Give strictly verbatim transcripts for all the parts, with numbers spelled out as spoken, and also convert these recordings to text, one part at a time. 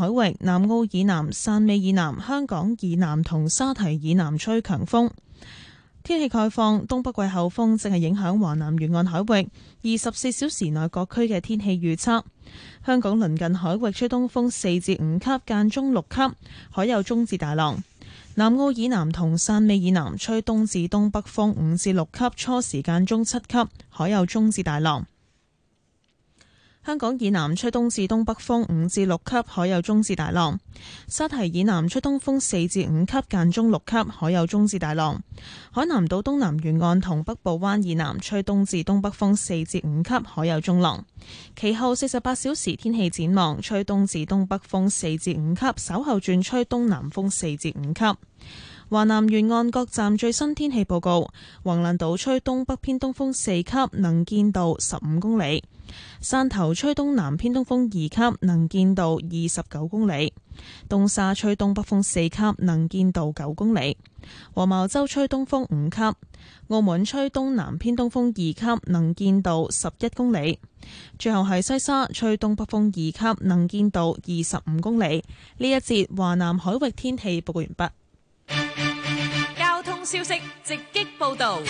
海域、南澳以南、汕尾以南、香港以南同沙堤以南吹強風。天氣概況，東北季候風正係影響華南沿岸海域，二十四小時內各區嘅天氣預測：香港鄰近海域吹東風四至五級，間中六級，海有中至大浪；南澳以南同汕尾以南吹東至東北風五至六級，初時間中七級，海有中至大浪。香港以南吹東至東北風五至六級，海有中至大浪；沙堤以南吹東風四至五級，間中六級，海有中至大浪。海南島東南沿岸同北部灣以南吹東至東北風四至五級，海有中浪。其後四十八小時天氣展望，吹東至東北風四至五級，稍後轉吹東南風四至五級。華南沿岸各站最新天氣報告：橫瀾島吹東北偏東風四級，能見度十五公里；汕頭吹東南偏東風二級，能見度二十九公里；東沙吹東北風四級，能見度九公里；黃茅洲吹東風五級；澳門吹東南偏東風二級，能見度十一公里；最後係西沙吹東北風二級，能見度二十五公里。呢一節華南海域天氣報告完畢。 交通消息直擊報道。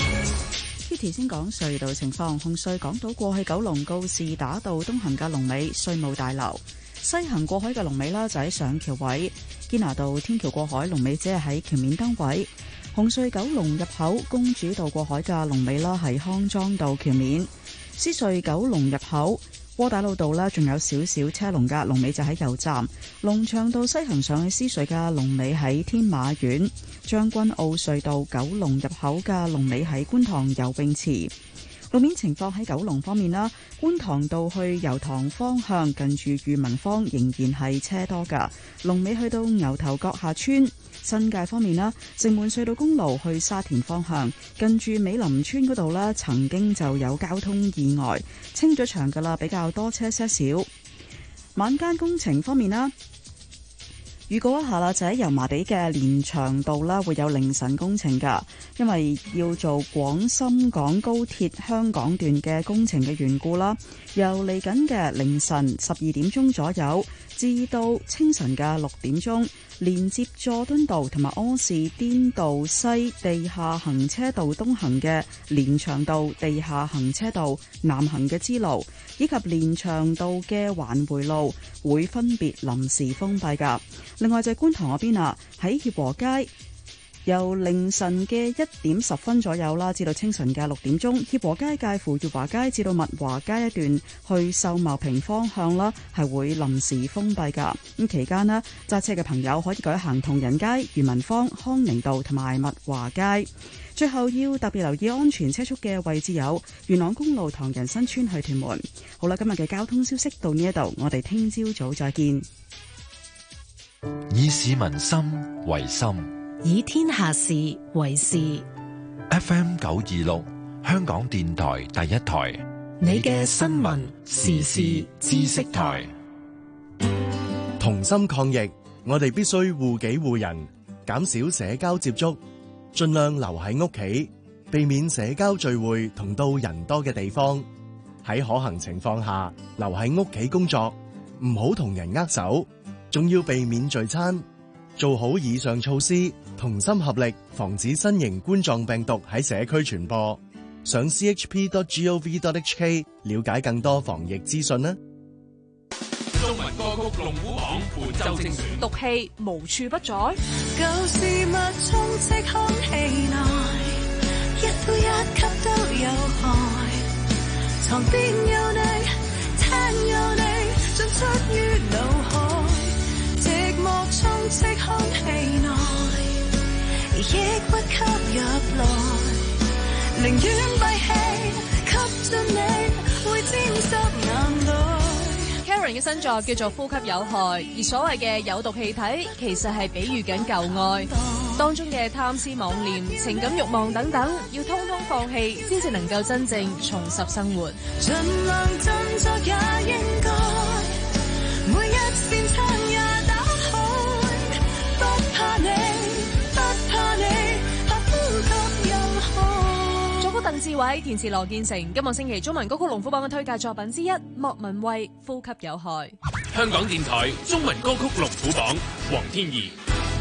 Kitty 先講隧道情況，紅隧港島過去九龍告士打道東行嘅龍尾稅務大樓，西行過海嘅龍尾啦就喺上橋位，堅拿道天橋過海龍尾只係喺橋面燈位。紅隧九龍入口公主道過海嘅龍尾啦係康莊道橋面，獅隧九龍入口窩打老道啦仲有少少車龍嘅龍尾就喺油站，龍翔道西行上去獅隧嘅龍尾喺天馬苑，將軍澳隧道九龍入口嘅龍尾喺觀塘游泳池。路面情況喺九龍方面啦，觀塘道去油塘方向近住裕民坊仍然係車多噶，龍尾去到牛頭角下村。新界方面啦，城門隧道公路去沙田方向近住美林村嗰度啦，曾經就有交通意外，清咗場噶啦，比較多車些少。晚間工程方面啦，預告一下啦，就喺油麻地嘅連翔道啦，會有凌晨工程噶，因為要做廣深港高鐵香港段嘅工程嘅緣故啦，由嚟緊嘅凌晨十二點鐘左右至到清晨嘅六點鐘，連接佐敦道同埋柯士甸道西地下行車道東行嘅連翔道地下行車道南行嘅支路，以及連翔道嘅環回路會分別臨時封閉噶。另外就係觀塘嗰邊啊，喺協和街由凌晨嘅一點十分左右啦，至到清晨嘅六點鐘，協和街介乎裕華街至到物華街一段去秀茂坪方向啦，係會臨時封閉噶。咁期間呢，揸車嘅朋友可以改行同仁街、裕民坊、康寧道同埋物華街。最後要特別留意安全車速嘅位置有元朗公路唐人新村去屯門。好啦，今日嘅交通消息到呢一度，我哋聽朝早再見。 以市民心為心， 以天下事為事。 F M 九二六，香港電台第一台， 你嘅新聞時事知識台。 同心抗疫，我哋必須護己護人，減少社交接觸，盡量留喺屋企，避免社交聚會同到人多嘅地方。喺可行情況下，留喺屋企工作，唔好同人握手，仲要避免聚餐。做好以上措施，同心合力，防止新型冠狀病毒喺社區傳播。上 c h p dot gov dot h k 了解更多防疫資訊啦。 中文歌曲龍虎榜本周精選， 毒氣無處不在， 舊事物充斥空氣內，一呼一吸都有害。床邊有你，聽有你，進出於腦海。寂寞充斥空氣內，抑鬱吸入來，寧願閉氣吸進你，會沾濕眼淚。 Karen 嘅新作叫做《呼吸有害》，而所謂嘅有毒氣體，其實係比喻緊舊愛，當中嘅貪思妄念、情感慾望等等，要通通放棄，先至能夠真正重拾生活。 盡量振作也應該，每一扇窗也打開，不怕你，不怕你，怕呼吸有害。 作曲鄧志偉，填詞羅建成。今個星期中文歌曲龍虎榜嘅推介作品之一，莫文蔚《呼吸有害》。 香港電台中文歌曲龍虎榜，黃天怡。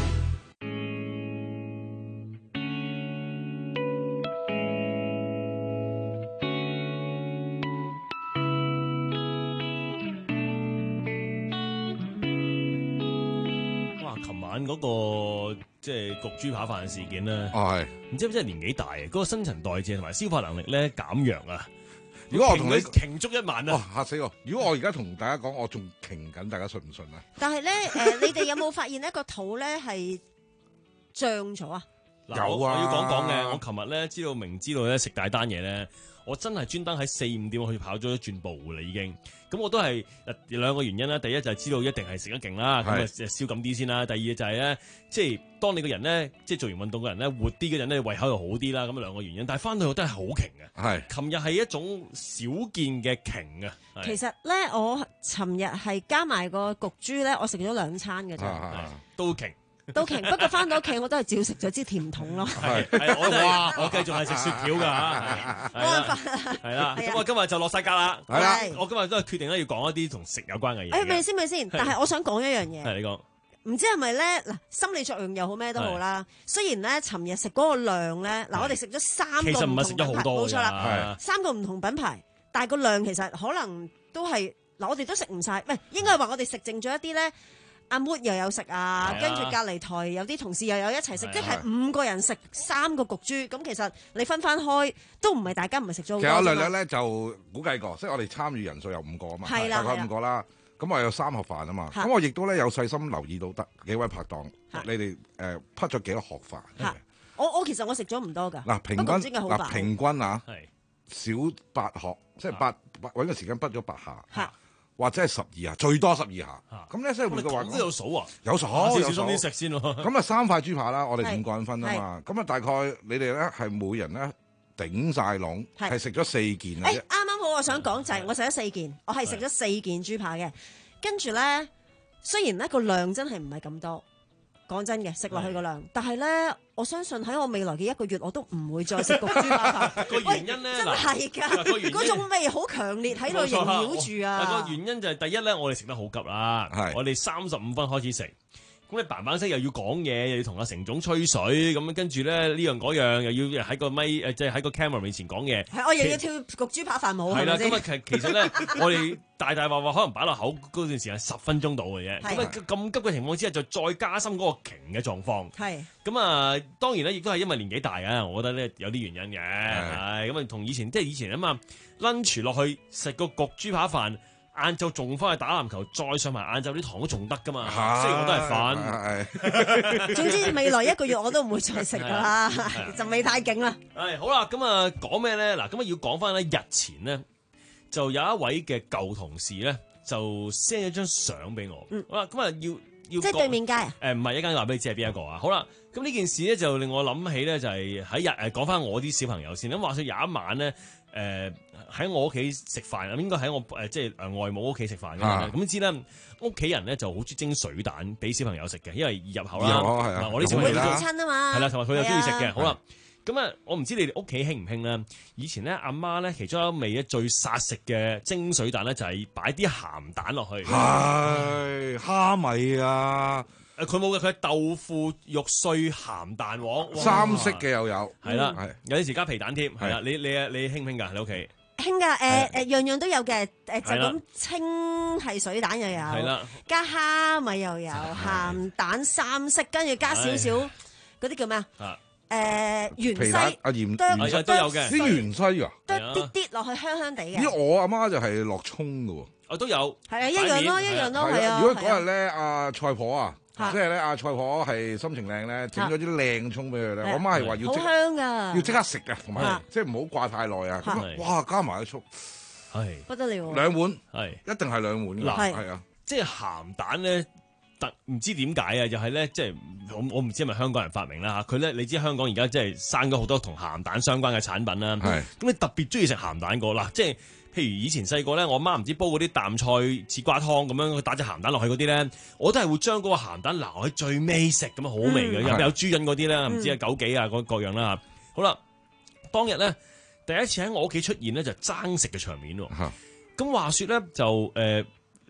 嗰、那個即係焗豬扒飯事件咧， 哦係， 唔知係咪真係年紀大啊？嗰、那個新陳代謝同埋消化能力咧減弱啊！ 如果我同你擎足一晚啊， 哇嚇死我！如果我而家同大家講，我仲擎緊，大家信唔信啊？ 但係咧誒，你哋有冇發現一個肚咧係脹咗啊？ 有啊！我要講講嘅，我琴日咧知道明知道咧食大單嘢咧，我真係專登喺四五點去跑咗一轉步啦已經。咁我都係兩個原因啦，第一就係知道一定係食得勁啦，咁啊燒緊啲先啦。第二就係咧，即係當你個人咧，即係做完運動嘅人咧，活啲嘅陣咧，胃口又好啲啦。咁兩個原因，但係翻到去都係好勁嘅。 係， 琴日係一種少見嘅勁啊！ 其實咧，我尋日係加埋個焗豬咧，我食咗兩餐嘅啫， 都勁。 都勁，不過翻到屋企我都係照食咗支甜筒咯。 係，我哋我繼續係食雪條㗎嚇，冇辦法。係啦，咁我今日就落晒格啦。係啦，我今日都係決定咧要講一啲同食有關嘅嘢。 誒，咪先咪先，但係我想講一樣嘢。 係你講。 唔知係咪咧？嗱，心理作用又好咩都好啦。雖然咧，尋日食嗰個量咧，嗱，我哋食咗三個唔同品牌， 其實唔係食咗好多， 冇錯啦，三個唔同品牌，但係個量其實可能都係嗱，我哋都食唔晒。唔係應該係話我哋食剩咗一啲咧。阿 Mood 又有食啊，跟住隔離台有啲同事又有一齊食，即係五個人食三個焗豬，咁其實你分翻開都唔係大家唔係食咗好多。 其實我略略咧就估計過，即係我哋參與人數有五個啊嘛，大概五個啦。咁我有三盒飯啊嘛，咁我亦都咧有細心留意到得幾位拍檔，你哋誒匹咗幾多盒飯？ 我我其實我食咗唔多㗎。 嗱平均嗱平均啊，少八盒，即係八揾個時間匹咗八下。或者係十二下，最多十二下。咁咧，所以換句話講， 都有數啊， 有數， 小心啲食先咯。 咁啊，三塊豬扒啦，我哋五個人分啊嘛。咁啊，大概你哋咧係每人咧頂晒籠，係食咗四件嘅啫。 啱啱好，我想講就係我食咗四件，我係食咗四件豬扒嘅。跟住咧，雖然咧個量真係唔係咁多。講真嘅，食落去個量，但係咧，我相信喺我未來嘅一個月，我都唔會再食焗豬扒飯。 個原因咧， 真係㗎，嗰種味好強烈喺度縈繞住啊！ 個原因就係第一咧，我哋食得好急啦，我哋三十五分開始食。咁你嘭嘭聲又要講嘢，又要同阿成總吹水，咁跟住咧呢樣嗰樣又要喺個咪誒，即係喺個 camera 面前講嘢。 係，我又要跳焗豬扒飯舞。係啦， 咁啊其其實咧，我哋大大話話可能擺落口嗰段時間十分鐘到嘅啫。咁啊咁急嘅情況之下，就再加深嗰個勁嘅狀況。係。咁啊，當然咧，亦都係因為年紀大啊，我覺得咧有啲原因嘅。係。咁啊，同以前即係以前啊嘛 lunch 落去食個焗豬扒飯。晏晝仲翻去打籃球，再上埋晏晝啲堂都仲得噶嘛，雖然我都係瞓。 總之未來一個月我都唔會再食噶啦，就未太勁啦。 係好啦，咁啊講咩咧？嗱，咁啊要講翻咧，日前呢，就有一位嘅舊同事咧，就 send 咗張相俾我。嗯、好啦，咁啊要要即係對面街啊？ 誒唔係一間，話俾你知係邊一個啊？好啦，咁呢件事咧就令我諗起咧，就係喺日誒講翻我啲小朋友先。咁話說有一晚咧。誒喺、呃、我屋企食飯，應該喺我誒、呃、即係誒外母屋企食飯嘅。咁、啊、知咧，屋企人咧就好中意蒸水蛋俾小朋友食嘅，因為易入口啦。 啊、 我啲小朋友啦，親啊嘛， 係啦，同埋佢又中意食嘅。好啦，咁啊，我唔知你哋屋企興唔興咧？以前咧，阿媽咧其中一味咧最殺食嘅蒸水蛋咧，就係擺啲鹹蛋落去。 係蝦米啊！ 誒佢冇嘅，佢係豆腐肉碎鹹蛋黃， 三色嘅又有， 係啦，有陣時加皮蛋添，係啦。你你啊，你興唔興㗎？你屋企興㗎，誒誒樣樣都有嘅，誒就咁清係水蛋又有，係啦，加蝦米又有，鹹蛋三色，跟住加少少嗰啲叫咩啊？誒芫茜啊鹽芫都有嘅， 啲芫茜啊， 啲啲落去香香地嘅。 咦，我阿媽就係落葱㗎喎， 我都有， 係啊，一樣咯，一樣咯，係啊。 如果嗰日咧，阿菜婆啊。即係咧，阿菜婆係心情靚咧，整咗啲靚葱俾佢咧。我媽係話要好香噶， 要即刻食嘅，同埋即係唔好掛太耐啊。咁哇，加埋啲葱， 係不得了。 兩碗係一定係兩碗㗎，係啊。 即係鹹蛋咧，特唔知點解啊？又係咧，即係我我唔知係咪香港人發明啦嚇。佢咧，你知香港而家即係生咗好多同鹹蛋相關嘅產品啦。係咁，你特別中意食鹹蛋個嗱，即係。譬如以前細個咧，我媽唔知煲嗰啲淡菜節瓜湯咁樣，打隻鹹蛋落去嗰啲咧，我都係會將嗰個鹹蛋留喺最尾食咁樣好味嘅，有、嗯、有豬膶嗰啲咧，唔、嗯、知係枸杞啊嗰各樣啦嚇。好啦，當日咧第一次喺我屋企出現咧就爭食嘅場面喎。咁、嗯、話說咧就誒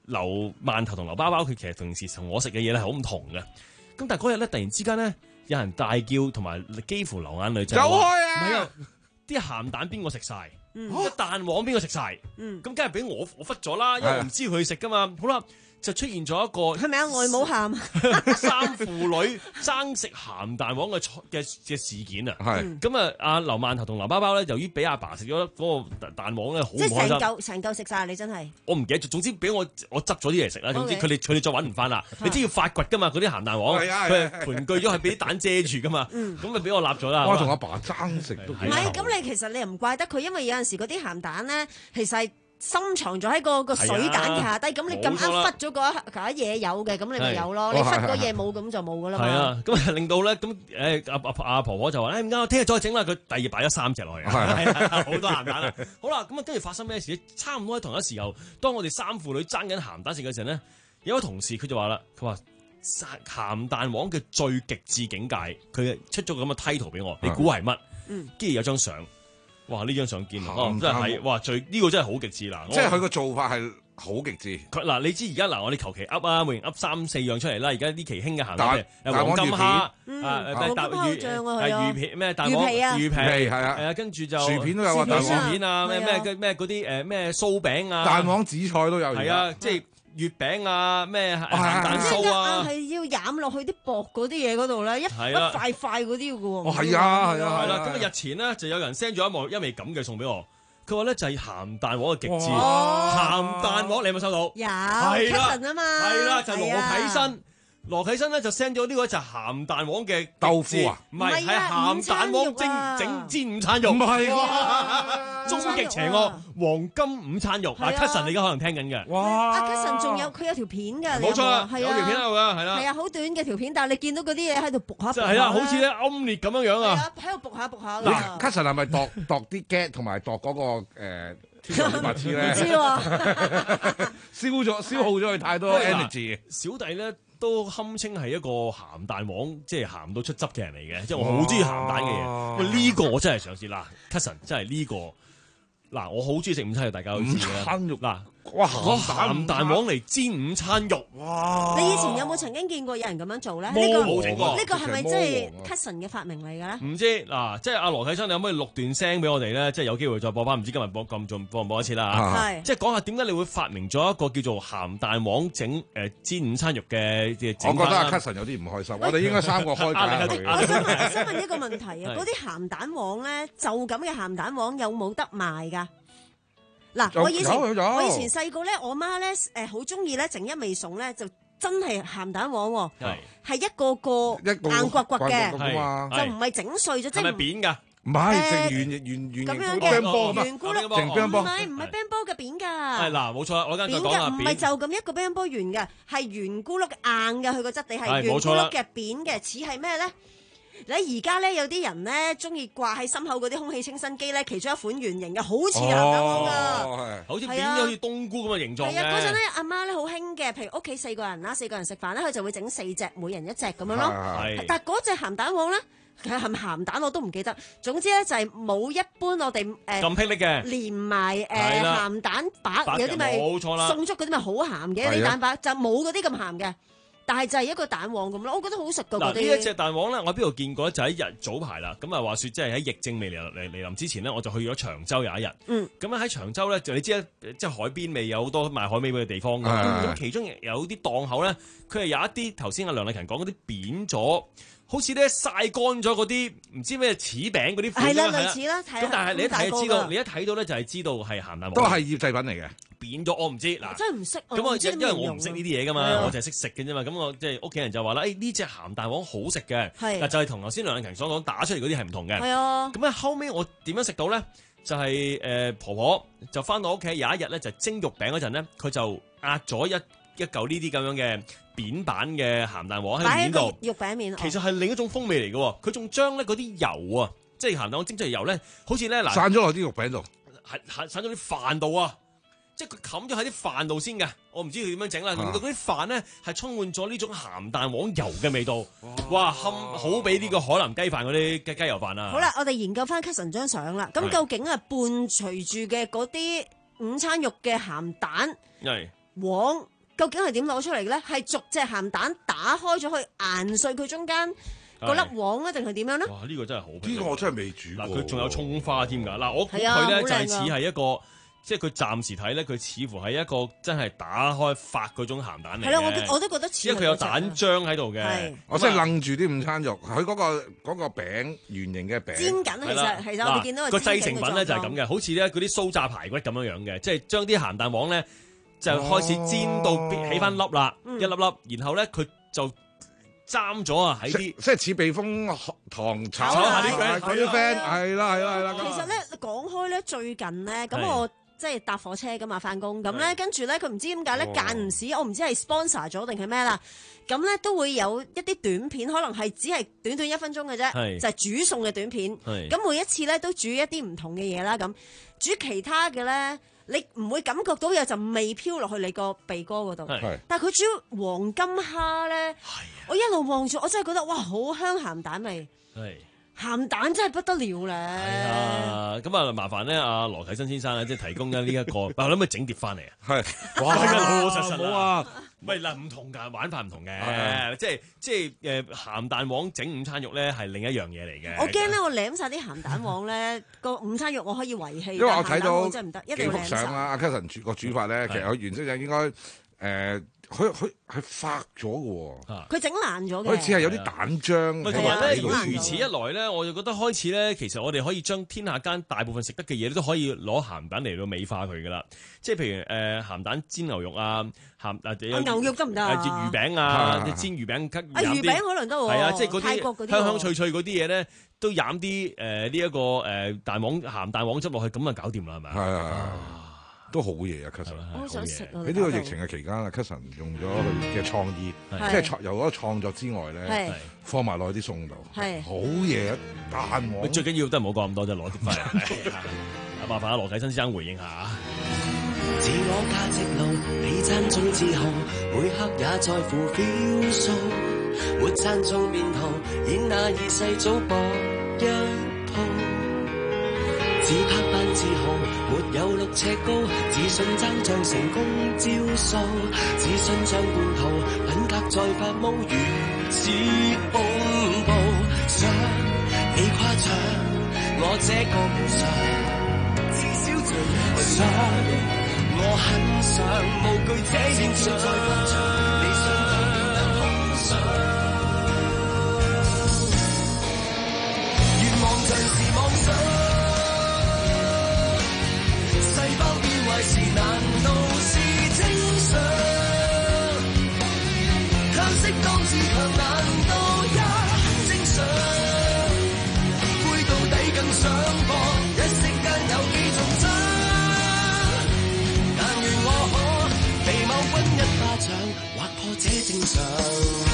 劉饅頭同劉包包，佢其實平時同我食嘅嘢咧係好唔同嘅。咁但係嗰日咧，突然之間咧，有人大叫同埋幾乎流眼淚就走開啊！ 唔係啊，啲鹹蛋邊個食晒？啲蛋黃邊個食晒？咁梗係俾我我忽咗啦，因為我唔知佢食噶嘛。好啦。就出現咗一個係咪啊外母喊三父女爭食鹹蛋黃嘅嘅嘅事件啊！係咁啊！阿劉饅頭同劉包包咧，由於俾阿爸食咗嗰個蛋黃咧，好唔開心。即係成嚿成嚿食晒，你真係我唔記得，總之俾我我執咗啲嘢食啦。總之佢哋佢哋再揾唔翻啦。你知要發掘噶嘛？嗰啲鹹蛋黃佢係盤踞咗，係俾啲蛋遮住噶嘛。咁咪俾我立咗啦。 我同阿爸爭食都唔係咁，你其實你又唔怪得佢，因為有陣時嗰啲鹹蛋咧，其實深藏咗喺個個水蛋嘅下低，咁、啊、你咁啱忽咗嗰一嘢有嘅，咁你咪有咯。你忽嗰嘢冇，咁就冇噶啦嘛。係啊， 咁啊令到咧，咁誒阿阿阿婆婆就話咧，唔啱，聽日再整啦。佢第二擺咗三隻落去，係好多鹹蛋啊。好啦，咁啊跟住發生咩事？差唔多喺同一時候，當我哋三父女爭緊鹹蛋食嘅時候咧，有位同事佢就話啦，佢話鹹蛋黃嘅最極致境界，佢出咗咁嘅 title 俾我，你估係乜？嗯，跟住有張相。哇！呢張相見哦，真係哇！最呢個真係好極致啦， 即係佢個做法係好極致。 佢嗱，你知而家嗱，我哋求其噏啊，每人噏三四樣出嚟啦。而家呢期興嘅鹹蛋咩？黃金蝦啊，咩大魚係魚片咩？大黃魚皮係啊，係啊，跟住就薯片都有啊，蛋薯片啊，咩咩咩嗰啲誒咩酥餅啊， 蛋黃紫菜都有。 係啊，即係。月餅啊，咩鹹蛋酥啊， 係要飲落去啲薄嗰啲嘢嗰度咧，一一塊塊嗰啲嘅喎。 哦，係啊，係啊， 係啦。咁啊，日前咧就有人 send 咗一幕一味咁嘅送俾我，佢話咧就係鹹蛋黃嘅極致。鹹蛋黃你有冇收到？ 有，係啦，啊嘛， 係啦，就羅啟新。羅啟新咧就 send 咗呢個就鹹蛋黃嘅豆腐啊， 唔係係鹹蛋黃蒸整煎午餐肉， 唔係喎， 終極邪惡黃金午餐肉。阿 Cousin 你而家可能聽緊嘅， 哇！阿 Cousin 仲有佢有條片㗎， 冇錯啦，有條片喺度㗎，係啦， 係啊，好短嘅條片，但係你見到嗰啲嘢喺度卜下， 係啦，好似咧奄列咁樣樣啊， 喺度卜下卜下。 嗱 Cousin 係咪度度啲 get 同埋度嗰個誒？天白痴咧， 唔知喎， 燒咗消耗咗佢太多 energy。 小弟咧都堪稱係一個鹹蛋黃，即係鹹到出汁嘅人嚟嘅，即係我好中意鹹蛋嘅嘢。喂，呢個我真係想試啦 Cousin 真係呢個嗱，我好中意食午餐肉，大家都知嘅。午餐肉嗱。哇！鹹蛋黃嚟煎午餐肉，哇！ 你以前有冇曾經見過有人咁樣做咧？呢個冇整過。呢個係咪即係 Cousin 嘅發明嚟嘅咧？ 唔知嗱，即係阿羅啟新，你可唔可以錄段聲俾我哋咧？即係有機會再播翻，唔知今日播咁仲播唔播一次啦嚇。係，即係講下點解你會發明咗一個叫做鹹蛋黃整誒煎午餐肉嘅嘅整法。 我覺得阿 Cousin 有啲唔開心，我哋應該三個開解佢。 我想我想問一個問題啊，嗰啲鹹蛋黃咧，就咁嘅鹹蛋黃有冇得賣㗎？嗱，我以前我以前細個咧，我媽咧誒好中意咧整一味餸咧，就真係鹹蛋黃喎，係一個個硬刮刮嘅，就唔係整碎咗，即係扁㗎， 唔係整圓圓圓咁樣嘅圓咕碌，唔係唔係冰波嘅扁㗎，係嗱冇錯啦，我啱啱講啦，唔係就咁一個冰波圓嘅，係圓咕碌硬嘅，佢個質地係圓咕碌嘅扁嘅，似係咩咧？你而家咧有啲人咧中意掛喺心口嗰啲空氣清新機咧，其中一款圓形嘅，好似鹹蛋黃㗎， 好似扁咗好似冬菇咁嘅形狀嘅。 係啊，嗰陣咧阿媽咧好興嘅，譬如屋企四個人啦，四個人食飯咧，佢就會整四隻，每人一隻咁樣咯。但係嗰隻鹹蛋黃咧，其實係咪鹹蛋我都唔記得。總之咧就係冇一般我哋誒咁霹靂嘅， 連埋誒鹹蛋白，有啲咪送出嗰啲咪好鹹嘅啲蛋白，就冇嗰啲咁鹹嘅。但係就係一個蛋黃咁咯，我覺得好食噶嗰啲。 呢一隻蛋黃咧，我喺邊度見過咧？就喺日早排啦。咁啊，話說即係喺疫症未嚟嚟嚟臨之前咧，我就去咗長洲有一日。嗯。咁啊喺長洲咧，就你知啦，即係海邊未有好多賣海味嘅地方㗎。咁、嗯、其中有啲檔口咧，佢係有一啲頭先阿梁麗勤講嗰啲扁咗，好似咧曬乾咗嗰啲唔知咩柿餅嗰啲款。係啦， 類似啦。 咁但係你一睇就知道，你一睇到咧就係知道係鹹蛋黃。 都係醃製品嚟嘅。扁咗我唔知嗱， 真係唔識。 咁我因為我唔識呢啲嘢噶嘛，我就係識食嘅啫嘛。咁我即係屋企人就話啦，誒呢隻鹹蛋黃好食嘅，嗱就係同頭先梁麗勤所講打出嚟嗰啲係唔同嘅。係啊。咁啊後尾我點樣食到咧？就係誒婆婆就翻到屋企有一日咧就蒸肉餅嗰陣咧，佢就壓咗一一嚿呢啲咁樣嘅扁版嘅鹹蛋黃喺面度。 肉餅面。 其實係另一種風味嚟嘅，佢仲將咧嗰啲油啊，即係鹹蛋黃蒸出嚟油咧，好似咧嗱散咗落啲肉餅度， 係係散咗啲飯度啊。即係佢冚咗喺啲飯度先嘅，我唔知佢點樣整啦。令到嗰啲飯咧係充滿咗呢種鹹蛋黃油嘅味道，哇！堪好比呢個海南雞飯嗰啲雞雞油飯啊！ 好啦，我哋研究翻 Cousin 張相啦。咁究竟啊伴隨住嘅嗰啲午餐肉嘅鹹蛋黃究竟係點攞出嚟咧？係逐隻鹹蛋打開咗去研碎佢中間嗰粒黃啊，定係點樣咧？ 哇！呢、呢個真係好， 呢個我真係未煮過。 嗱，佢仲有葱花添㗎。嗱，我估啊佢咧就係似係一個。即係佢暫時睇咧，佢似乎係一個真係打開發嗰種鹹蛋嚟嘅。 係啦，我我都覺得似。 因為佢有蛋漿喺度嘅。 我真係愣住啲午餐肉，佢嗰、嗰個嗰、嗰個餅圓形嘅餅。 煎緊其實其實我哋見到個製成品咧就係咁嘅，好似咧嗰啲酥炸排骨咁樣樣嘅，即係將啲鹹蛋黃咧就開始煎到起翻粒啦，哦、一粒粒，然後咧佢就沾咗啊喺啲， 即係似避風塘炒下啲嗰啲 friend，係啦係啦係啦。 其實咧講開咧，最近咧咁我。即係搭火車噶嘛，翻工咁咧，跟住咧佢唔知點解咧間唔時，我唔知係 sponsor 咗定係咩啦，咁咧都會有一啲短片，可能係只係短短一分鐘嘅啫，就係煮餸嘅短片。咁每一次咧都煮一啲唔同嘅嘢啦，咁煮其他嘅咧，你唔會感覺到有陣味飄落去你個鼻哥嗰度。但係佢煮黃金蝦咧，我一路望住，我真係覺得哇，好香鹹蛋味。鹹蛋真係不得了咧！係啊，咁啊麻煩咧，阿羅啟新先生咧，即係提供緊呢一個，我諗佢整碟翻嚟啊！ 係，哇， 老老實實啊！喂嗱，唔同㗎，玩法唔同嘅，即係即係誒鹹蛋黃整午餐肉咧，係另一樣嘢嚟嘅。 我驚咧，我舐晒啲鹹蛋黃咧，個午餐肉我可以遺棄。 因為我睇到真係唔得，一定要幾幅相啦，阿 Cousin 煮個煮法咧，其實佢原則就應該誒。佢佢係發咗嘅喎， 佢整爛咗嘅， 佢只係有啲蛋漿。 同埋咧，如果如此一來咧，我就覺得開始咧，其實我哋可以將天下間大部分食得嘅嘢都可以攞鹹蛋嚟到美化佢噶啦。即係譬如誒、呃、鹹蛋煎牛肉啊，鹹啊牛肉得唔得啊？ 魚餅啊，即煎魚餅吉啊魚餅可能都係啊，即係嗰啲香香脆脆嗰啲嘢咧，都飲啲誒呢一個誒蛋黃鹹蛋黃汁落去，咁啊搞掂啦，係咪啊？ 都好嘢啊 Cousin 我好想食啊！ 喺呢個疫情嘅期間啊 Cousin 用咗佢嘅創意，即係由嗰個創作之外咧，放埋落去啲餸度，好嘢啊！蛋黃， 最緊要都係唔好講咁多，就攞啲翻嚟。啊，麻煩阿羅啟新先生回應下。自我價值路，你餐中自豪，每刻也在乎標數，沒餐中變圖，演那二世祖博一鋪。自拍扮自豪，沒有六尺高，自信爭像成功招數，自信像叛徒，品格在發毛，如此恐怖。想你誇張，我這個無常，至少盡想，我很想無懼這現象，理想就變得空想，願望像是妄想。是難道是正常？貪色當自強，難道也正常？灰到底更想破，一息間有幾重傷？但願我可被某君一巴掌劃破這正常。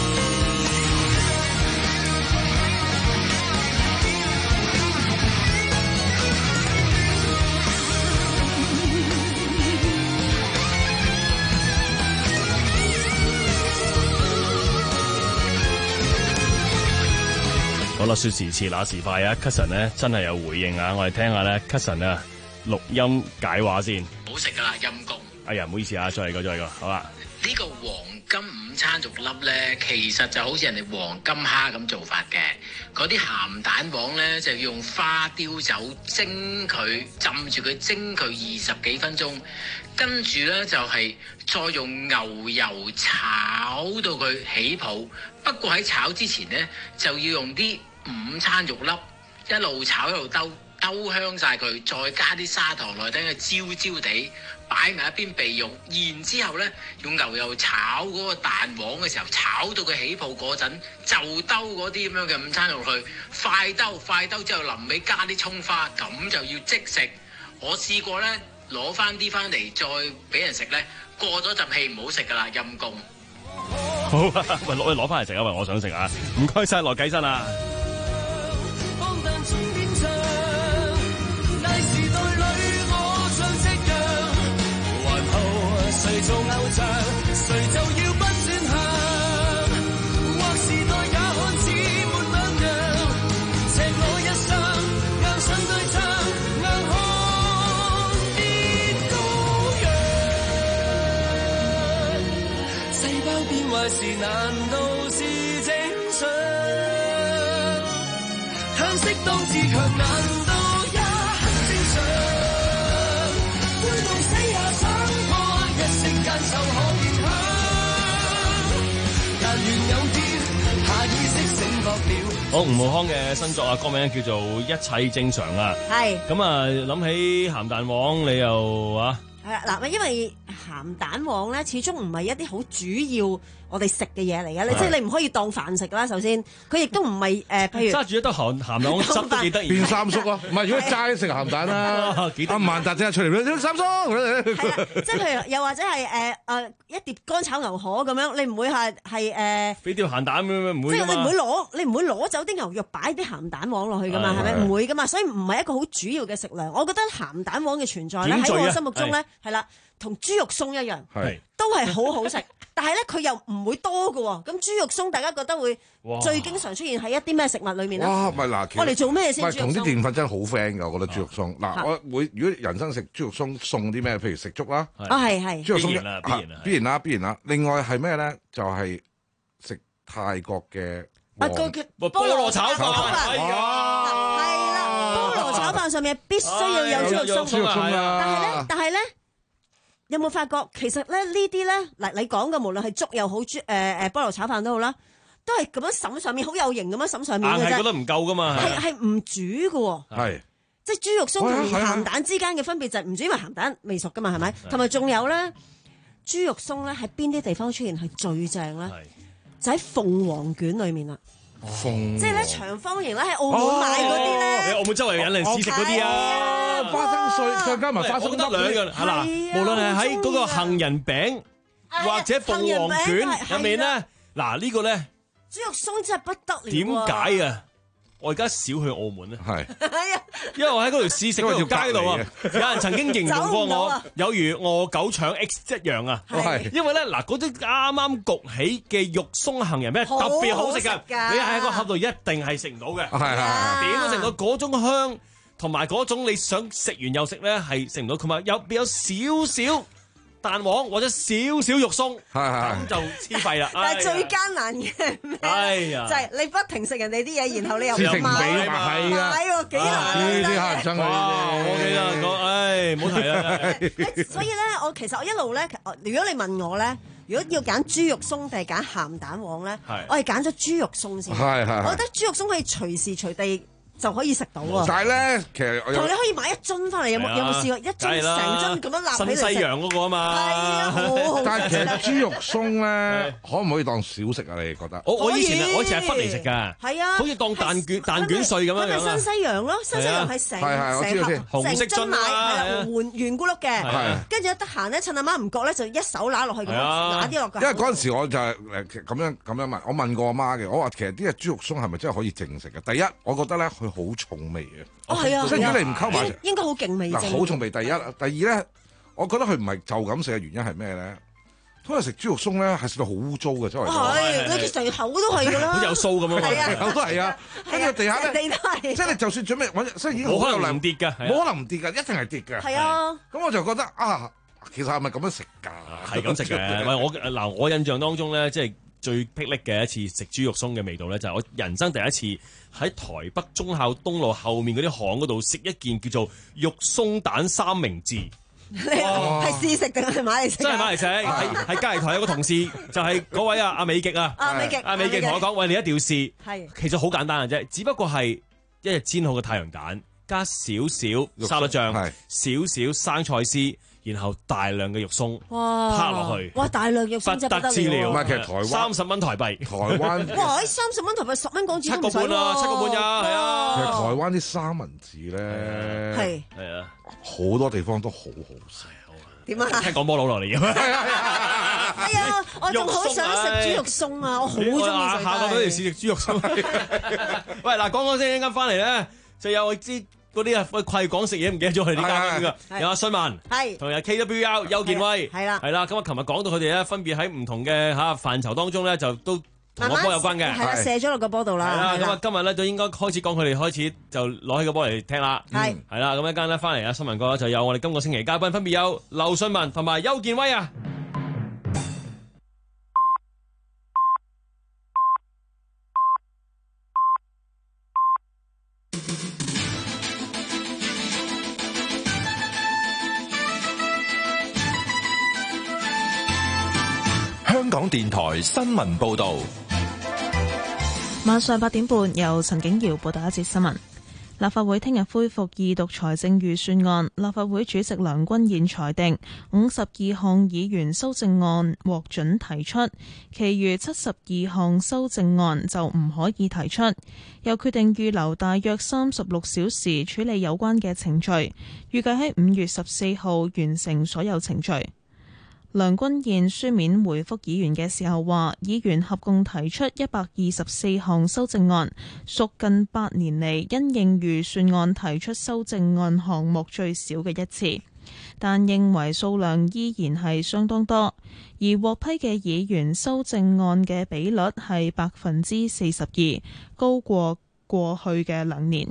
好啦，說時遲那時快啊 Cousin 咧真係有回應啊，我哋聽下咧 Cousin 啊錄音解話先。 好食噶啦，陰公。 哎呀，唔好意思啊，再嚟個，再嚟個，好啦。 呢個黃金午餐肉粒咧，其實就好似人哋黃金蝦咁做法嘅。嗰啲鹹蛋黃咧，就要用花雕酒蒸佢，浸住佢蒸佢二十幾分鐘，跟住咧就係、是、再用牛油炒到佢起泡。不過喺炒之前咧，就要用啲午餐肉粒一路炒一路兜兜香晒佢，再加啲砂糖落去，等佢焦焦地，擺埋一邊備用。然之後咧，用牛油炒嗰個蛋黃嘅時候，炒到佢起泡嗰陣，就兜嗰啲咁樣嘅午餐肉去，快兜快兜之後，臨尾加啲葱花，咁就要即食。我試過咧，攞翻啲翻嚟再俾人食咧，過咗陣氣唔好食噶啦，陰公。 好啊，喂，攞攞翻嚟食啊！喂，我想食啊！唔該晒羅啟新啊！誰做偶像，誰就要不轉向，或時代也看似沒兩樣，赤裸一雙，硬上對唱，硬看跌羔羊。 難道是正常？向適當自強，難道也很正常？會到死也想過，一息間受可影響。但願有天下意識醒覺了。 好，吳浩康嘅新作啊，歌名叫做《一切正常》啊。 係。 咁啊，諗起鹹蛋黃，你又啊？ 係啊，嗱，因為鹹蛋黃咧，始終唔係一啲好主要我哋食嘅嘢嚟嘅，你即係你唔可以當飯食啦。首先，佢亦都唔係誒，譬如揸住一兜鹹鹹蛋黃汁都幾得意， 變三叔咯。唔係，如果齋食鹹蛋啦，阿萬達即刻出嚟，三叔。 係啦，即係譬如又或者係誒誒一碟乾炒牛河咁樣，你唔會係係誒俾條鹹蛋咁樣唔會。 即係你唔會攞你唔會攞走啲牛肉擺啲鹹蛋黃落去噶嘛，係咪？唔會噶嘛，所以唔係一個好主要嘅食糧。我覺得鹹蛋黃嘅存在咧喺我心目中咧係啦。同豬肉鬆一樣，都係好好食，但係咧佢又唔會多嘅喎。咁豬肉鬆大家覺得會最經常出現喺一啲咩食物裏面咧？ 哇！咪嗱， 我哋做咩先？ 唔係同啲澱粉真係好 friend 㗎，我覺得豬肉鬆。嗱，我會如果人生食豬肉鬆送啲咩？譬如食粥啦， 啊係係， 豬肉鬆必然啦，必然啦， 必然啦，必然啦。另外係咩咧？就係食泰國嘅啊個嘅菠蘿炒飯， 係啦，菠蘿炒飯上面必須要有豬肉鬆，但係咧，但係咧。有冇發覺其實咧呢啲咧嗱你講嘅無論係粥又好豬誒誒菠蘿炒飯都好啦，都係咁樣揼上面好有型咁樣揼上面嘅啫。 硬係覺得唔夠噶嘛， 係係唔煮嘅喎。 係即係豬肉鬆同鹹蛋之間嘅分別就係唔煮，因為鹹蛋未熟噶嘛，係咪？同埋仲有咧豬肉鬆咧喺邊啲地方出現係最正咧？就喺鳳凰卷裏面啦。 鳳即係咧長方形咧喺澳門買嗰啲咧， 你澳門周圍引人試食嗰啲啊， 花生碎再加埋花生粒兩樣係啦，無論係喺嗰個杏仁餅或者鳳凰卷入面咧，嗱呢個咧豬肉鬆真係不得了。 點解啊？我而家少去澳門咧， 係， 因為我喺嗰條試食嗰條街度啊，有人曾經形容過我，有如餓狗腸 X 一樣啊，因為咧嗱嗰啲啱啱焗起嘅肉鬆杏仁餅特別好食㗎，你喺個盒度一定係食唔到嘅， 係係點都食到嗰種香同埋嗰種你想食完又食咧係食唔到，同埋有有少少蛋黃或者少少肉鬆，咁就黐肺啦。 但係最艱難嘅咩？就係你不停食人哋啲嘢，然後你又唔買， 係啊， 買喎幾難。 呢啲客人憎佢。 我記得講，唉，唔好提啦。 所以咧，我其實我一路咧，如果你問我咧，如果要揀豬肉鬆定係揀鹹蛋黃咧，我係揀咗豬肉鬆先。 係係。 我覺得豬肉鬆可以隨時隨地就可以食到喎。 但係咧，其實同你可以買一樽翻嚟，有冇有冇試過一樽成樽咁樣立起嚟食？ 新西洋嗰個啊嘛。 係啊，好好。 但係其實豬肉鬆咧，可唔可以當小食啊？你哋覺得？ 我我以前我以前係忽嚟食㗎。 係啊。 好似當蛋卷蛋卷碎咁樣樣啊。 新西洋咯，新西洋係成成盒紅色樽買，係啦，圓圓咕碌嘅。跟住一得閒咧，趁阿媽唔覺咧，就一手揦落去咁樣揦啲落去。 因為嗰陣時我就係誒咁樣咁樣問，我問過阿媽嘅，我話其實啲豬肉鬆係咪真係可以淨食嘅？第一，我覺得咧佢好重味。 哦，係啊， 即係如果你唔溝埋， 應該好勁味。 嗱，好重味。第一，第二咧，我覺得佢唔係就咁食嘅原因係咩咧？通常食豬肉鬆咧係食到好污糟嘅，周圍都係，你成口都係㗎啦， 好有鬚咁樣， 係啊，都係啊。跟住地下咧， 地都係， 即係你就算準備揾，即係已經冇可能唔跌㗎， 冇可能唔跌㗎，一定係跌嘅。 係啊。 咁我就覺得啊，其實係咪咁樣食㗎？ 係咁食嘅。喂，我嗱，我印象當中咧，即係。最霹靂嘅一次食豬肉鬆嘅味道咧，就係我人生第一次喺台北忠孝東路後面嗰啲巷嗰度食一件叫做肉鬆蛋三明治。 你係試食定係買嚟食？ 真係買嚟食，喺喺隔離台有個同事就係嗰位啊阿美極啊， 阿美極， 阿美極同我講：喂，你一定要試。 係， 其實好簡單嘅啫，只不過係一日煎好嘅太陽蛋，加少少沙律醬，少少生菜絲。然後大量嘅肉鬆，拍落去， 哇！大量肉鬆真係不得了。 唔係，其實台灣三十蚊台幣， 台灣哇！三十蚊台幣十蚊港紙， 七個半啊，七個半咋，係啊。 其實台灣啲三文治咧， 係係啊， 好多地方都好好食。 點啊？ 聽講波佬落嚟嘅。 係啊，我仲好想食豬肉鬆啊！我好中意食。 下個都嚟試食豬肉鬆。喂，嗱，講講先，一陣間翻嚟咧，就有知。嗰啲啊，貴港食嘢唔記得咗佢哋啲嘉賓㗎，有阿信文， 係同埋 K W L 邱建威， 係啦， 係啦。咁啊，琴日講到佢哋咧，分別喺唔同嘅嚇範疇當中咧，就都同個波有關嘅， 係啦，射咗落個波度啦。 係啦，咁啊，今日咧就應該開始講佢哋開始就攞起個波嚟聽啦。 係係啦，咁一間咧翻嚟啊，新聞哥就有我哋今個星期嘉賓，分別有劉信文同埋邱建威啊。 港電台新聞報道。 晚上八點半，由陳景瑤報道一節新聞。立法會聽日恢復二讀財政預算案，立法會主席梁君彥裁定五十二項議員修正案獲准提出，其餘七十二項修正案就唔可以提出，又決定預留大約三十六小時處理有關嘅程序，預計喺五月十四號完成所有程序。梁君彥書面回覆議員嘅時候話，議員合共提出一百二十四項修正案，屬近八年嚟因應預算案提出修正案項目最少嘅一次，但認為數量依然係相當多，而獲批嘅議員修正案嘅比率係百分之四十二，高過過去嘅兩年。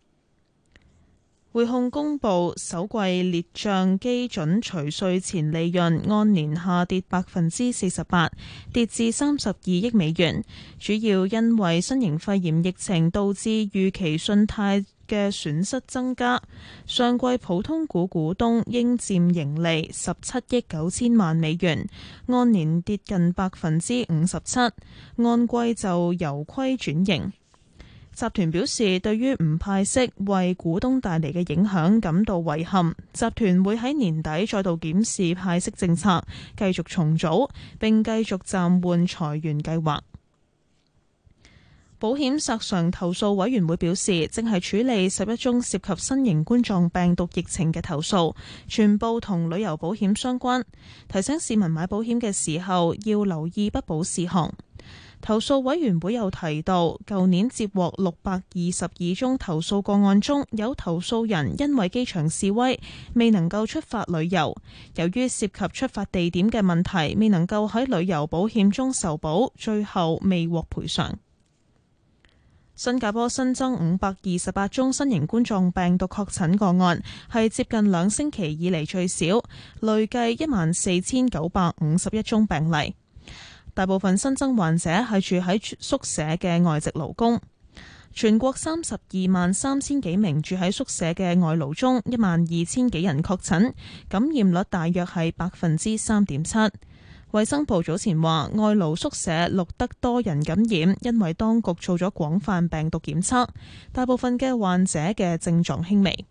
匯控公布首季列賬基準除稅前利潤按年下跌百分之四十八，跌至三十二億美元，主要因為新型肺炎疫情導致預期信貸嘅損失增加。上季普通股股東應佔盈利十七億九千萬美元，按年跌近百分之五十七，按季就由虧轉盈。集團表示，對於唔派息為股東帶嚟嘅影響感到遺憾，集團會喺年底再度檢視派息政策，繼續重組，並繼續暫緩裁員計劃。保險索償投訴委員會表示，正係處理十一宗涉及新型冠狀病毒疫情嘅投訴，全部同旅遊保險相關，提醒市民買保險嘅時候要留意不保事項。投訴委員會又提到，舊年接獲六百二十二宗投訴個案中，有投訴人因為機場示威未能夠出發旅遊，由於涉及出發地點嘅問題，未能夠喺旅遊保險中受保，最後未獲賠償。新加坡新增五百二十八宗新型冠狀病毒確診個案，係接近兩星期以嚟最少，累計一萬四千九百五十一宗病例。大部分新增患者係住喺宿舍嘅外籍勞工。全國三十二萬三千幾名住喺宿舍嘅外勞中，一萬二千幾人確診，感染率大約係百分之三點七。衛生部早前話，外勞宿舍錄得多人感染，因為當局做咗廣泛病毒檢測，大部分嘅患者嘅症狀輕微。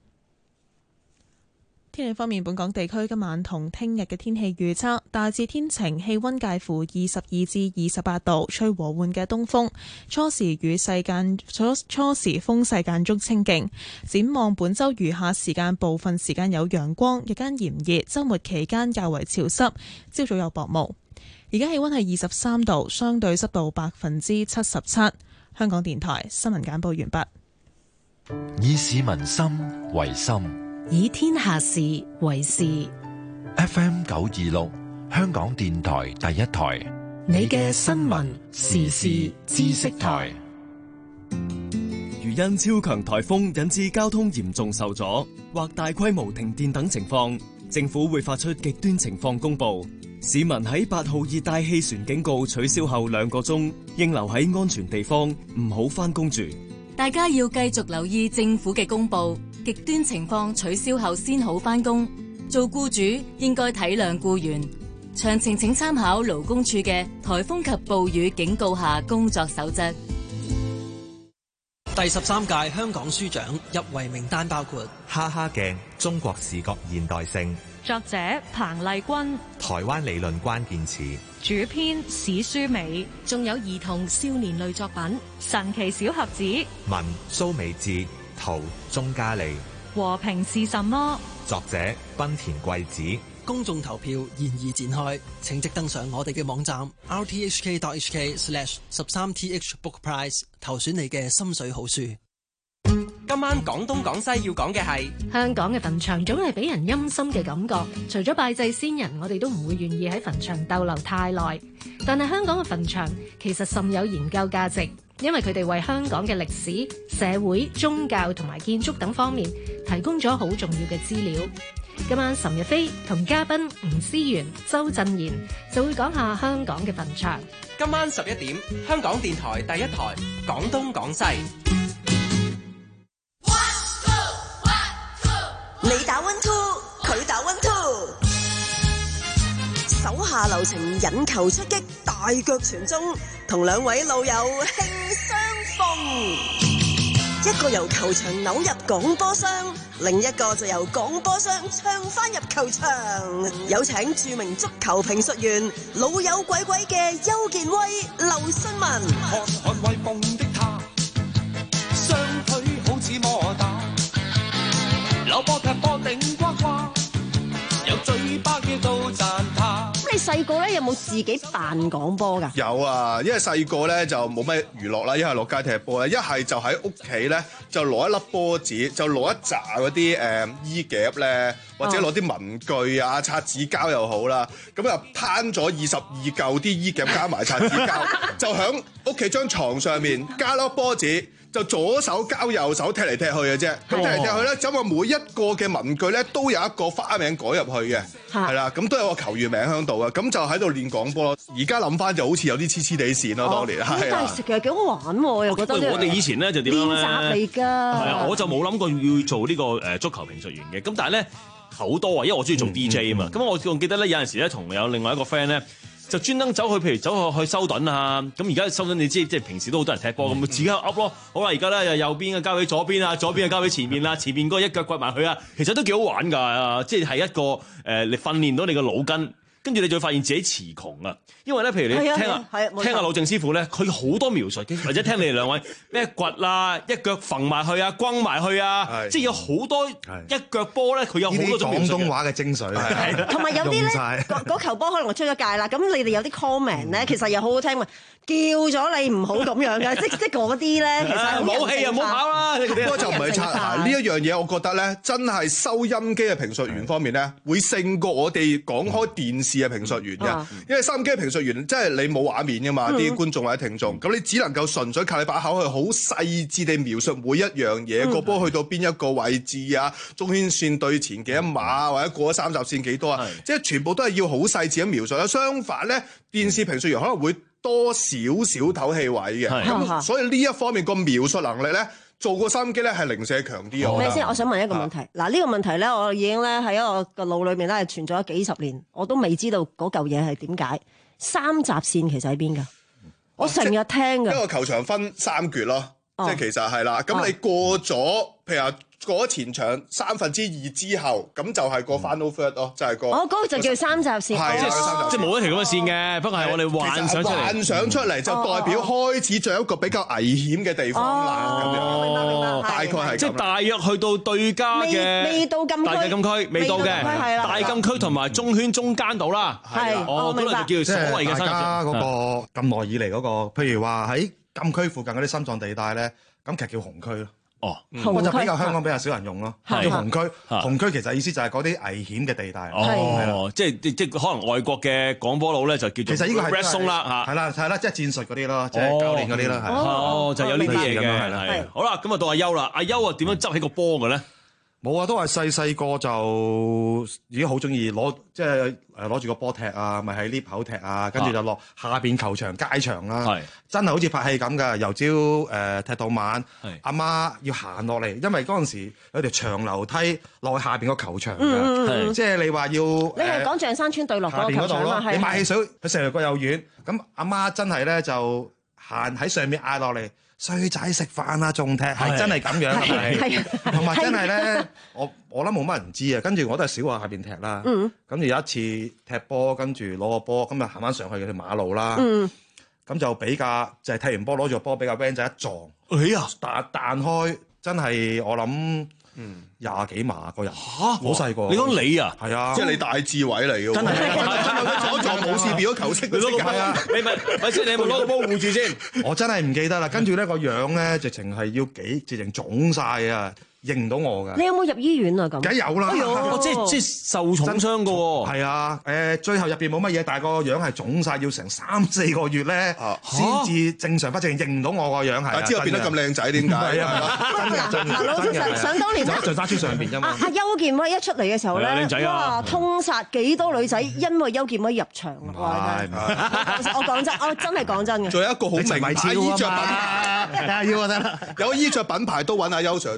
天氣方面，本港地區今晚同聽日嘅天氣預測大致天晴，氣溫介乎二十二至二十八度，吹和緩嘅東風，初時雨勢間初初時風勢間中清勁。展望本周餘下時間，部分時間有陽光，日間炎熱，周末期間較為潮濕，朝早有薄霧。而家氣溫係二十三度，相對濕度百分之七十七。香港電台新聞簡報完畢。 以市民心為心， 以天下事為事。 F M 九二六，香港電台第一台， 你嘅新聞時事知識台。 如因超強颱風引致交通嚴重受阻或大規模停電等情況，政府會發出極端情況公佈。市民喺八號熱帶氣旋警告取消後兩個鐘，應留喺安全地方，唔好返工住。 大家要繼續留意政府嘅公佈，極端情況取消後先好返工。做僱主應該體諒僱員。詳情請參考勞工處嘅颱風及暴雨警告下工作守則。 第十三屆香港書獎入圍名單包括《 哈哈鏡：中國視覺現代性》， 作者彭麗君， 台灣理論關鍵詞， 主編史書美， 仲有兒童少年類作品《 神奇小盒子》， 文蘇美智，圖鍾嘉莉。 和平是什麼？ 作者濱田貴子。 公眾投票現已展開，請即登上我哋嘅網站 r t h k dot h k slash 十三 t h book prize 投選你嘅心水好書。 今晚廣東廣西要講嘅係香港嘅墳場總係俾人陰森嘅感覺，除咗拜祭先人，我哋都唔會願意喺墳場逗留太耐。但係香港嘅墳場其實甚有研究價值，因為佢哋為香港嘅歷史、社會、宗教同埋建築等方面提供咗好重要嘅資料。今晚岑日飛同嘉賓吳思源、周振賢就會講下香港嘅墳場。 今晚十一點，香港電台第一台廣東廣西。 你打 one two， 佢打 one two， 手下留情，引球出擊。 大腳傳中，同兩位老友慶相逢。一個由球場扭入廣播箱，另一個就由廣播箱唱翻入球場。有請著名足球評述員老友鬼鬼嘅邱健威、劉新文。 看看威風的他，雙腿好似摩打，扭波踢波頂呱呱，有嘴巴叫到讚他。 咁你細個咧有冇自己扮廣播㗎？ 有啊，因為細個咧就冇咩娛樂啦，一係落街踢波咧，一係就喺屋企咧就攞一粒波子，就攞一紮嗰啲誒衣夾咧，或者攞啲文具啊、擦紙膠又好啦，咁啊攤咗二十二嚿啲衣夾加埋擦紙膠，就喺屋企張床上面加粒波子。就左手交右手踢嚟踢去嘅啫，咁踢嚟踢去咧，咁啊每一個嘅文具咧都有一個花名改入去嘅，係啦，咁都有個球員名喺度嘅，咁就喺度練廣播咯。而家諗翻就好似有啲黐黐地線咯，當年係。 但係其實幾好玩喎，又覺得。 我哋以前咧就點樣咧？ 練習嚟㗎。 係啊，我就冇諗過要做呢個誒足球評述員嘅，咁但係咧好多啊，因為我中意做 D J 啊嘛，咁我仲記得咧有陣時咧同有另外一個 friend 咧。就專登走去，譬如走去去修頓啊！咁而家修頓你知，即係平時都好多人踢波咁，自己噏咯。好啦，而家咧又右邊嘅交俾左邊啊，左邊嘅交俾前面啦，前面嗰個一腳掘埋佢啊，其實都幾好玩㗎，即係係一個誒、呃，你訓練到你嘅腦筋。跟住你就會發現自己詞窮啊！因為咧，譬如你聽下聽下老鄭師傅咧，佢好多描述嘅，或者聽你哋兩位咩掘啦，一腳揈埋去啊，轟埋去啊，即係有好多一腳波咧，佢有好多種描述。 廣東話嘅精髓， 同埋有啲咧，嗰球波可能我出咗界啦，咁你哋有啲 comment 咧，其實又好好聽嘛，叫咗你唔好咁樣嘅，即即嗰啲咧，其實冇氣啊，唔好跑啦！不過就唔係擦鞋呢一樣嘢，我覺得咧，真係收音機嘅評述員方面咧，會勝過我哋講開電視嘅評述員嘅，啊、因為收音機嘅評述員即係你冇畫面㗎嘛，啲、嗯、觀眾或者聽眾，咁你只能夠純粹靠你把口去好細緻地描述每一樣嘢，個波、嗯、去到邊一個位置啊，中圈線對前幾碼或者過咗三十線幾多啊，即係全部都係要好細緻咁描述啦。相反咧，電視評述員可能會多少少唞氣位嘅，咁、嗯、所以呢一方面個描述能力咧。做個收音機咧係零舍強啲啊！ 咩先？我想問一個問題。嗱、啊，呢、呢個問題咧，我已經咧喺我個腦裏面咧係存咗幾十年，我都未知道嗰嚿嘢係點解。三閘線其實喺邊㗎？我成日聽㗎。 一個球場分三橛咯，哦、即係其實係啦。咁你過咗，哦、譬如話。過咗前場三分之二之後，咁就係個 final third 咯，就係個。哦， 嗰個就叫三閘線。 係啊， 即係冇一條咁嘅線嘅，不過係我哋幻想出嚟。 幻想出嚟就代表開始咗一個比較危險嘅地方啦，咁樣。 明白明白。 大概係咁。 即係大約去到對家嘅。 未到禁區。 大禁區未到嘅。大禁區同埋中圈中間度啦。 係。 哦，嗰個就叫所謂嘅三閘線。 大家嗰個咁耐以嚟嗰個，譬如話喺禁區附近嗰啲心臟地帶咧，咁其實叫紅區咯。 哦， 不過就比較香港比較少人用咯，叫紅區。紅區其實意思就係嗰啲危險嘅地帶。 哦，即係即係可能外國嘅廣播佬咧就叫做。 其實呢個係 red zone 啦， 係啦係啦，即係戰術嗰啲咯，即係教練嗰啲啦，係。 哦，就有呢啲嘢嘅，係啦。好啦，咁啊到阿優啦，阿優啊點樣執起個波嘅咧？ 冇啊，都係細細個就已經好中意攞，即係誒攞住個波踢啊，咪喺 lift 口踢啊，跟住就落下邊球場街場啦。係真係好似拍戲咁㗎，由朝誒踢到晚。係阿媽要行落嚟，因為嗰陣時有條長樓梯落去下邊個球場㗎。係即係你話要你係講象山村對落嗰個球場啊嘛？ 你買汽水佢成日個又遠，咁阿媽真係咧就行喺上面嗌落嚟。衰仔食飯啊，仲踢係真係咁樣係，同埋真係咧，我我諗冇乜人知啊。跟住我都係小學下邊踢啦，咁就有一次踢波，跟住攞個波，咁啊行翻上去條馬路啦，咁就比較就係踢完波攞住個波，俾個 van 仔一撞，哎呀彈彈開，真係我諗廿幾碼個人嚇，好細個。 你講你啊？ 係啊， 即係你大志偉嚟㗎喎。 真係撞一撞冇事變咗球色，你攞個波啊？ 你咪咪先，你有冇攞個波護住先？ 我真係唔記得啦。跟住咧個樣咧，直情係要幾，直情腫晒啊！認唔到我㗎。 你有冇入醫院啊？咁梗有啦。 哦，即係即係受重傷㗎喎。 係啊，誒，最後入邊冇乜嘢，但係個樣係腫晒，要成三四個月咧，先至正常不正認唔到我個樣係。 之後變得咁靚仔，點解？係啊， 真嘅真嘅。 嗱，老實實，想當年咧， 就揸住上邊啫嘛。 阿阿邱健威一出嚟嘅時候咧，哇，通殺幾多女仔，因為邱健威入場啊！哇，我講真，我真係講真嘅。 仲有一個好名牌衣著品牌， 係啊，要啊得啦， 有衣著品牌都揾阿邱 Sir 做模特。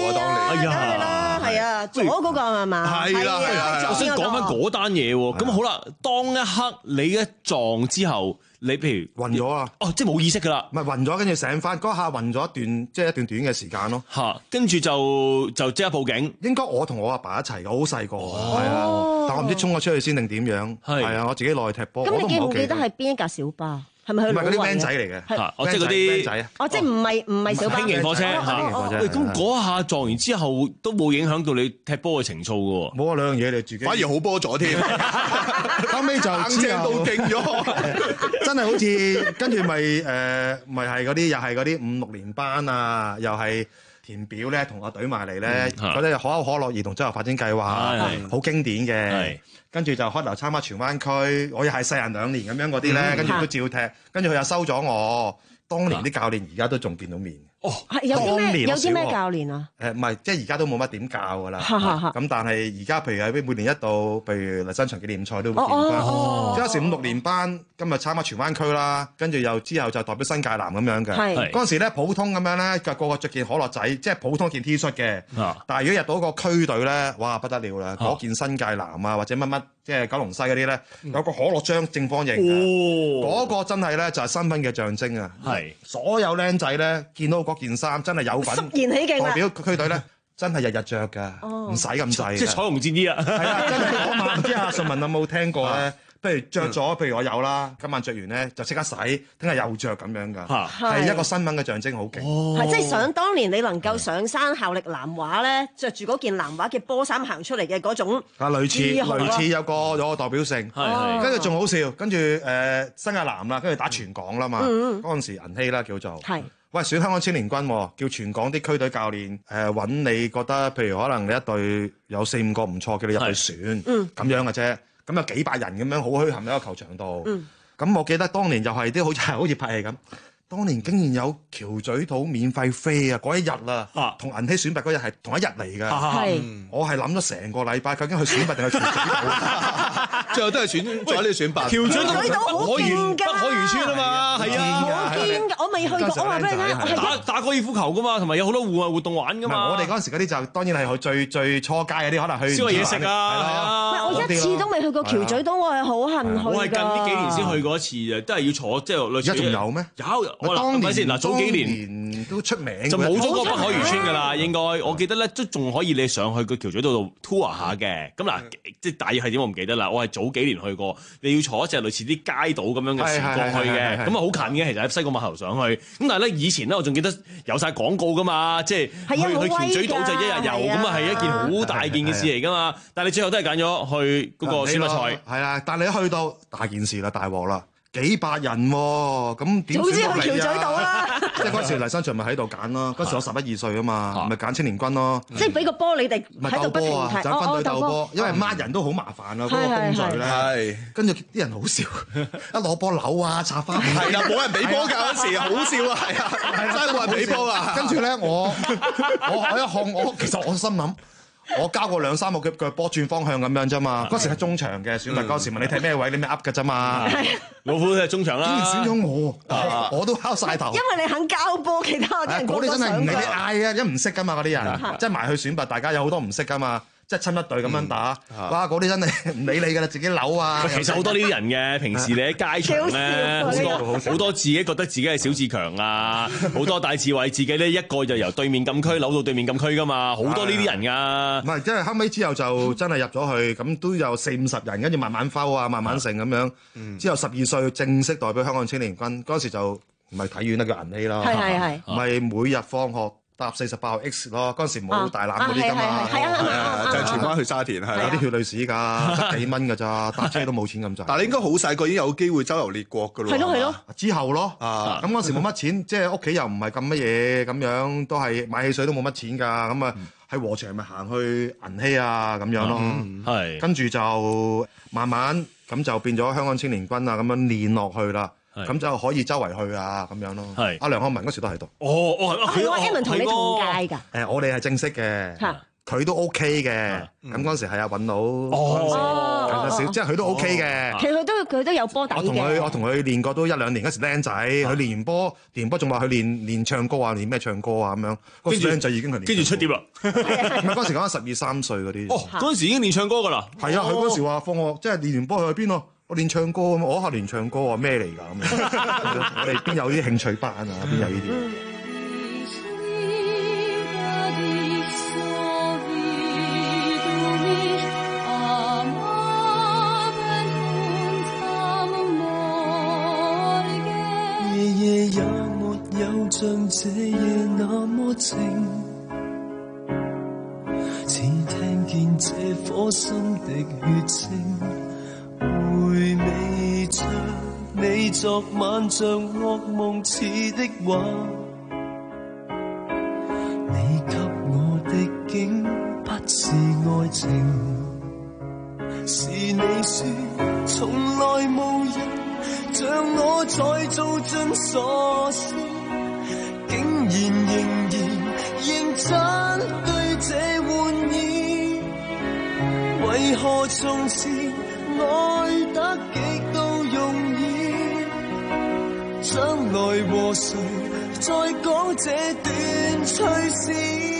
啊，當年。 哎呀， 係啊，左嗰個係嘛？ 係啦係啦， 我想講翻嗰單嘢喎。咁好啦，當一刻你一撞之後。你譬如暈咗啊！ 哦，即係冇意識噶啦， 唔係暈咗，跟住醒翻嗰下暈咗一段，即係一段短嘅時間咯。 嚇，跟住就就即刻報警。 應該我同我阿爸一齊嘅，好細個，係啊，但我唔知衝咗出去先定點樣。係啊，我自己落去踢波。 咁你記唔記得係邊一架小巴？係咪去老運嘅？ 唔係嗰啲 van 仔嚟嘅， 嚇，哦，即係嗰啲 van 仔啊。 哦，即係唔係唔係小巴？ 輕型貨車嚇。喂，咁嗰下撞完之後都冇影響到你踢波嘅情操嘅喎。 冇啊，兩樣嘢你自己。 反而好波咗添。 後尾就硬正到勁咗， 真係好似跟住咪誒咪係嗰啲又係嗰啲五六年班啊，又係填表咧同我隊埋嚟咧，嗰啲可口可樂兒童周遊發展計劃，好經典嘅。跟住就開頭參加荃灣區，我又係細人兩年咁樣嗰啲咧，跟住都照踢，跟住佢又收咗我。當年啲教練而家都仲見到面。 哦，有啲咩有啲咩教練啊？ 誒唔係，即係而家都冇乜點教㗎啦。咁但係而家譬如喺每年一度，譬如嚟新場紀念賽都會見翻。即係有時五六年班，今日參加荃灣區啦，跟住又之後就代表新界南咁樣嘅。嗰陣時咧普通咁樣咧，個個着件可樂仔，即係普通件 T 恤嘅。但係如果入到個區隊咧，哇不得了啦！嗰件新界南啊，或者乜乜，即係九龍西嗰啲咧，有個可樂章正方形嘅，嗰個真係咧就係身份嘅象徵啊！係所有僆仔咧見到嗰件衫真係有份代表區隊咧，真係日日着㗎，唔使咁滯。 即係彩虹戰衣啊！ 係啊，真係嗰晚唔知阿順文有冇聽過咧？譬如着咗，譬如我有啦，今晚着完咧就即刻洗，聽日又着咁樣㗎，係一個新聞嘅象徵，好勁。 係即係想當年你能夠上山效力南華咧，着住嗰件南華嘅波衫行出嚟嘅嗰種。 啊，類似類似有個有個代表性，跟住仲好笑，跟住誒新界南啦，跟住打全港啦嘛，嗰陣時銀禧啦叫做。係。喂，選香港青年軍，叫全港啲區隊教練誒揾你覺得，譬如可能你一隊有四五個唔錯，叫你入去選，咁樣嘅啫。咁有幾百人咁樣好墟冚喺個球場度。咁、嗯、我記得當年又係啲好似係好似拍戲咁。當年竟然有橋咀島免費飛啊！嗰一日啊，同銀禧選拔嗰日係同一日嚟㗎。係，我係諗咗成個禮拜，究竟去選拔定係橋咀島？ 最後都係選咗呢個選拔。 橋咀島好堅㗎， 北海漁村啊嘛，係啊， 好堅㗎！我未去過，我話俾你聽，我係打打高爾夫球㗎嘛，同埋有好多戶外活動玩㗎嘛。 我哋嗰陣時嗰啲就當然係去最最初階嗰啲，可能去燒嘢食啊，係啊。 唔係，我一次都未去過橋咀島，我係好恨去㗎。 我係近呢幾年先去過一次啊，都係要坐即係類似。 而家仲有咩？ 有。我當年先嗱，早幾年都出名， 就冇咗嗰個北海漁村㗎啦。應該我記得咧，都仲可以你上去個橋咀島度 tour 下嘅。咁嗱，即係大約係點我唔記得啦。我係早幾年去過，你要坐一隻類似啲街島咁樣嘅船過去嘅，咁啊好近嘅，其實喺西貢碼頭上去。咁但係咧以前咧，我仲記得有晒廣告㗎嘛，即係去去橋咀島就一日遊，咁啊係一件好大件嘅事嚟㗎嘛。但係你最後都係揀咗去嗰個選拔賽， 係啊。但係你一去到大件事啦，大鑊啦。幾百人喎，咁點選落嚟啊？早知去橋咀島啦！即係嗰時黎新祥咪喺度揀咯，嗰時我十一二歲啊嘛，咪揀青年軍咯。 即係俾個波你哋喺度不停踢， 就分隊鬥波，因為孖人都好麻煩啊，嗰個工序咧。跟住啲人好笑，一攞波扭啊，插翻。 係啦，冇人俾波㗎嗰時，好笑啊，係啊，真係冇人俾波啊。 跟住咧，我我我一看我，其實我心諗。我交過兩三個腳腳波轉方向咁樣啫嘛，嗰時係中場嘅選拔，嗰時問你踢咩位，你咪噏㗎啫嘛。 老虎係中場啦， 竟然選咗我，我都敲晒頭。 因為你肯交波，其他啲人嗰啲真係唔理你嗌啊，因為唔識㗎嘛嗰啲人，即係埋去選拔，大家有好多唔識㗎嘛。即係親一隊咁樣打，哇！嗰啲真係唔理你㗎啦，自己扭啊。 其實好多呢啲人嘅，平時你喺街場咧，好多好多自己覺得自己係小志強啊，好多大智慧，自己咧一個就由對面禁區扭到對面禁區㗎嘛，好多呢啲人㗎。 唔係，即係後尾之後就真係入咗去，咁都有四五十人，跟住慢慢摟啊，慢慢成咁樣。之後十二歲正式代表香港青年軍，嗰時就唔係體院啦，叫銀禧啦。 係係係。 唔係每日放學。搭四十八號 X 咯，嗰陣時冇大欖嗰啲㗎嘛， 係啊， 就係荃灣去沙田，係有啲血淚史㗎，得幾蚊㗎咋，搭車都冇錢咁滯。 但係你應該好細個已經有機會周遊列國㗎咯。 係咯係咯， 之後咯，咁嗰時冇乜錢，即係屋企又唔係咁乜嘢，咁樣都係買汽水都冇乜錢㗎，咁啊喺禾場咪行去銀禧啊咁樣咯，係跟住就慢慢咁就變咗香港青年軍啊，咁樣練落去啦。咁就可以周圍去啊，咁樣咯。係阿梁漢文嗰時都喺度。 哦哦， 係喎，Edmond 同你同屆㗎。 誒，我哋係正式嘅。嚇。 佢都 OK 嘅，咁嗰陣時係阿尹佬，哦，少即係佢都 OK 嘅。 其實佢都佢都有波底嘅。 我同佢我同佢練過都一兩年，嗰時僆仔，佢練完波練完波仲話佢練練唱歌啊，練咩唱歌啊咁樣。嗰時僆仔已經係練， 跟住出碟啦。 唔係嗰陣時講緊十二三歲嗰啲。 哦，嗰陣時已經練唱歌㗎啦。 係啊，佢嗰時話放學即係練完波去邊咯？我練唱歌咁，我學練唱歌啊，咩嚟㗎咁樣？我哋邊有啲興趣班啊？邊有呢啲？ 夜也沒有像這夜那麼靜，只聽見這顆心的血清，回味着你昨晚像噩夢似的話，你給我的竟不是愛情，是你說從來無人像我再做盡傻事，竟然仍然認真對這玩意，為何從前愛得極度容易，將來和誰再講這段趣事，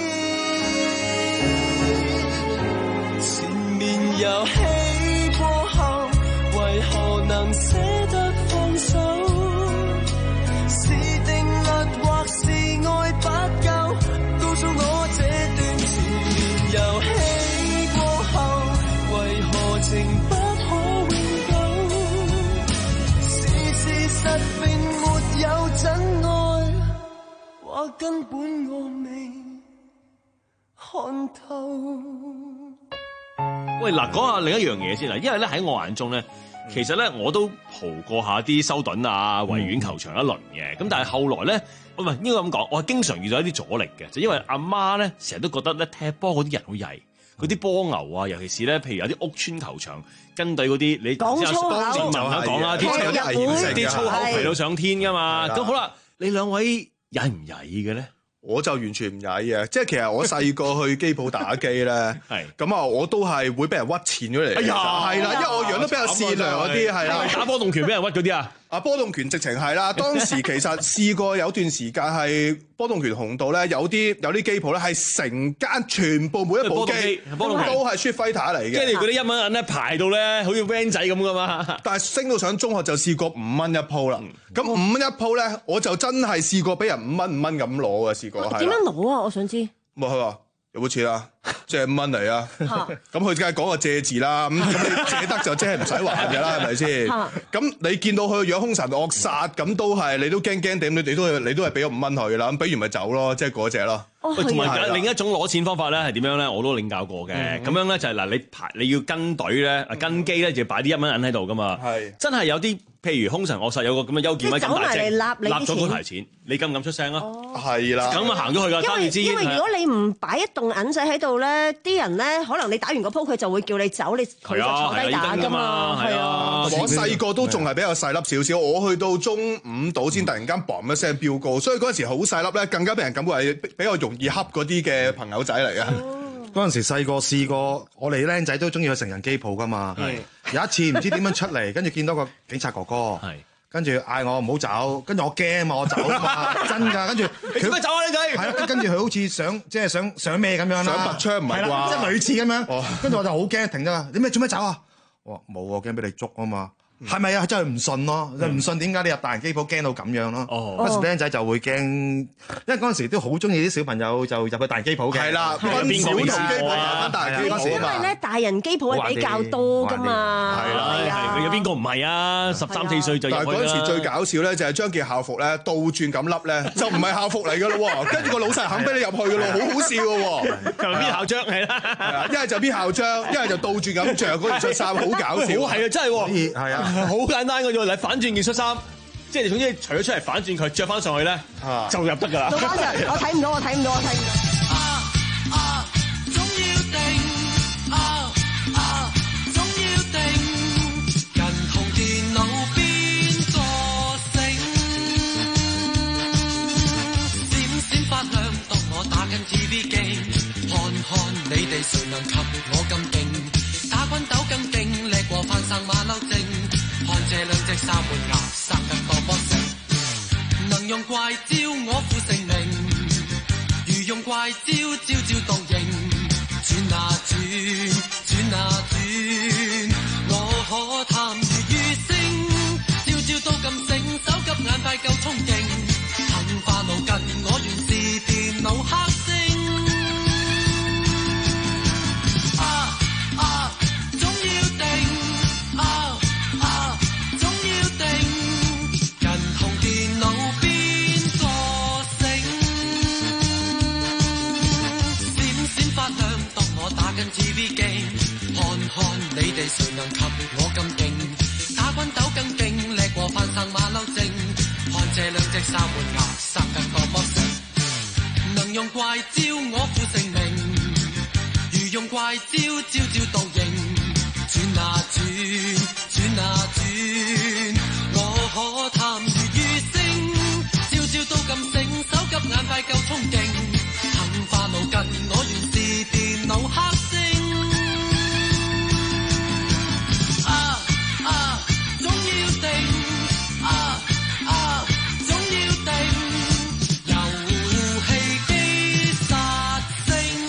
前面遊戲過後為何能捨得放手，是定律或是愛不夠，告訴我這段前面遊戲過後為何情不可永久，是事實並沒有真愛，或根本我未看透。 喂，嗱，講下另一樣嘢先啦，因為咧喺我眼中咧。其實咧，我都蒲過下啲修頓啊、維園球場一輪嘅，咁、嗯、但係後來咧，唔係應該咁講，我係經常遇到一啲阻力嘅，就因為阿媽咧成日都覺得咧踢波嗰啲人好曳，嗰啲波牛啊，尤其是咧，譬如有啲屋村球場跟隊嗰啲，你講粗口， 正文啦講啦，啲有啲危險性，啲粗口肥到上天噶嘛，咁好啦，你兩位曳唔曳嘅咧？ 我就完全唔曳嘅，即係其實我細個去機鋪打機咧，咁啊我都係會俾人屈錢咗嚟，係啦，因為我樣都比較善良嗰啲，係啦， 打波動拳俾人屈嗰啲啊， 啊波動拳直情係啦，當時其實試過有段時間係波動拳紅到咧，有啲有啲機鋪咧係成間全部每一部機都係 Street Fighter 嚟嘅， 即係嗰啲一蚊銀咧排到咧，好似 van 仔咁噶嘛。 但係升到上中學就試過五蚊一鋪啦，咁五蚊一鋪咧，我就真係試過俾人五蚊五蚊咁攞啊，試過係。 點樣攞啊？我想知。 冇佢話有冇錢啊？借五蚊嚟啊！咁佢梗係講個借字啦，咁咁你借得就即係唔使還嘅啦，係咪先？咁你見到佢個樣兇神惡煞，咁都係你都驚驚地，你你都你都係俾咗五蚊佢啦，咁俾完咪走咯，即係嗰隻咯。 同埋另一種攞錢方法咧係點樣咧？我都領教過嘅。咁樣咧就係嗱，你排你要跟隊咧，跟機咧就要擺啲一蚊銀喺度噶嘛。係真係有啲譬如兇神惡煞有個咁嘅優健威咁大隻，立咗嗰台錢，你敢唔敢出聲啊？係啦，咁啊行咗去㗎。因為因為如果你唔擺一棟銀仔喺度咧，啲人咧可能你打完個鋪佢就會叫你走，你佢就坐低打㗎嘛。係啊， 我細個都仲係比較細粒少少，我去到中五度先突然間嘣一聲飆高，所以嗰陣時好細粒咧，更加俾人感覺係比較容易恰嗰啲嘅朋友仔嚟嘅。 嗰陣時細個試過，我哋僆仔都中意去成人機鋪噶嘛。有一次唔知點樣出嚟，跟住見到個警察哥哥，跟住嗌我唔好走，跟住我驚嘛，我走嘛，真㗎。跟住你做咩走啊？你仔係啊，跟住佢好似想即係想想咩咁樣啦， 想拔槍唔係啩？ 即係類似咁樣。跟住我就好驚，停咗啦。你咩做咩走啊？我話冇啊，驚俾你捉啊嘛。係咪啊？真係唔信咯，唔信點解你入大人機鋪驚到咁樣咯？嗰時僆仔就會驚，因為嗰陣時都好中意啲小朋友就入去大人機鋪嘅。 係啦，分小同機鋪啊，分大人機鋪啊。 因為咧大人機鋪係比較多噶嘛。 係啦，係有邊個唔係啊？十三四歲就入去啦。 但係嗰陣時最搞笑咧，就係將件校服咧倒轉咁笠咧，就唔係校服嚟噶咯喎。跟住個老細肯俾你入去噶咯，好好笑噶喎。 係咪邊校章係啦？ 一係就邊校章，一係就倒轉咁着嗰件恤衫，好搞笑。 好係啊，真係喎。 係啊。 好簡單嘅啫，你反轉件恤衫，即係總之除咗出嚟反轉佢，着翻上去咧，就入得㗎啦。 老闆就我睇唔到，我睇唔到，我睇唔到。啊啊，總要定，啊啊，總要定。人同電腦邊個醒？閃閃發亮，當我打緊 T V 機，看看你誰能及我咁勁？打滾斗更勁，叻過翻生馬騮精。看這兩隻三門牙，生得多麼正。能用怪招我負成名，如用怪招招招到應。轉啊轉，轉啊轉，我可貪如雨星，朝朝都咁醒，手急眼快夠衝勁，杏花腦筋我原是電腦黑星。啊啊，總要定，啊啊，總要定，人同電腦邊個醒？閃閃發亮，當我打緊 T V game， 看看你哋誰能及我咁勁？打滾斗更勁，叻過翻生馬騮精。看這兩隻三門牙，生得多麼正。能用怪招我負成名，如用怪招招招到應。轉啊轉，轉啊轉，我可貪如雨星，朝朝都咁醒，手急眼快夠衝勁，杏花腦筋我原是電腦黑星。啊啊，總要定，啊啊，總要定，遊戲機殺星。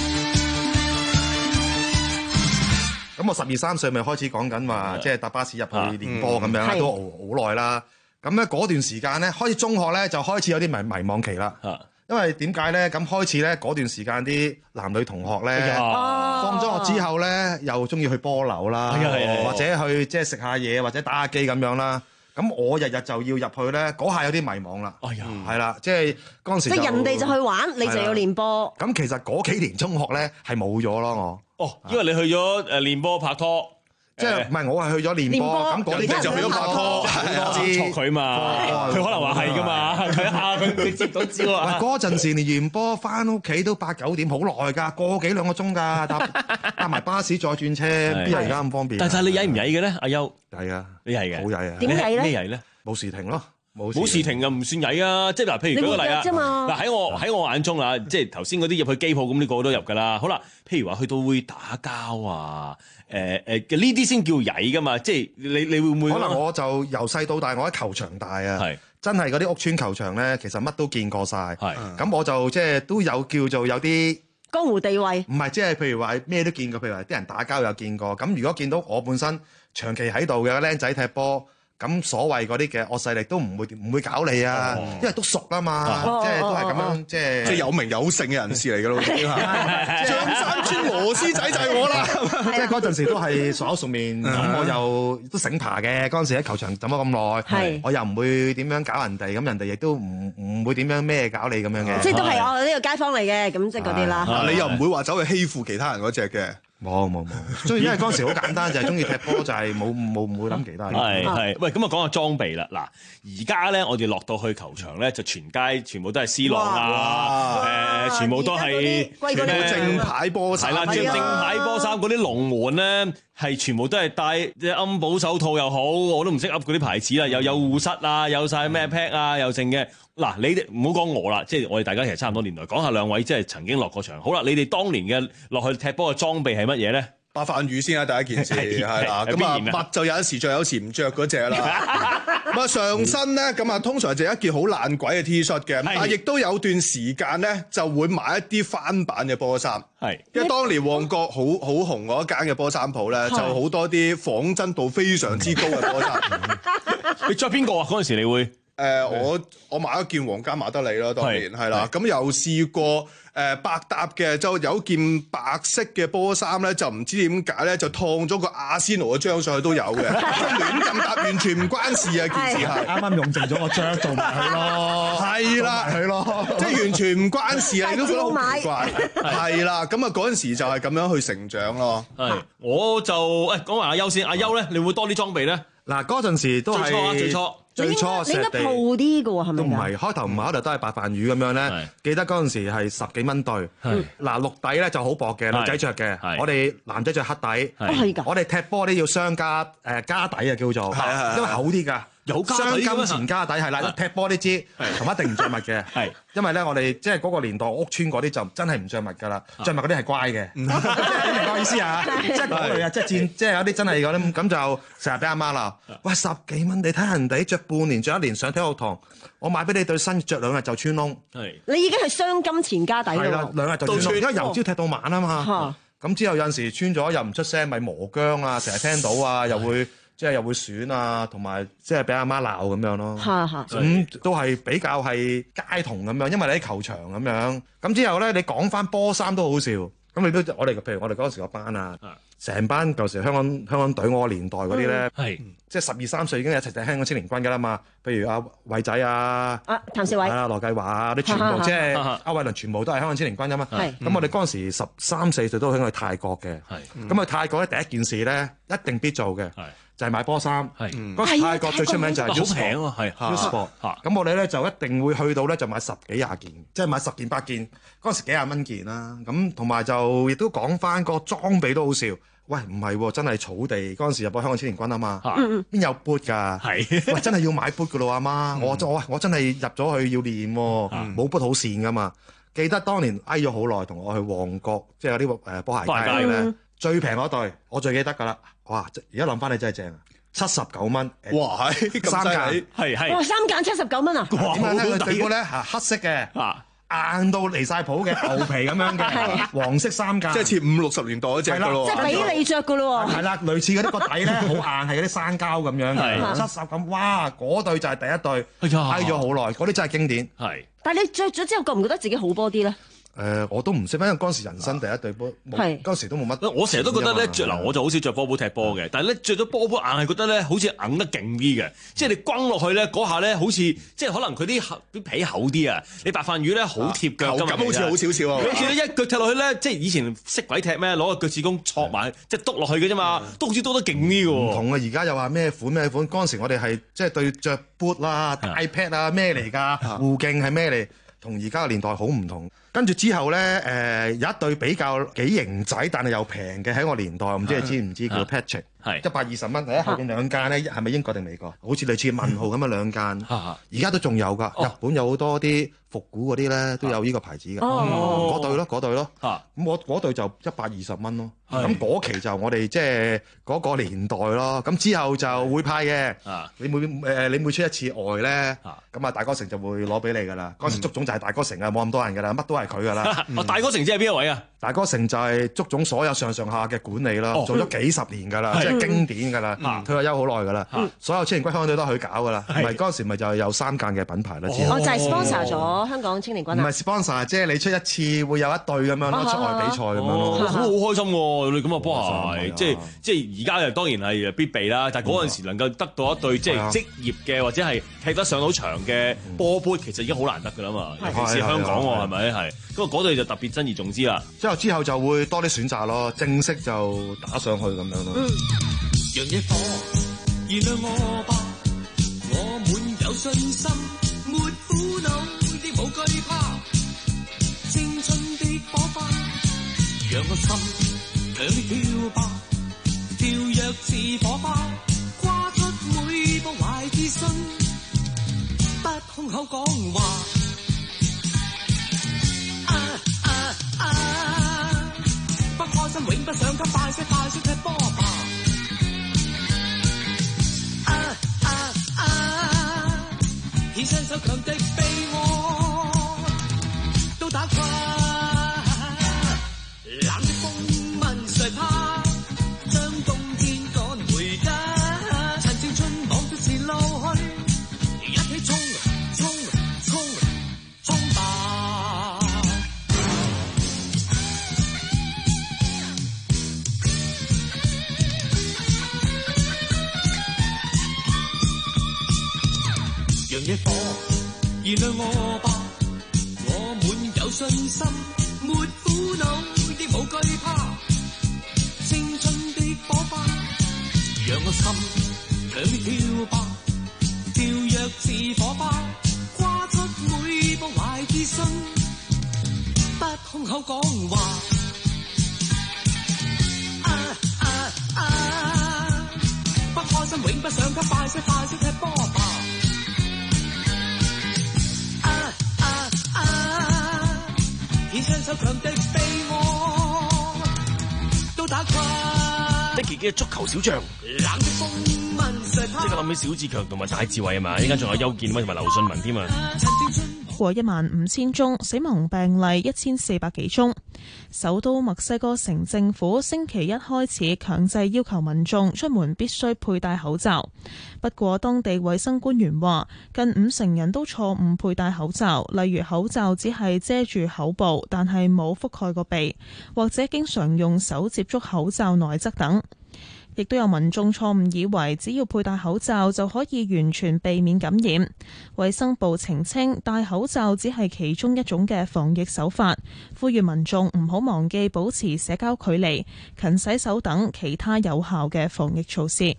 咁我十二三歲咪開始講緊話，即係搭巴士入去練波咁樣啦， 嗯都好耐啦。咁咧嗰段時間咧，開始中學咧就開始有啲迷迷惘期啦。因為點解咧？咁開始咧嗰段時間啲男女同學咧，放咗學之後咧，又中意去波樓啦，或者去即係食下嘢，或者打下機咁樣啦。咁我日日就要入去咧，嗰下有啲迷惘啦。 哎呀， 係啦，即係嗰陣時就即係人哋就去玩，你就要練波。 咁其實嗰幾年中學咧係冇咗咯，我。 哦，因為你去咗誒練波拍拖。 即係唔係我係去咗練波，咁嗰啲就去咗拍拖， 錯佢嘛，佢可能話係噶嘛，睇下佢佢接到招啊！ 嗰陣時練完波翻屋企都八九點，好耐㗎，個幾兩個鐘㗎，搭搭埋巴士再轉車，邊有而家咁方便？ 但係你曳唔曳嘅咧，阿優？ 曳啊， 你曳嘅， 好曳啊！ 點曳咧？ 咩曳咧？ 冇時停咯。 冇時停就唔算曳啊！即係嗱，譬如舉個例啊，嗱喺我喺我眼中啊，即係頭先嗰啲入去機鋪咁，呢個都入㗎啦。好啦，譬如話去到會打交啊，誒誒嘅呢啲先叫曳㗎嘛。即係你你會唔會？ 可能我就由細到大，我喺球場大啊，真係嗰啲屋村球場咧，其實乜都見過晒。咁我就即係都有叫做有啲江湖地位。唔係即係譬如話咩都見過，譬如話啲人打交有見過。咁如果見到我本身長期喺度嘅僆仔踢波。咁所謂嗰啲嘅惡勢力都唔會唔會搞你啊，因為都熟啦嘛，即係都係咁樣，即係即係有名有姓嘅人士嚟㗎咯，象山村螺絲仔就係我啦， 即係嗰陣時都係熟口熟面，咁我又都醒爬嘅，嗰陣時喺球場浸咗咁耐，我又唔會點樣搞人哋，咁人哋亦都唔唔會點樣咩搞你咁樣嘅， 即係都係我呢個街坊嚟嘅，咁即係嗰啲啦。 你又唔會話走去欺負其他人嗰隻嘅。 冇冇冇，所以因為嗰陣時好簡單，就係中意踢波，就係冇冇唔會諗其他嘢。 係係，喂，咁啊講下裝備啦。嗱，而家咧我哋落到去球場咧，就全街全部都係 C 朗啊，誒，全部都係全部正牌波衫， 係啦，正正牌波衫嗰啲龍門咧，係全部都係戴即係暗保手套又好，我都唔識噏嗰啲牌子啦，又有護膝啊，有晒咩 pad 啊，又剩嘅。嗱，你哋唔好講我啦，即係我哋大家其實差唔多年代，講下兩位即係曾經落過場。好啦，你哋當年嘅落去踢波嘅裝備係乜嘢咧？ 白飯魚先啊，第一件事係啦，咁啊襪就有時着，有時唔着嗰隻啦。咁啊上身咧，咁啊通常就一件好爛鬼嘅 T 恤嘅，但係亦都有段時間咧就會買一啲翻版嘅波衫。係，因為當年旺角好好紅嗰間嘅波衫鋪咧，就好多啲仿真度非常之高嘅波衫。 你着邊個啊？嗰陣時你會？ 誒、呃、我我買一件皇家馬德里啦，當年係啦，咁又試過誒、呃、百搭嘅，就有件白色嘅波衫咧，就唔知點解咧，就燙咗個阿仙奴嘅章上去都有嘅，亂咁搭完全唔關事啊！件事係啱啱用剩咗個章做埋佢咯， 係啦， 係咯， 即係完全唔關事啊！你都覺得好奇怪，係啦，咁啊嗰陣時就係咁樣去成長咯。 係，我就誒講埋阿優先，阿優咧，你會多啲裝備咧？ 嗱嗰陣時都係最初啊，最初。 最初你應該鋪啲嘅喎，係咪？ 都唔係，開頭唔係，開頭都係白飯魚咁樣咧。記得嗰陣時係十幾蚊對。嗱綠底咧就好薄嘅，女仔着嘅。我哋男仔着黑底。 係㗎。 我哋踢波咧要雙加誒加底啊，叫做，因為厚啲㗎。 有家底雙嘅咩金錢家底係啦，踢波呢支同一定唔着襪嘅， 係因為咧我哋即係嗰個年代屋村嗰啲就真係唔着襪㗎啦，着襪嗰啲係乖嘅，即係你明我意思啊？即係嗰類啊，即係戰，即係有啲真係嗰啲咁就成日俾阿媽鬧，喂十幾蚊你睇人哋着半年着一年上體育堂，我買俾你對新着兩日就穿窿， 係你已經係雙金錢家底係啦咯， 兩日就穿窿，因為由朝踢到晚啊嘛。咁之後有陣時穿咗又唔出聲，咪磨姜啊，成日聽到啊，又會即係又會損啊，同埋即係俾阿媽鬧咁樣咯。咁都係比較係街童咁樣，因為你喺球場咁樣。咁之後咧，你講翻波衫都好笑。咁你都我哋譬如我哋嗰陣時個班啊，成班舊時香港香港隊我個年代嗰啲咧， 係即係十二三歲已經一齊踢香港青年軍㗎啦嘛。譬如阿偉仔啊， 啊譚少偉啊羅繼華啊，你全部即係阿偉倫全部都係香港青年軍㗎嘛。咁我哋嗰陣時十三四歲都去去泰國嘅，咁去泰國咧第一件事咧一定必做嘅就係買波衫。嗰時泰國最出名就係 U 好平啊，係 U Sport。咁我哋咧就一定會去到咧就買十幾廿件，即係買十件八件。嗰陣時幾廿蚊件啦。咁同埋就亦都講翻個裝備都好笑。喂，唔係喎，真係草地嗰陣時入到香港青年軍啊嘛，邊有 boot 㗎？係，喂，真係要買 boot 㗎咯，阿媽，我我我真係入咗去要練喎，冇 boot 好跣㗎嘛。記得當年挨咗好耐，同我去旺角，即係有啲誒波鞋街咧，最平嗰對，我最記得㗎啦。哇！而家諗翻你真係正啊，七十九蚊。 哇！ 三間係係。 哇！三間七十九蚊啊！ 點樣咧？佢對波咧係黑色嘅。硬到離晒譜嘅牛皮咁樣嘅黃色三間， 即係似五六十年代嗰隻㗎咯， 即係俾你着㗎咯喎。 係啦，類似嗰啲個底咧好硬，係嗰啲生膠咁樣嘅，七十咁，哇！嗰對就係第一對，挨咗好耐，嗰啲真係經典。 係。 但係你着咗之後，覺唔覺得自己好波啲咧？ 誒、呃，我都唔識，因為嗰陣時人生第一對波，嗰陣時都冇乜。 我成日都覺得咧，着嗱我就好少着波波踢波嘅，但係咧着咗波波硬係覺得咧，好似硬得勁啲嘅，即係你轟落去咧嗰下咧，好似即係可能佢啲啲皮厚啲啊，你白飯魚咧好貼腳， 口感好似好少少啊。 你見到一腳踢落去咧，即係以前識鬼踢咩？攞個腳趾公戳埋，即係篤落去嘅啫嘛，都好似篤得勁啲嘅喎。 唔同啊！而家又話咩款咩款，嗰陣時我哋係即係對着 boot 啦、大 pad 啊咩嚟㗎，護鏡係咩嚟？同而家嘅年代好唔同。跟住之後咧，誒、呃、有一對比較幾型仔，但係又平嘅喺我年代，唔知你知唔知叫 Patrick？係一百二十蚊，喺後邊兩間咧，係咪英國定美國？好似類似問號咁樣兩間，而家都仲有㗎。日本有好多啲復古嗰啲咧，都有呢個牌子嘅。嗰對咯，嗰對咯。咁我嗰對就一百二十蚊咯。咁嗰期就我哋即係嗰個年代咯。咁之後就會派嘅。你每誒你每出一次外咧，咁啊大哥城就會攞俾你㗎啦。嗰時足總就係大哥城啊，冇咁多人㗎啦，乜都係佢㗎啦。 大哥城即係邊一位啊？ 大哥城就係足總所有上上下嘅管理啦，做咗幾十年㗎啦，即係經典㗎啦，退咗休好耐㗎啦。所有青年軍香港隊都係佢搞㗎啦，咪嗰陣時咪就有三間嘅品牌啦。 我就係 sponsor 咗香港青年軍。 唔係 sponsor，即係你出一次會有一隊咁樣咯，出外比賽咁樣咯。 好開心喎！你咁啊波鞋，即係即係而家就當然係必備啦。但係嗰陣時能夠得到一對即係職業嘅或者係踢得上到場嘅波杯，其實已經好難得㗎啦嘛。尤其是香港喎，係咪係？咁啊嗰對就特別珍而重之啦。 之後之後就會多啲選擇咯，正式就打上去咁樣咯。 讓野火燃亮我吧，我滿有信心，沒苦惱亦無懼怕，青春的火花，讓我心強烈跳吧，跳躍似火花，跨出每步懷自信，不空口講話。啊啊啊！不開心永不想給，快些快些踢波吧！啊啊啊！顯身手強敵被我都打垮，冷的風問誰怕？將冬天趕回家，趁青春望着前路去，一起衝衝衝衝吧！讓野火燃亮我吧，我滿有信心，沒苦惱亦無懼怕，青春的火花，讓我心強烈跳吧，跳躍似火花，跨出每步懷自信，不空口講話。啊啊啊！不開心永不想給，快些快些踢波吧！ 雙手強敵被我都打垮。 迪奇嘅足球小將， 冷的風問誰怕？ 即刻諗起小志強同埋戴志偉啊嘛，依家仲有邱建威同埋劉信文添啊。 過一萬五千宗，死亡病例一千四百幾宗。首都墨西哥城政府星期一開始強制要求民眾出門必須佩戴口罩。不過，當地衛生官員話，近五成人都錯誤佩戴口罩，例如口罩只係遮住口部，但係冇覆蓋個鼻，或者經常用手接觸口罩內側等。亦都有民眾錯誤以為只要佩戴口罩就可以完全避免感染。衛生部澄清，戴口罩只係其中一種嘅防疫手法，呼籲民眾唔好忘記保持社交距離、勤洗手等其他有效嘅防疫措施。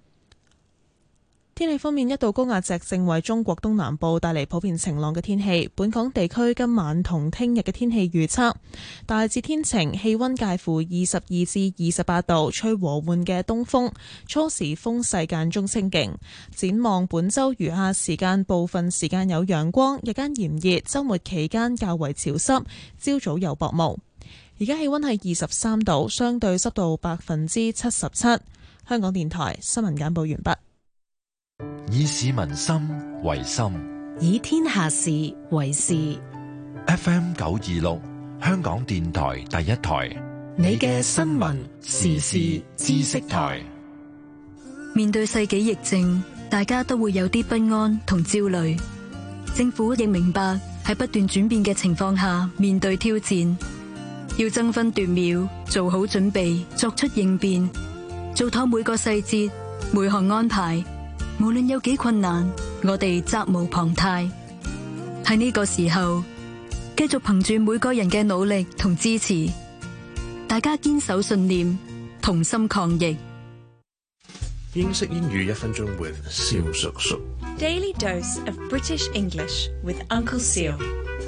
天氣方面，一道高壓脊正為中國東南部帶嚟普遍晴朗嘅天氣。本港地區今晚同聽日嘅天氣預測大致天晴，氣溫介乎二十二至二十八度，吹和緩嘅東風，初時風勢間中清勁。展望本週餘下時間，部分時間有陽光，日間炎熱，週末期間較為潮濕，朝早有薄霧。而家氣溫係二十三度，相對濕度百分之七十七。香港電台新聞簡報完畢。 以市民心為心， 以天下事為事。 F M 九二六，香港電台第一台， 你嘅新聞時事知識台。 面對世紀疫症，大家都會有啲不安同焦慮。政府亦明白喺不斷轉變嘅情況下面對挑戰，要爭分奪秒做好準備，作出應變，做妥每個細節，每項安排。無論有幾困難，我哋責無旁貸。喺呢個時候，繼續憑住每個人嘅努力同支持，大家堅守信念，同心抗疫。 英式英語一分鐘 with 蕭叔叔。 Daily dose of British English with Uncle Seal。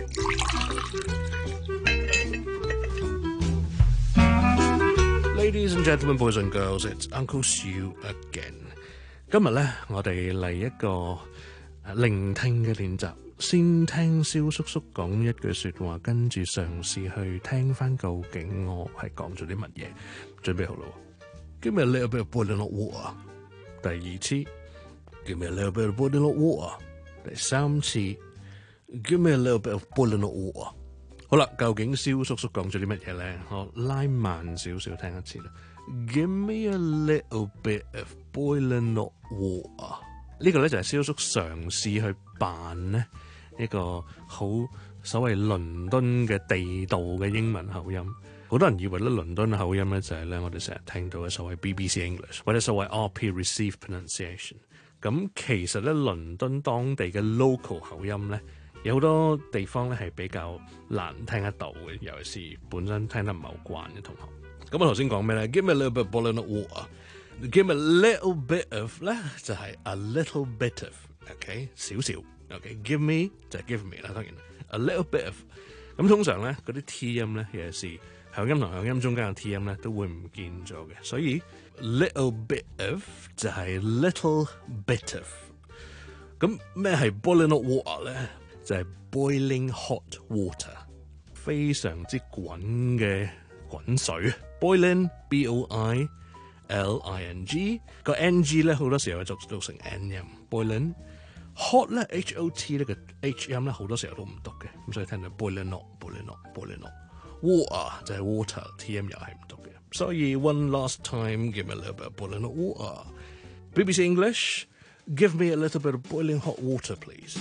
Ladies and gentlemen, boys and girls, it's Uncle Seal again。今日咧，我哋嚟一個聆聽嘅練習，先聽蕭叔叔講一句說話，跟住嘗試去聽翻究竟我係講咗啲乜嘢。準備好啦 ，Give me a little bit of boiling hot water。第二次 ，Give me a little bit of boiling hot water。第三次 ，Give me a little bit of boiling hot water。好啦，究竟蕭叔叔講咗啲乜嘢咧？我拉慢少少聽一次啦。Give me a little bit of boiling hot water。呢個咧就係蕭叔嘗試去扮呢一個好所謂倫敦嘅地道嘅英文口音。好多人以為咧倫敦口音咧就係咧我哋成日聽到嘅所謂 B B C English 或者所謂 R P Received Pronunciation。咁其實咧倫敦當地嘅 local 口音咧有好多地方咧係比較難聽得到嘅，尤其是本身聽得唔係好慣嘅同學。咁我頭先講咩咧 ？Give me a little bit of boiling hot water。Give me a little bit of 咧就係 a little bit of，OK 少少 ，OK。Give me 就係 give me 啦，當然 a little bit of。咁通常咧嗰啲 T 音咧，尤其是響音同響音中間嘅 T 音咧，都會唔見咗嘅。所以 little bit of 就係 little bit of。咁咩係 boiling hot water 咧？就係 boiling hot water， 非常之滾嘅滾水。Boiling B O I L I N G 個 N G 咧好多時候就讀成 N 音。Boiling hot 咧 H O T 呢個 H 音咧好多時候都唔讀嘅，咁所以聽到 boiling hot boiling hot boiling hot water 就係 water T 音又係唔讀嘅。所以 one last time give me a little bit of boiling hot water。B B C English give me a little bit of boiling hot water please。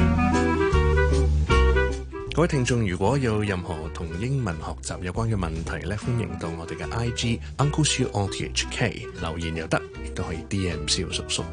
各位聽眾，如果有任何同英文學習有關嘅問題咧，歡迎到我哋嘅 I G Uncle Siu R T H K 留言又得，亦都可以 D M 蕭叔叔。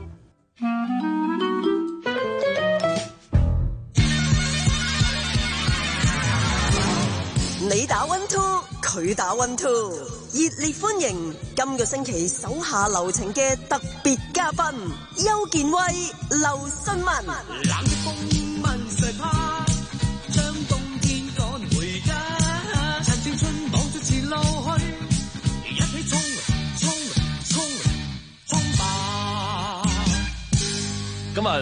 你打 one two， 佢打 one two， 熱烈歡迎今個星期手下留情嘅特別嘉賓邱建威、劉信文。 冷的風問誰怕？將冬天趕回家，趁青春望着前路去，一起衝衝衝衝吧！ 咁啊，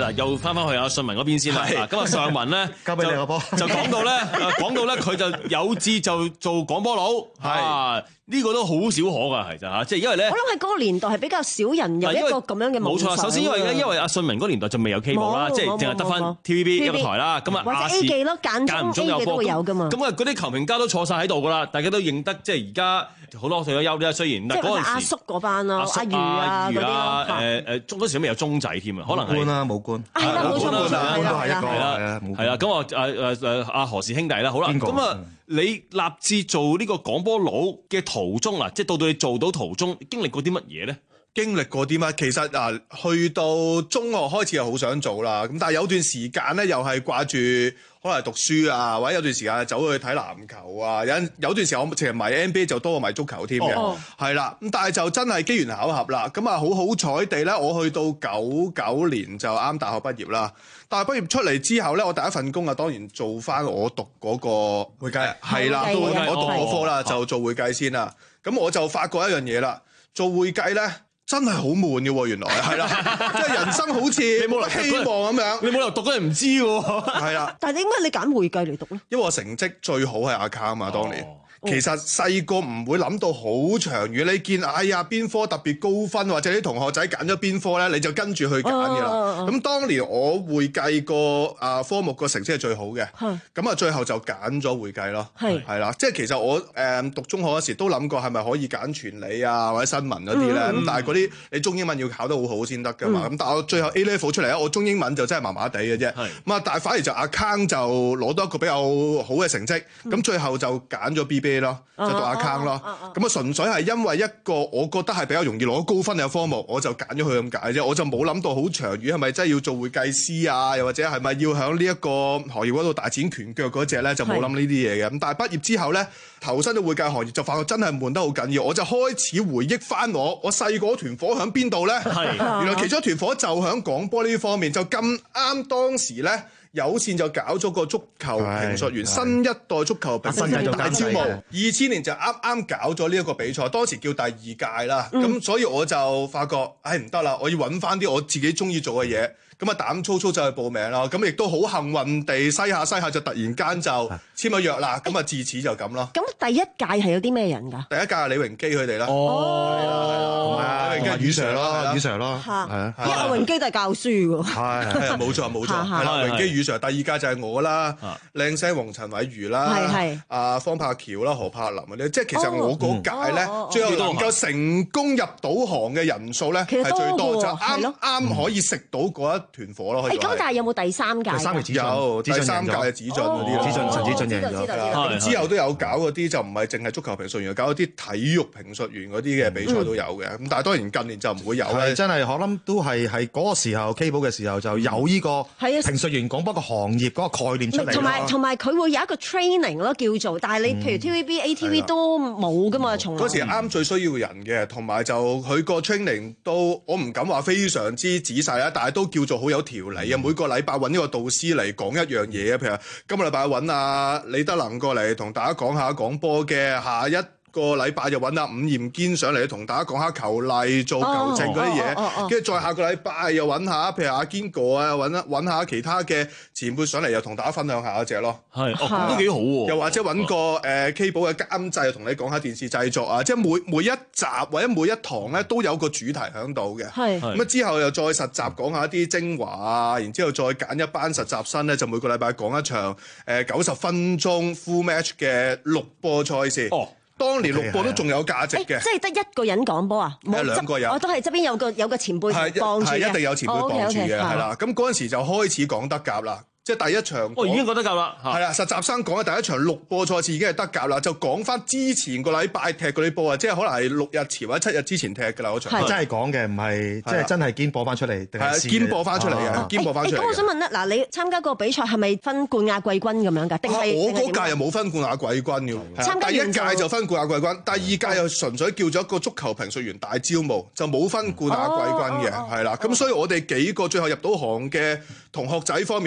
嗱，又翻翻去阿信文嗰邊先啦。嗱，咁啊上文咧交俾你個波， 就講到咧，講到咧佢就有志就做廣播佬，係呢個都好少可㗎，其實嚇，即係因為咧， 我諗喺嗰個年代係比較少人有一個咁樣嘅夢想。 冇錯，首先因為咧，因為阿信文嗰年代就未有 cable 啦，即係淨係得翻 T V B 一個台啦，咁啊亞視 A 記咯，間中 A 記都會有㗎嘛。 咁啊嗰啲球評家都坐晒喺度㗎啦，大家都認得，即係而家好多退咗休啫，雖然即係嗰陣時阿叔嗰班咯，阿余啊嗰啲啊咯， 誒誒，中嗰時都未有中仔添啊，可能係官啦冇官， 係啦冇錯冇錯， 官都係一個係啦係啦，咁啊誒誒誒阿何氏兄弟啦，好啦，咁啊你立志做呢個廣播佬嘅途中嗱，即係到到你做到途中經歷過啲乜嘢咧？ 經歷過啲乜？其實啊，去到中學開始又好想做啦，咁但係有段時間咧，又係掛住可能讀書啊，或者有段時間走去睇籃球啊，有有段時間我其實迷 N B A 就多過迷足球添嘅，係啦、哦。咁但係就真係機緣巧合啦，咁啊好好彩地咧，我去到九九年就啱大學畢業啦。大學畢業出嚟之後咧，我第一份工啊，當然做翻我讀嗰個會計，係啦，我讀嗰科啦，就做會計先啦。咁我就發覺一樣嘢啦，做會計咧。真係好悶嘅喎，原來係啦，即係人生好似你冇希望咁樣， 你冇理由讀嗰人唔知喎， 係啦。 但係點解你揀會計嚟讀咧？ 因為我成績最好係 account 嘛，當年。其實細個唔會諗到好長遠，你見哎呀邊科特別高分，或者啲同學仔揀咗邊科咧，你就跟住去揀㗎啦。咁、哦、當年我會計個啊科目個成績係最好嘅，咁啊最後就揀咗會計咯，係係啦。即係其實我誒、嗯、讀中學嗰時都諗過係咪可以揀傳理啊或者新聞嗰啲咧，咁、嗯、但係嗰啲你中英文要考得好好先得㗎嘛。咁、嗯、但係我最後 A level 出嚟咧，我中英文就真係麻麻地嘅啫。咁啊，但係反而就 account 就攞到一個比較好嘅成績，咁、嗯、最後就揀咗 B B A 咯。就讀 account 咯，咁啊純粹係因為一個我覺得係比較容易攞高分嘅科目，我就揀咗佢咁解啫，我就冇諗到好長遠係咪真係要做會計師啊，又或者係咪要喺呢一個行業嗰度大展拳腳嗰隻咧，就冇諗呢啲嘢嘅。咁但係畢業之後咧，投身到會計行業就發覺真係悶得好緊要，我就開始回憶翻我我細個團火喺邊度咧？係原來其中一團火就喺廣播呢方面，就咁啱當時咧。有線就搞咗個足球評述員，新一代足球評述員大招募，二千年就啱啱搞咗呢一個比賽，當時叫第二屆啦。咁、嗯、所以我就發覺，唉唔得啦，我要揾翻啲我自己中意做嘅嘢。咁啊膽粗粗就去報名啦，咁亦都好幸運地西下西下就突然間就簽咗約啦，咁啊自此就咁咯。 咁第一屆係有啲咩人㗎？ 第一屆係李榮基佢哋啦。 哦，係啦，係啦，李榮基、余 Sir 咯，余 Sir 咯，係啊。 因為阿榮基都係教書㗎。 係係啊，冇錯冇錯，係啦，榮基、余 Sir。第二屆就係我啦，靚聲王陳偉如啦，係係。阿方柏橋啦、何柏林嗰啲，即係其實我嗰屆咧，最後能夠成功入到行嘅人數咧係最多，就啱啱可以食到嗰一團火咯，可以話。 咁但係有冇第三屆？ 第三屆有，第三屆嘅子俊嗰啲， 子俊陳子俊贏咗。 咁之後都有搞嗰啲，就唔係淨係足球評述員，搞嗰啲體育評述員嗰啲嘅比賽都有嘅。咁但係當然近年就唔會有啦。 真係可能都係係嗰個時候 cable 嘅時候就有呢個評述員廣播個行業嗰個概念出嚟。 同埋同埋佢會有一個 training 咯，叫做，但係你譬如 T V B、A T V 都冇噶嘛，從來。 嗰時啱最需要人嘅，同埋就佢個 training 都我唔敢話非常之仔細啦，但係都叫做好有條理啊！每個禮拜揾一個導師嚟講一樣嘢啊，譬如今個禮拜揾阿李德能過嚟同大家講下廣播嘅，下一個禮拜就揾阿伍彥堅上嚟同大家講下球例做球證嗰啲嘢，跟住再下個禮拜又揾下譬如阿堅哥啊，揾揾下其他嘅前輩上嚟又同大家分享下一隻咯，係哦，都幾好喎！ 又或者揾個誒 K 寶嘅監製同你講下電視製作啊，即係每每一集或者每一堂咧都有個主題喺度嘅，係咁啊之後又再實習講下一啲精華啊，然之後再揀一班實習生咧，就每個禮拜講一場誒九十分鐘 full match 嘅錄播賽事。哦。當年錄播都仲有價值嘅， 即係得一個人講波啊？ 冇兩個人， 我都係側邊有個有個前輩幫住嘅， 係一定有前輩幫住嘅，係啦。咁嗰陣時就開始講德甲啦。即係第一場， 我、哦、已經覺得夠啦， 係啦。實習生講嘅第一場錄播賽事已經係德甲啦，就講翻之前個禮拜踢嗰啲波啊，即係可能係六日前或者七日之前踢㗎啦嗰場。 真係講嘅，唔係即係真係堅播翻出嚟，定係堅播翻出嚟嘅，堅播翻出嚟。 咁我想問咧，嗱，你參加個比賽係咪分冠亞季軍咁樣㗎？定係我嗰屆又冇分冠亞季軍嘅，參加第一屆就分冠亞季軍，第二屆又純粹叫咗一個足球評述員大招募，就冇分冠亞季軍嘅，係啦。咁所以我哋幾個最後入到行嘅同學仔方面咧，感情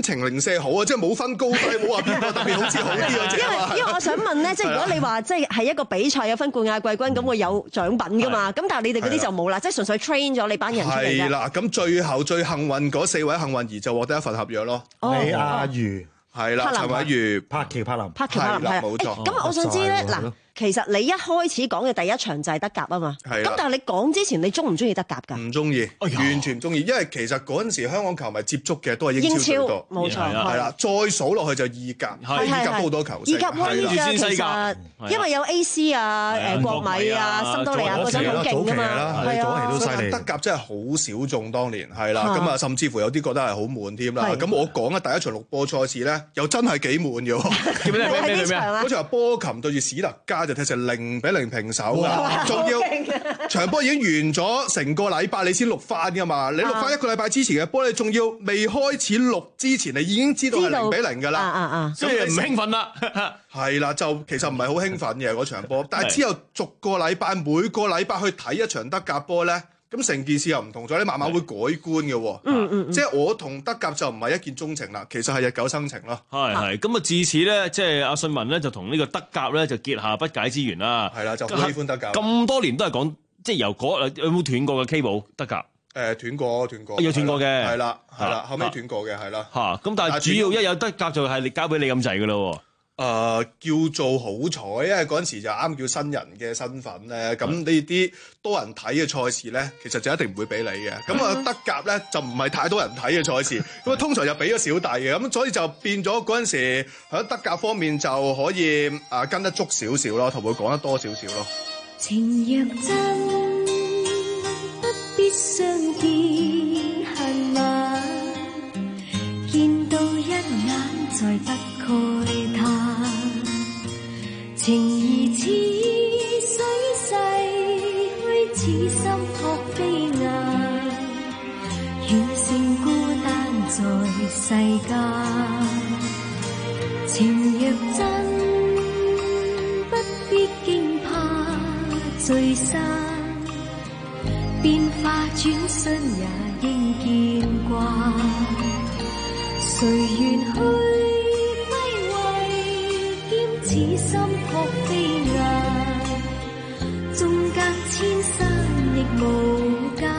情零舍好啊，即係冇分高低，冇話邊個特別好似好啲嗰隻。 因為因為我想問咧，即係如果你話即係係一個比賽有分冠亞季軍，咁會有獎品噶嘛？咁但係你哋嗰啲就冇啦，即係純粹 train 咗你班人出嚟嘅。 係啦，咁最後最幸運嗰四位幸運兒就獲得一份合約咯。 你阿如係啦，陳偉如、 柏橋柏林、 柏橋柏林係冇錯。 咁我想知咧嗱。其實你一開始講嘅第一場就係德甲啊嘛，咁但係你講之前你中唔中意德甲㗎？ 唔中意，完全唔中意，因為其實嗰陣時香港球迷接觸嘅都係英超最多， 冇錯， 係啦，再數落去就意甲，意甲都好多球星， 意甲威㗎其實，因為有 A C 啊、誒國米啊、森多利亞嗰陣好勁㗎嘛，係啊， 都犀利。 德甲真係好小眾，當年係啦，咁啊甚至乎有啲覺得係好悶添啦。咁我講嘅第一場六波賽事咧，又真係幾悶嘅喎。 叫咩咩咩咩？ 嗰場波琴對住史特加就踢成零比零平手㗎，仲要場波已經完咗成個禮拜，你先錄翻㗎嘛？你錄翻一個禮拜之前嘅波，你仲要未開始錄之前，你已經知道係零比零㗎啦， 所以唔興奮啦。 係啦，就其實唔係好興奮嘅嗰場波，但係之後逐個禮拜每個禮拜去睇一場德甲波咧。咁成件事又唔同咗，你慢慢會改觀嘅喎。 嗯嗯， 即係我同德甲就唔係一見鍾情啦，其實係日久生情咯。 係係，咁啊自此咧，即係阿信文咧就同呢個德甲咧就結下不解之緣啦。 係啦，就好喜歡德甲。 咁多年都係講，即係由嗰有冇斷過嘅 cable 德甲？ 誒斷過斷過， 有斷過嘅。 係啦係啦，後尾斷過嘅係啦。 嚇，咁但係主要一有德甲就係你交俾你咁滯㗎咯。 誒、呃、叫做好彩，因為嗰陣時就啱叫新人嘅身份咧，咁呢啲多人睇嘅賽事咧，其實就一定唔會俾你嘅。咁啊德甲咧就唔係太多人睇嘅賽事，咁啊通常就俾咗小弟嘅，咁所以就變咗嗰陣時喺德甲方面就可以啊跟得足少少咯，同佢講得多少少咯。 情若真，不必相見恨晚，見到一眼再不慨嘆。情義似水逝去，似心託飛雁，遠勝孤單在世間。情若真，不必驚怕聚散，變化轉身也應見慣。誰願去揮霍，兼此心託飛雁，縱隔千山亦無間。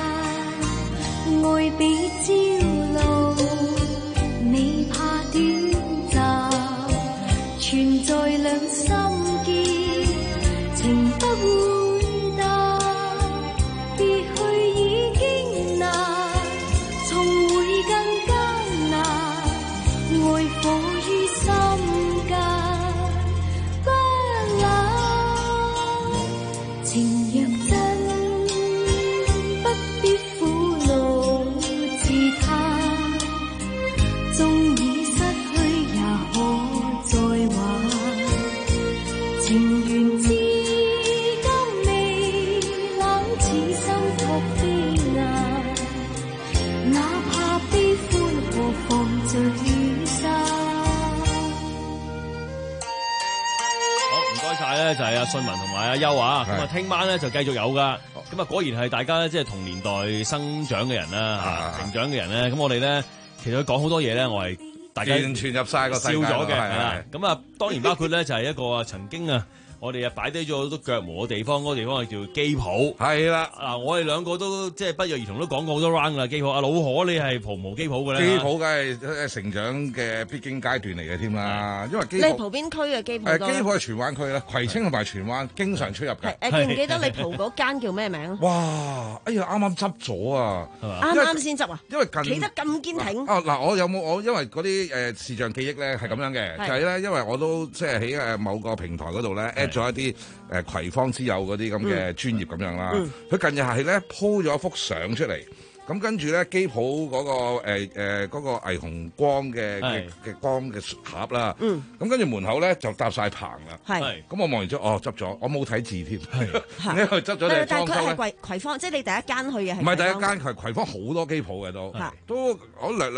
愛比朝露，你怕短暫，存在兩心結，情不會淡。別去已經難，重會更艱難。愛火於心間不冷，情若真，不必苦惱自嘆。縱已失去也可再挽，情緣至今未冷，此心託飛雁，哪怕悲歡何妨聚散。 好，唔該晒咧，就係阿信文同埋阿優啊。咁啊，聽晚咧就繼續有噶。咁啊，果然係大家即係同年代生長嘅人啦，成長嘅人咧。咁我哋咧，其實佢講好多嘢咧，我係大家完全入晒個世界笑咗嘅， 係係啦。咁啊，當然包括咧就係一個曾經啊。我哋啊擺低咗好多腳毛嘅地方，嗰、那個地方係叫機鋪。 係啦， 嗱我哋兩個都即係不約而同都講過好多 round 啦。機鋪，阿老何你係蒲毛機鋪嘅咧？ 機鋪梗係成長嘅必經階段嚟嘅添啦，因為機你蒲邊區嘅機鋪？ 誒機鋪係荃灣區啦，葵青同埋荃灣經常出入嘅。 誒記唔記得你蒲嗰間叫咩名？ 哇！哎呀，啱啱執咗啊！ 啱啱先執啊！ 因為近企得咁堅挺。 啊嗱，我有冇我因為嗰啲誒視像記憶咧係咁樣嘅，就係咧，因為我都即係喺誒某個平台嗰度咧 at 咗一啲。誒葵芳之友嗰啲咁嘅專業咁樣啦，佢、嗯、近日係咧 po 咗一幅相出嚟，咁跟住咧機鋪嗰個誒誒嗰個霓虹光嘅嘅嘅光嘅盒啦，咁、嗯、跟住門口咧就搭晒棚啦，咁我望完之後哦執咗，我冇睇字添，因為執咗你裝修咧。但係佢係葵葵芳，即係你第一間去嘅係。唔係第一間，佢係葵芳好多機鋪嘅都，都我略略。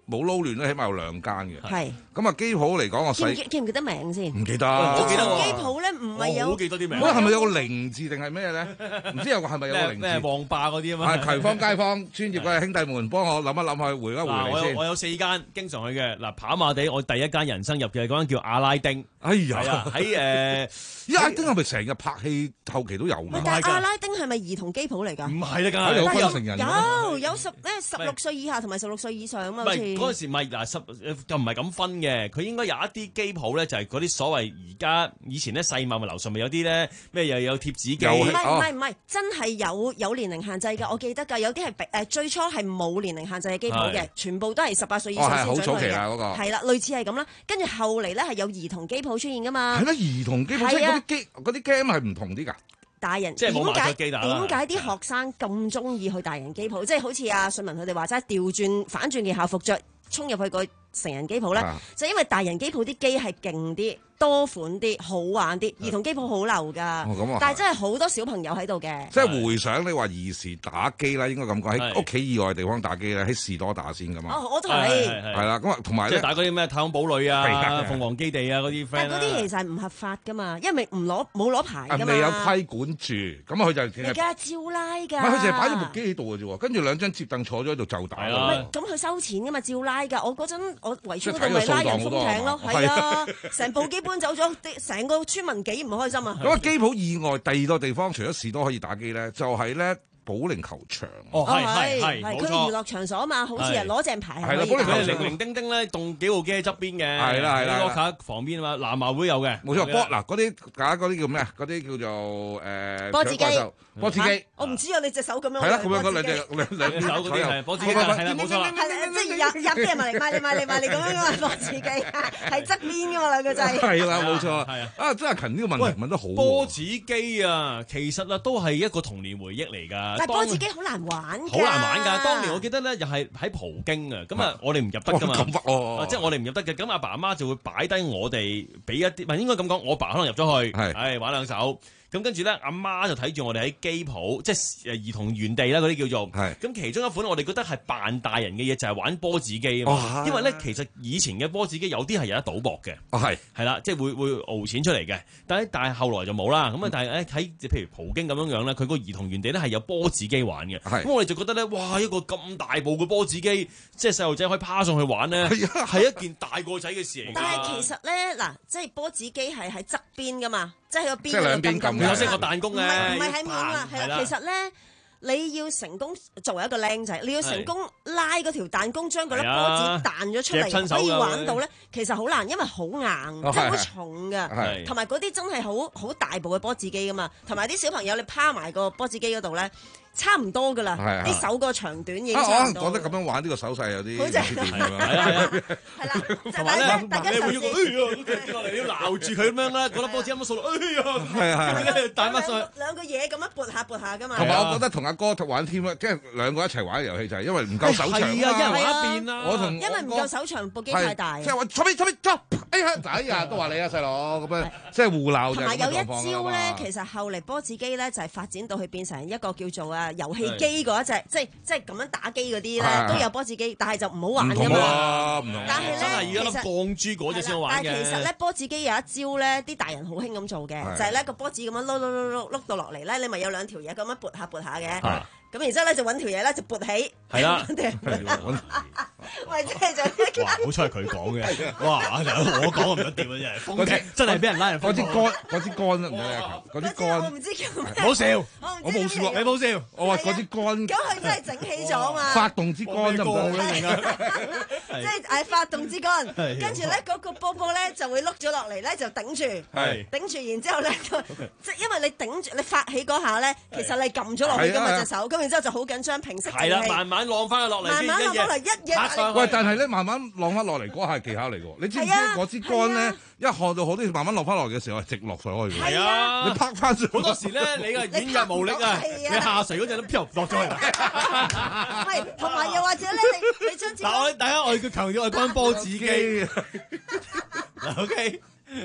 冇撈亂咧，起碼有兩間嘅。 係。 咁啊，機鋪嚟講，我記唔細記記唔記得名先？ 唔記得。 我記得喎。 機鋪咧唔係有。 好記得啲名。 嗰係咪有個零字定係咩咧？唔知有個係咪有個零字？ 咩旺霸嗰啲啊嘛？ 係葵芳街坊專業嘅兄弟們，幫我諗一諗去回一回嚟先。 我有四間經常去嘅。嗱，跑馬地我第一間人生入嘅嗰間叫阿拉丁。 哎呀， 喺誒， 阿拉丁係咪成日拍戲後期都有㗎？ 但係阿拉丁係咪兒童機鋪嚟㗎？ 唔係啦，梗係有分成人。 有有十咧十六歲以下同埋十六歲以上啊嘛。 唔係嗰陣時，唔係嗱十就唔係咁分嘅。佢應該有一啲機鋪咧，就係嗰啲所謂而家以前咧世貿咪樓上咪有啲咧咩又有貼紙機。 唔係唔係唔係，真係有有年齡限制㗎。我記得㗎，有啲係誒最初係冇年齡限制嘅機鋪嘅，全部都係十八歲以上先準去嘅。係啦，類似係咁啦。跟住後嚟咧係有兒童機鋪出現㗎嘛。 係啦，兒童機鋪即係嗰啲機嗰啲 game 係唔同啲㗎。 大人即係冇麻雀機打啦。 點解啲學生咁中意去大人機鋪？即係好似阿順文佢哋話齋調轉反轉嘅校服着衝入去個成人機鋪咧，啊、就因為大人機鋪啲機係勁啲。多款啲，好玩啲，兒童機鋪好流㗎。 哦、 但係真係好多小朋友喺度嘅。 即係回想你話兒時打機啦，應該咁講喺屋企以外地方打機咧，喺士多打先㗎嘛。 哦，我都係。 係啦，咁啊，同埋即係打嗰啲咩太空堡壘啊、鳳凰基地啊嗰啲 friend。 但係嗰啲其實係唔合法㗎嘛，因為唔攞冇攞牌㗎嘛。 未有規管住，咁佢就而家照拉㗎。 唔係佢淨係擺咗部機喺度嘅啫喎，跟住兩張摺凳坐咗喺度就打。 咁佢收錢㗎嘛，照拉㗎。我嗰陣我圍村嗰度咪拉人風艇咯，係啊，成部機搬走咗。成個村民幾唔開心啊！ 咁啊，機鋪以外第二個地方，除咗士多可以打機咧，就係咧保齡球場。 哦，係係係，冇錯。 佢娛樂場所啊嘛，好似係攞正牌係啦，保齡球場零零丁丁咧，動幾部機喺側邊嘅。 係啦係啦， 喺卡旁邊啊嘛，南華會有嘅。 冇錯，波嗱嗰啲假嗰啲叫咩啊？嗰啲叫做誒波子機。 波子機。 我唔知啊，你隻手咁樣。 係啦，咁樣嗰兩隻兩兩手嗰啲係波子機，係啦，冇錯啦。 係即係入入啲人埋嚟買嚟買嚟買嚟咁樣啊！波子機係側邊㗎嘛兩個掣。 係啦，冇錯。係啊。啊，真係勤呢個問題問得好。 波子機啊，其實啊都係一個童年回憶嚟㗎。 但係波子機好難玩。 好難玩㗎！當年我記得咧，又係喺葡京啊，咁啊，我哋唔入得㗎嘛。即係我哋唔入得嘅，咁阿爸阿媽就會擺低我哋，俾一啲，唔係應該咁講，我爸可能入咗去，係玩兩手。咁跟住咧，阿媽就睇住我哋喺機鋪，即係誒兒童園地啦，嗰啲叫做。係。咁其中一款我哋覺得係扮大人嘅嘢，就係玩波子機啊嘛。因為咧，其實以前嘅波子機有啲係有得賭博嘅。 哦，係。 係啦，即係會會敖錢出嚟嘅。但係但係後來就冇啦。咁啊，但係誒喺譬如葡京咁樣樣咧，佢個兒童園地咧係有波子機玩嘅。係。咁我哋就覺得咧，哇！一個咁大部嘅波子機，即係細路仔可以趴上去玩咧，係一件大個仔嘅事嚟。 但係其實咧，嗱，即係波子機係喺側邊㗎嘛。即係個邊即係兩邊撳嘅，有識個彈弓嘅， 唔係唔係喺面啊，係啦。其實咧，你要成功作為一個靚仔，你要成功拉嗰條彈弓，將嗰粒波子彈咗出嚟，可以玩到咧，其實好難，因為好硬，即係好重㗎，同埋嗰啲真係好好大部嘅波子機㗎嘛，同埋啲小朋友你趴埋個波子機嗰度咧。差唔多噶啦，啲手個長短已經差唔多。 我覺得咁樣玩呢個手勢有啲好正係啊係啊，係啦， 同埋咧，大家你會要你要鬧住佢咁樣啦，嗰粒波子咁樣掃，哎呀，係啊係啊，彈翻上去。 兩個嘢咁樣撥下撥下噶嘛。 同埋我覺得同阿哥玩添啊，即係兩個一齊玩嘅遊戲就係因為唔夠手長啊， 一人玩一邊啦。 我同因為唔夠手長，部機太大。 即係話，坐邊坐邊坐，哎呀，哎呀，都話你啊細佬咁樣，即係互鬧就係咁嘅狀況。 同埋有一招咧，其實後嚟波子機咧就係發展到去變成一個叫做啊遊戲機。嗰一隻即係即係咁樣打機嗰啲咧，都有波子機，但係就唔好玩㗎嘛。但係咧，其實鋼珠嗰隻先好玩嘅。 但係其實咧，波子機有一招咧，啲大人好興咁做嘅，就係咧個波子咁樣碌碌碌碌碌到落嚟咧，你咪有兩條嘢咁樣撥下撥下嘅。咁然之後咧就揾條嘢咧就撥起。係啦。喂，即係就哇！好彩係佢講嘅。哇！我講唔得掂啊！真係。嗰隻真係俾人拉人。 嗰支杆，嗰支杆唔得嗰支杆。 我唔知叫咩。 唔好笑。 我冇笑。 你冇笑。 我話嗰支杆。 咁佢真係整起咗嘛？ 發動之杆就唔得。 即係誒發動之杆，跟住咧嗰個波波咧就會碌咗落嚟咧就頂住，頂住，然之後咧即係因為你頂住你發起嗰下咧，其實你撳咗落去㗎嘛隻手，咁然之後就好緊張，平息靜氣。 係啦，慢慢浪翻落嚟， 慢慢浪落嚟一嘢。 喂，但係咧慢慢浪翻落嚟嗰下係技巧嚟㗎，你知唔知嗰支杆咧一看到好啲，慢慢落翻落嘅時候係直落上去㗎。 係啊， 你拍翻上好多時咧，你嘅軟弱無力啊，你下垂嗰陣都飄落咗嚟。 係，同埋又或者咧，你你將支嗱我第一我要強調係關波子機。嗱 OK。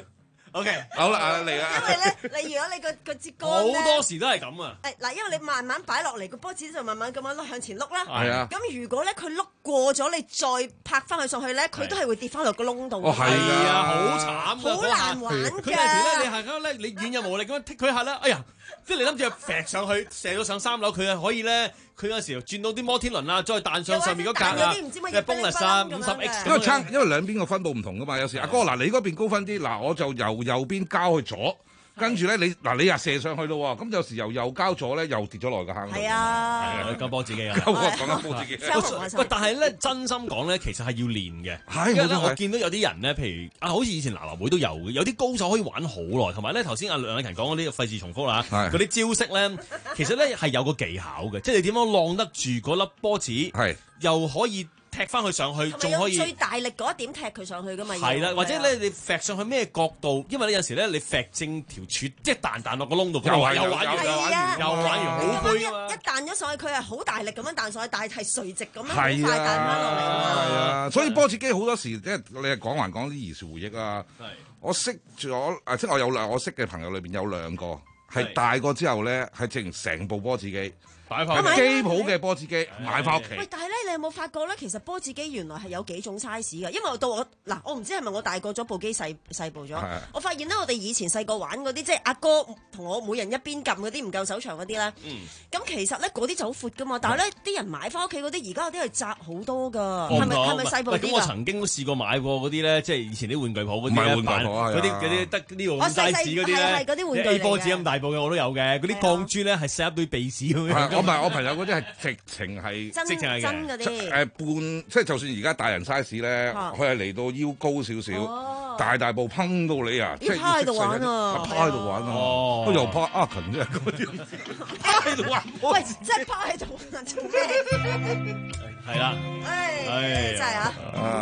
OK， 好啦，啊嚟啦。 因為咧，你如果你個個支杆好咧， 多時都係咁啊。 誒嗱，因為你慢慢擺落嚟，個波子就慢慢咁樣碌向前碌啦。 係啊。 咁如果咧佢碌過咗，你再拍翻佢上去咧，佢都係會跌翻落個窿度。 哦，係啊，好慘㗎， 好難玩㗎。 佢有時咧，你係咁咧，你軟又無力咁樣踢佢下咧，哎呀！即係你諗住揈上去射到上三樓，佢係可以咧，佢有時轉到啲摩天輪啦，再彈上上面嗰格啊，嘅 bonus 啊，五十 X。 因為撐，因為兩邊個分佈唔同噶嘛，有時阿哥嗱，你嗰邊高分啲，嗱我就由右邊交去左。跟住咧，你嗱你又射上去咯喎，咁有時又又交咗咧，又跌咗落個坑度。 係啊， 係啊，金波自己啊， 講緊波自己。 喂，但係咧，真心講咧，其實係要練嘅。 係， 因為咧，我見到有啲人咧，譬如啊，好似以前嗱嗱會都有嘅，有啲高手可以玩好耐。同埋咧，頭先阿梁禮勤講嗰啲費事重複啦，嗰啲招式咧，其實咧係有個技巧嘅，即係你點樣晾得住嗰粒波子，係又可以踢翻佢上去，仲可以最大力嗰一點踢佢上去噶嘛。 係啦，或者咧你揈上去咩角度？因為咧有時咧你揈正條柱，即係彈彈落個窿度，又玩又玩完，又玩完，又玩完，好灰啊嘛！ 一彈咗上去，佢係好大力咁樣彈上去，但係係垂直咁樣好快彈翻落嚟。 係啊，所以波子機好多時即係你係講還講啲兒時回憶啊。我識咗啊，即係我有兩我識嘅朋友裏邊有兩個係大個之後咧，係整成部波子機。 擺翻機鋪嘅波子機買翻屋企。 喂，但係咧，你有冇發覺咧？其實波子機原來係有幾種 size 嘅，因為到我嗱，我唔知係咪我大個咗部機細細部咗。我發現咧，我哋以前細個玩嗰啲，即係阿哥同我每人一邊撳嗰啲唔夠手長嗰啲咧。咁、嗯、其實咧嗰啲就好闊噶嘛，但係咧啲人買翻屋企嗰啲，而家有啲係窄好多㗎。係咪係咪細部啲㗎？ 咁我曾經都試過買過嗰啲咧，即係以前啲玩具鋪嗰啲玩具鋪嗰啲嗰啲得呢個 size 嗰啲咧， 嗰啲玩具 A 波子咁大部嘅我都有嘅，嗰啲鋼珠咧係塞入對鼻屎咁樣。 我唔係我朋友嗰啲係。直情係， 直情係真嗰啲。 誒半，即係就算而家大人 size 咧，佢係嚟到腰高少少，大大部烹到你啊！ 要趴喺度玩啊！ 趴喺度玩啊！都又趴阿勤啫，嗰啲趴喺度玩。 喂，即係趴喺度玩做咩？ 係啦， 唉，真係啊！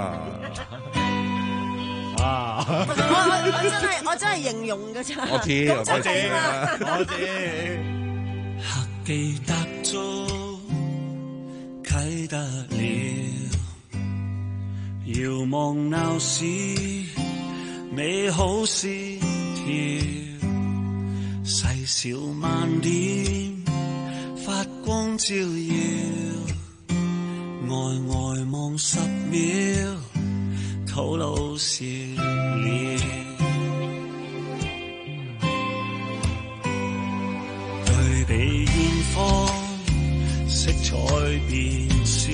啊！ 我我我真係我真係形容㗎咋。 我知，我知，我知。 記得早啟得了，遙望鬧市美好線條，細小慢點發光照耀，呆呆望十秒吐露笑臉，對比遠方色彩變少，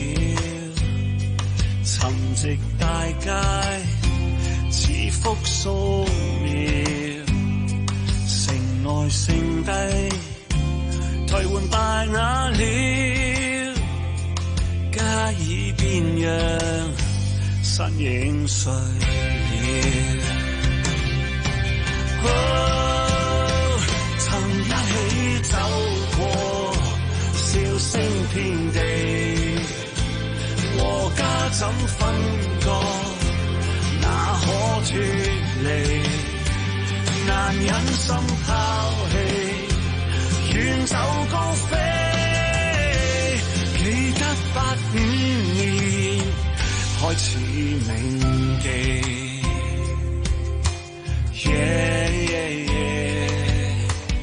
沉寂大街似幅素描，城內剩低頹垣敗瓦了，加以變樣身影碎了。哦，曾一起走過笑聲遍地，和家怎分割，哪可脫離？難忍心拋棄，遠走高飛，記得八五年開始銘記。Yeah, yeah, yeah.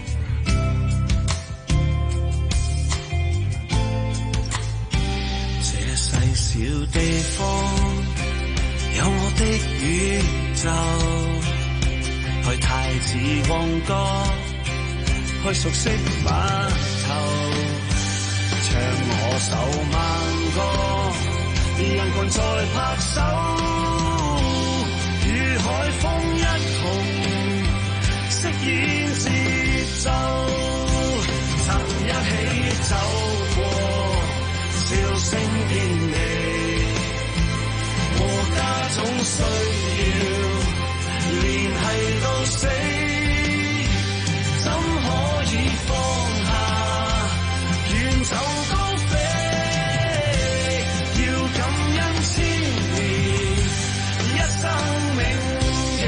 這細小地方有我的宇宙，去太子旺角，去熟悉碼頭，唱我首慢歌，人群在拍手，與海風一同飾演節奏，曾一起走過笑聲遍地，和家總需要聯繫到死，怎可以放下遠走高飛，要感恩千年一生銘記，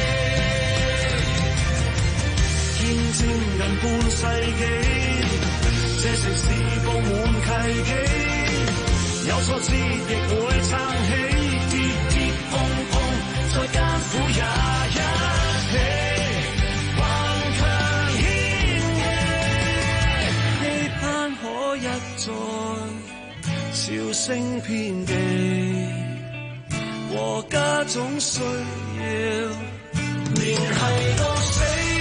見證近半世紀，這城市佈滿契機，有挫折亦會撐起，跌跌碰碰再艱苦也一起。 總需要聯繫到死，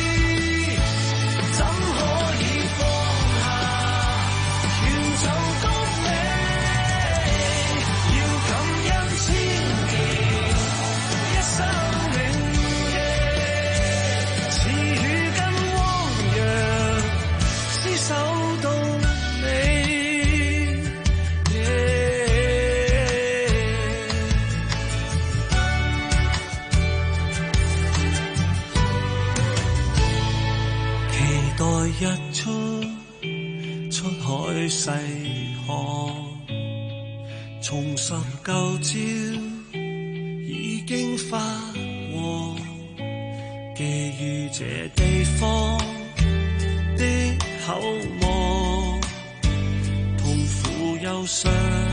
怎可以放下？遠走高飛，要感恩千年，一生永記，似雨跟汪洋，廝守到尾。日出出海細看，重拾舊朝已經發黃，寄予這地方的厚望，痛苦憂傷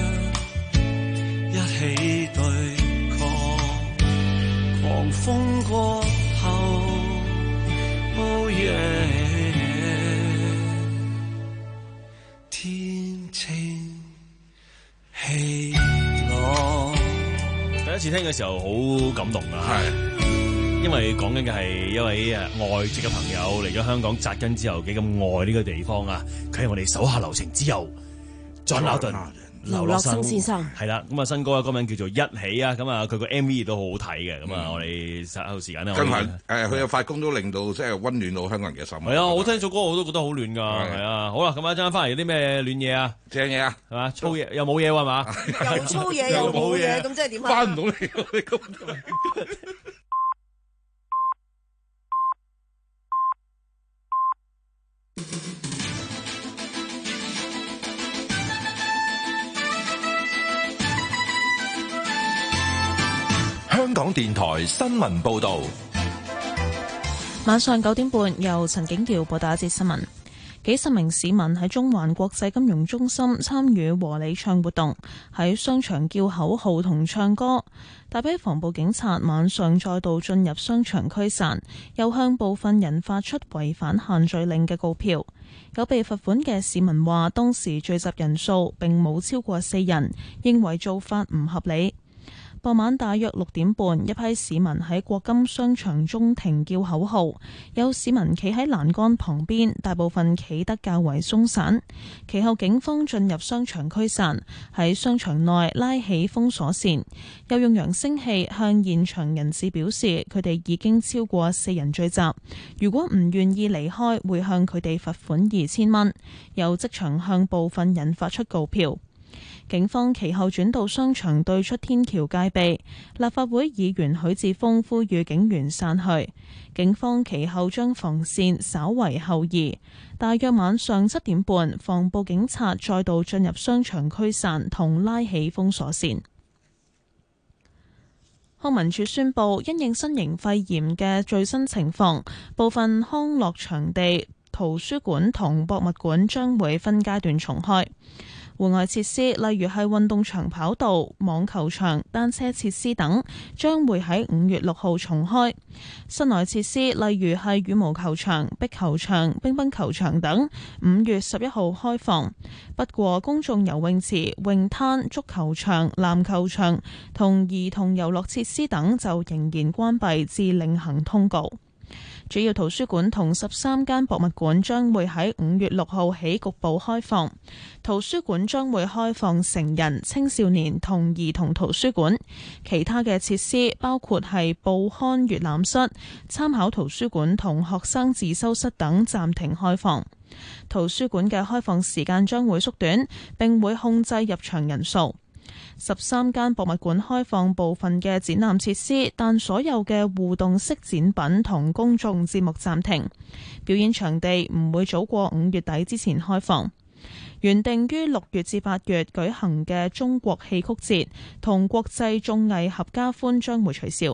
一起對抗，狂風過後，oh yeah。天晴氣朗， 第一次聽嘅時候好感動啊！係，因為講緊嘅係一位誒外籍嘅朋友嚟咗香港扎根之後，幾咁愛呢個地方啊！佢係我哋手下留情之友 John Alden 劉樂生先生係啦，咁啊新歌嘅歌名叫做一起啊，咁啊佢個 M V 亦都好好睇嘅，咁啊我哋稍後時間咧， 近排誒佢嘅發功都令到即係溫暖到香港人嘅心。係啊，我聽首歌我都覺得好暖㗎，係啊，好啦，咁一陣間翻嚟有啲咩暖嘢啊？ 正嘢啊， 係嘛？粗嘢又冇嘢係嘛？ 又粗嘢又冇嘢，咁即係點啊？ 翻唔到嚟喎，你咁。 香港電台新聞報導， 晚上九點半由陳景耀報道一節新聞。幾十名市民喺中環國際金融中心參與和你唱活動，喺商場叫口號同唱歌。大批防暴警察晚上再度進入商場驅散，又向部分人發出違反限聚令嘅告票。有被罰款嘅市民話，當時聚集人數並冇超過四人，認為做法唔合理。傍晚大約六點半，一批市民喺國金商場中庭叫口號，有市民企喺欄杆旁邊，大部分企得較為鬆散。其後警方進入商場驅散，喺商場內拉起封鎖線，又用揚聲器向現場人士表示，佢哋已經超過四人聚集，如果唔願意離開，會向佢哋罰款二千蚊，又即場向部分人發出告票。警方其後轉到商場對出天橋戒備，立法會議員許智峰呼籲警員散去。警方其後將防線稍為後移，大約晚上七點半，防暴警察再度進入商場驅散同拉起封鎖線。康文署宣布，因應新型肺炎嘅最新情況，部分康樂場地、圖書館同博物館將會分階段重開。戶外設施，例如係運動場跑道、網球場、單車設施等，將會喺五月六號重開。室內設施，例如係羽毛球場、壁球場、乒乓球場等，五月十一號開放。不過，公眾游泳池、泳灘、足球場、籃球場同兒童遊樂設施等就仍然關閉至另行通告。主要圖書館同十三間博物館將會喺五月六號起局部開放。圖書館將會開放成人、青少年同兒童圖書館，其他嘅設施包括係報刊閱覽室、參考圖書館同學生自修室等暫停開放。圖書館嘅開放時間將會縮短，並會控制入場人數。十三間博物館開放部分嘅展覽設施，但所有嘅互動式展品同公眾節目暫停。表演場地唔會早過五月底之前開放。原定於六月至八月舉行嘅中國戲曲節同國際綜藝合家歡將會取消。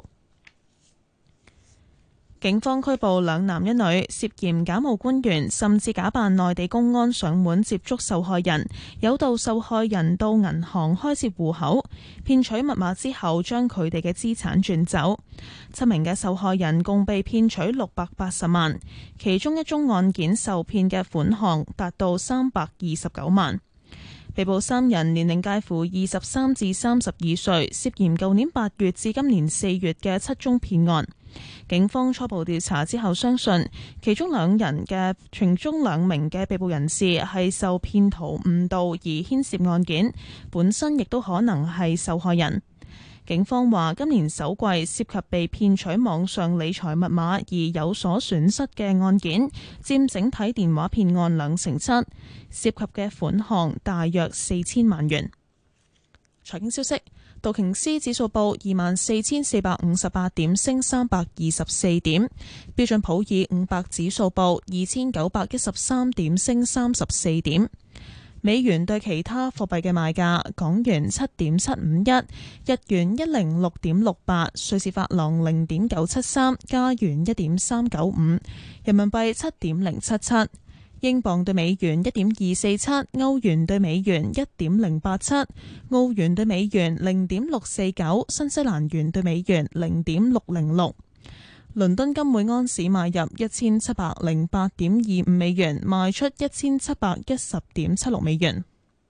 警方拘捕兩男一女，涉嫌假冒官員，甚至假扮內地公安上門接觸受害人，誘導受害人到銀行開設戶口，騙取密碼之後將佢哋嘅資產轉走。七名嘅受害人共被騙取六百八十萬，其中一宗案件受騙嘅款項達到三百二十九萬。 被捕三人年齡介乎二十三至三十二歲，涉嫌舊年八月至今年四月嘅七宗騙案。警方初步調查之後相信，其中兩人嘅其中兩名嘅被捕人士係受騙徒誤導而牽涉案件，本身亦都可能係受害人。警方話，今年首季涉及被騙取網上理財密碼而有所損失嘅案件，佔整體電話騙案兩成七，涉及嘅款項大約四千萬元。財經消息。道瓊斯指數報二萬四千四百五十八點，升三百二十四點。標準普爾五百指數報二千九百一十三點，升三十四點。美元對其他貨幣嘅賣價：港元七點七五一，日元一零六點六八，瑞士法郎零點九七三，加元一點三九五，人民幣七點零七七。英鎊對美元一點二四七，歐元對美元一點零八七，澳元對美元零點六四九，新西蘭元對美元零點六零六。倫敦金每安士買入一千七百零八點二五美元，賣出一千七百一十點七六美元。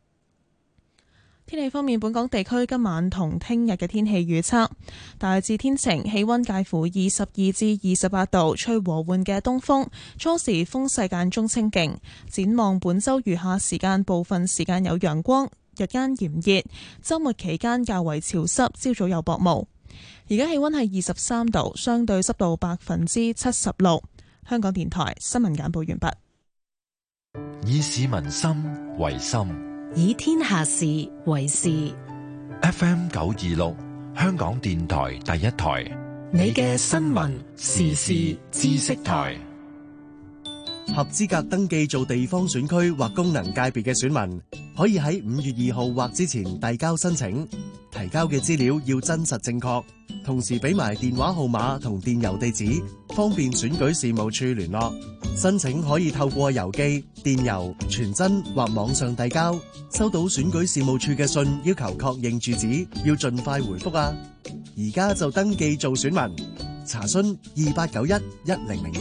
天氣方面，本港地區今晚同聽日嘅天氣預測大致天晴，氣溫介乎二十二至二十八度，吹和緩嘅東風，初時風勢間中清勁。展望本週餘下時間，部分時間有陽光，日間炎熱，週末期間較為潮濕，朝早有薄霧。而家氣溫係二十三度，相對濕度百分之七十六。香港電台新聞簡報完畢。 以市民心為心， 以天下事為事。 F M 九二六，香港電台第一台， 你嘅新聞時事知識台。 合資格登記做地方選區或功能界別嘅選民，可以喺五月二號或之前遞交申請。提交嘅資料要真實正確，同時俾埋電話號碼同電郵地址，方便選舉事務處聯絡。申請可以透過郵寄、電郵、傳真或網上遞交。收到選舉事務處嘅信要求確認住址，要盡快回覆啊！而家就登記做選民，查詢二八九一一零零一。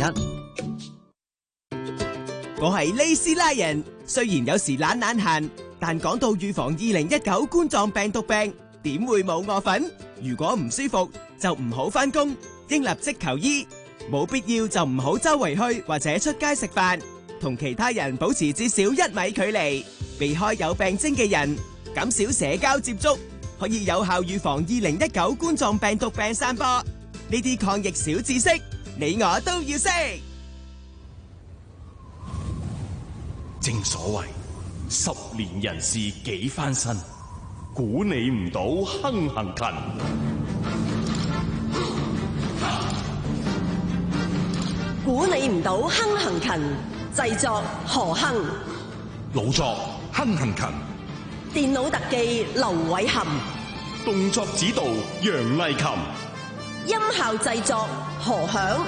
我係利斯拉人，雖然有時懶懶閒，但講到預防二零一九冠狀病毒病，點會冇我份？如果唔舒服就唔好返工，應立即求醫。冇必要就唔好周圍去或者出街食飯，同其他人保持至少一米距離，避開有病徵嘅人，減少社交接觸，可以有效預防二零一九冠狀病毒病散播。呢啲抗疫小知識，你我都要識。 正所謂十年人事幾翻身，估你唔到亨行勤。 估你唔到亨行勤，製作何亨， 老作亨行勤， 電腦特技劉偉含， 動作指導楊麗琴， 音效製作何響。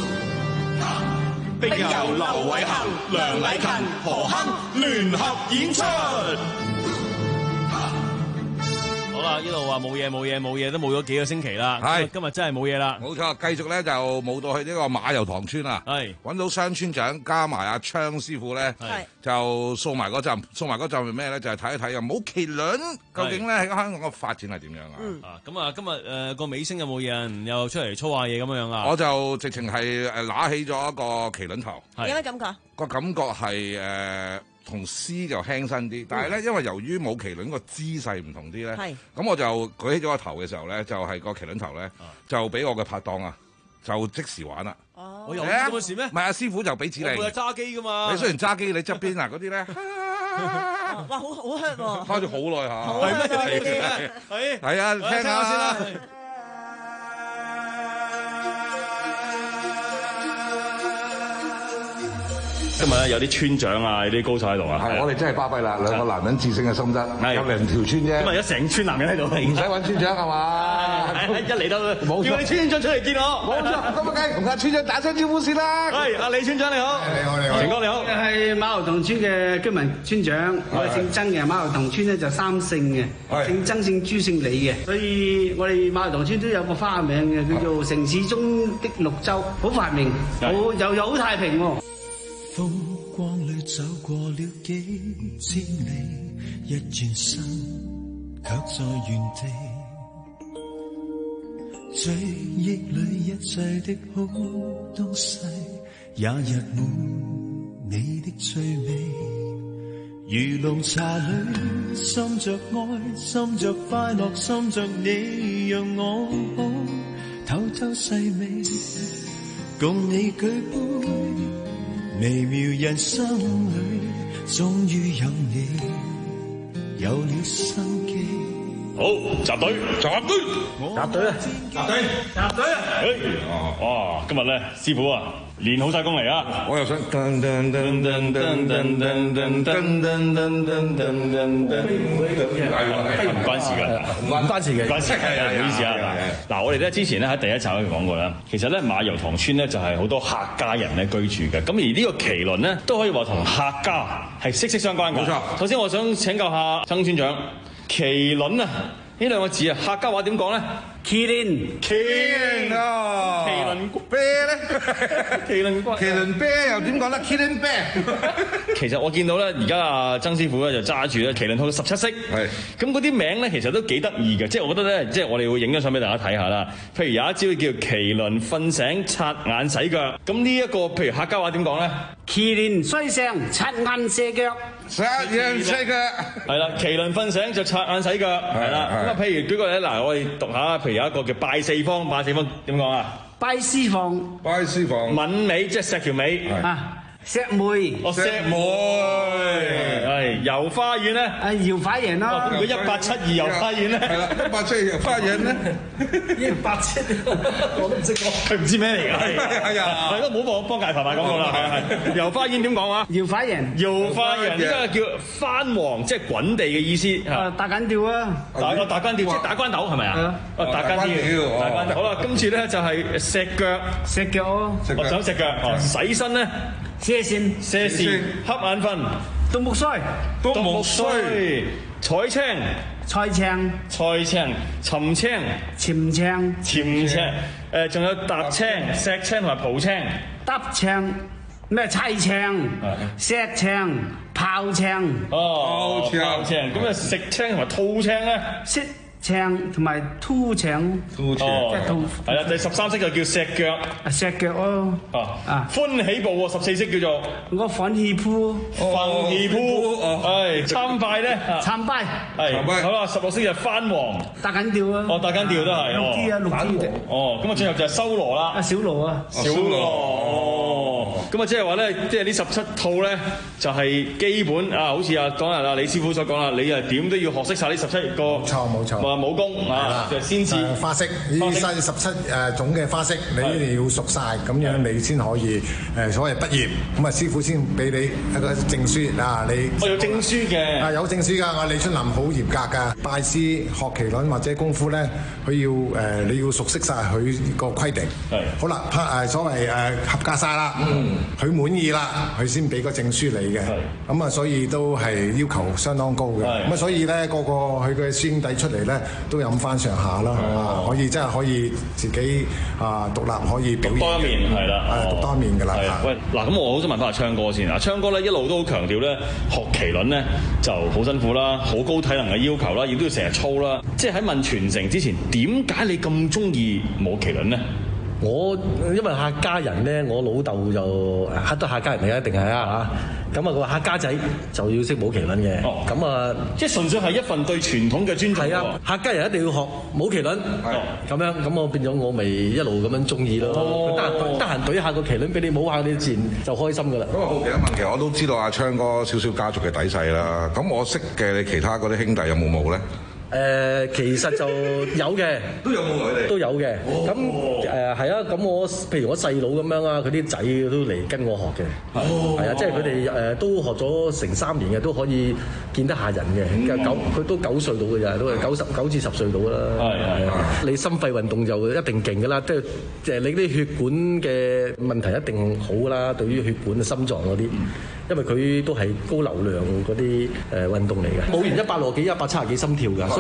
並由劉偉恒、梁禮勤、何亨聯合演出。 好啦，呢度話冇嘢冇嘢冇嘢，都冇咗幾個星期啦。係今日真係冇嘢啦。 冇錯，繼續咧就冇到去呢個馬油塘村啊。係揾到雙村長加埋阿昌師傅咧，就掃埋嗰陣，掃埋嗰陣係咩咧？就係睇一睇啊，冇麒麟究竟咧喺香港嘅發展係點樣啊？ 啊咁啊，今日誒個尾聲有冇人又出嚟操下嘢咁樣啊？ 我就直情係誒揦起咗一個麒麟頭。 有咩感覺？ 個感覺係誒。同獅就輕身啲，但係咧，因為由於冇麒麟個姿勢唔同啲咧，咁我就舉起咗個頭嘅時候咧，就係、是、個麒麟頭咧，就俾我嘅拍檔啊，就即時玩啦。 哦，我有咁嘅事咩？ 唔係阿師傅就俾指令。 我係揸機噶嘛。 你雖然揸機，你側邊嗱嗰啲咧， 哇，好好 hurt 喎。 開咗好耐下。 好係咩？ 係係啊，聽下先啦。 今日咧有啲村長啊，有啲高手喺度啊。 係，我哋真係巴閉啦，兩個男人自勝嘅心得，有兩條村啫。 今日有成村男人喺度， 唔使揾村長係嘛？ 一嚟到叫你村長出嚟見我。 冇錯，咁啊梗係同阿村長打聲招呼先啦。 係，阿李村長你好。 你好你好。 成哥你好。 我係馬游塘村嘅居民村長，我係姓曾嘅。馬游塘村咧就三姓嘅，姓曾、姓朱、姓李嘅。所以我哋馬游塘村都有個花名嘅，叫做城市中的綠洲，好繁榮，好又又好太平喎。 風光裏走過了幾千里，一轉身卻在原地。追憶裏一切的好東西，也溢滿你的趣味。如濃茶裏滲着愛，滲着快樂，滲着你，讓我好偷偷細味，共你舉杯。微妙人生裏，終於有你，有了生機。 好，集隊，集隊，集隊啊，集隊，集隊啊！誒，哇，今日咧，師傅啊，練好晒功嚟啊！ 我又想噔噔噔噔噔噔噔噔噔噔噔噔噔噔， 唔關事㗎， 唔關事嘅， 唔關事係啊，唔好意思啊。嗱，我哋咧之前咧喺第一集咧講過啦，其實咧馬油塘村咧就係好多客家人咧居住嘅，咁而呢個麒麟咧都可以話同客家係息息相關㗎。冇錯。首先我想請教下曾村長。麒麟啊，呢兩個字啊，客家話點講咧？ 麒麟， 麒麟啊， 麒麟啤咧，麒麟麒麟啤又點講咧？麒麟啤。 其實我見到咧，而家阿曾師傅咧就揸住咧麒麟號十七式，係咁嗰啲名咧，其實都幾得意嘅，即係我覺得咧，即係我哋會影咗相俾大家睇下啦。譬如有一招叫麒麟瞓醒刷眼洗腳，咁呢一個譬如客家話點講咧？ 麒麟睡醒刷眼洗腳。 刷眼洗腳係啦，麒麟瞓醒就刷眼洗腳係啦。咁啊，譬如舉個例嗱，我哋讀下，譬如有一個叫拜四方，拜四方點講啊？ 拜師房， 拜師房， 吻尾即係石橋尾啊，石梅， 哦石梅，係遊花園咧， 啊遊花園咯。 如果一八七二遊花園咧， 係啦，一八七二遊花園咧， 一八七，我都唔識講， 佢唔知咩嚟㗎。 係啊， 係都唔好幫幫界頭賣廣告啦。係係，遊花園點講啊？ 搖花園， 搖花園呢個叫翻黃，即係滾地嘅意思。 啊，打緊吊啊！ 打個打關吊，即係打關鬥係咪啊？哦，打關吊，打關吊。好啦，跟住咧就係石腳， 石腳哦， 我想石腳。哦，洗身咧， 射線， 射線，瞌眼瞓， 獨木須， 獨木須，彩青， 菜青， 菜青，沉青， 潛青， 潛青。誒，仲有踏青、石青同埋蒲青。 搭青。咩砌青、石青、炮青， 哦，炮青，咁啊食青同埋吐青咧？ 食青同埋吐青， 吐青，即係吐。係啦，第十三式就叫石腳， 石腳咯。 哦，啊，歡喜步喎，十四式叫做我奮氣鋪， 奮氣鋪，係參拜咧， 參拜， 係，好啦，十六式就翻黃， 打緊吊啊， 哦，打緊吊都係， 六支啊，六支， 哦，咁啊最後就係修羅啦， 啊小羅啊， 小羅，咁啊即係話咧，即係呢十七套咧，就係基本啊，好似啊講啊李師傅所講啦，你啊點都要學識晒呢十七個， 冇錯冇錯。 武功啊，就先至花式呢晒十七誒種嘅花式，你一定要熟晒，咁樣你先可以誒所謂畢業，咁啊師傅先俾你一個證書啊！你我有證書嘅啊，有證書㗎，我李春林好嚴格㗎，拜師學麒麟或者功夫咧，佢要誒你要熟悉晒佢個規定。係好啦，誒所謂誒合格晒啦，佢滿意啦，佢先俾個證書你嘅。咁啊，所以都係要求相當高嘅。咁啊，所以咧個個佢嘅師兄弟出嚟咧。都有咁翻上下啦，啊，可以真係可以自己啊獨立可以表現多一面係啦， 係獨多面㗎啦。 喂，嗱咁我好想問翻阿昌哥先啊，昌哥咧一路都好強調咧學麒麟咧就好辛苦啦，好高體能嘅要求啦，亦都要成日操啦。即係喺問傳承之前，點解你咁中意舞麒麟咧？ 我因為客家人咧，我老豆就黑得客家人嚟，一定係啊嚇。咁啊，佢話客家仔就要識舞麒麟嘅。哦，咁啊， 即係純粹係一份對傳統嘅尊重。 係啊，客家人一定要學舞麒麟。哦，咁樣咁我變咗我咪一路咁樣中意咯。哦，得閒得閒懟下個麒麟俾你舞下，你自然就開心㗎啦。 咁啊，好奇一問，其實我都知道阿昌哥少少家族嘅底細啦。咁我識嘅你其他嗰啲兄弟有冇舞咧？ 誒、呃、其實就有嘅， 都有冇佢哋？ 都有嘅。咁誒係啊，咁、呃、我譬如我細佬咁樣啊，佢啲仔都嚟跟我學嘅。哦，係啊，即係佢哋誒都學咗成三年嘅，都可以見得下人嘅。嗯、九佢都九歲到嘅咋，都係九十九至十歲到啦。係係啊，你心肺運動就一定勁㗎啦，即係即係你啲血管嘅問題一定好㗎啦。對於血管、心臟嗰啲。嗯，因為佢都係高流量嗰啲誒運動嚟嘅，舞完一百六幾、一百七十幾心跳㗎，所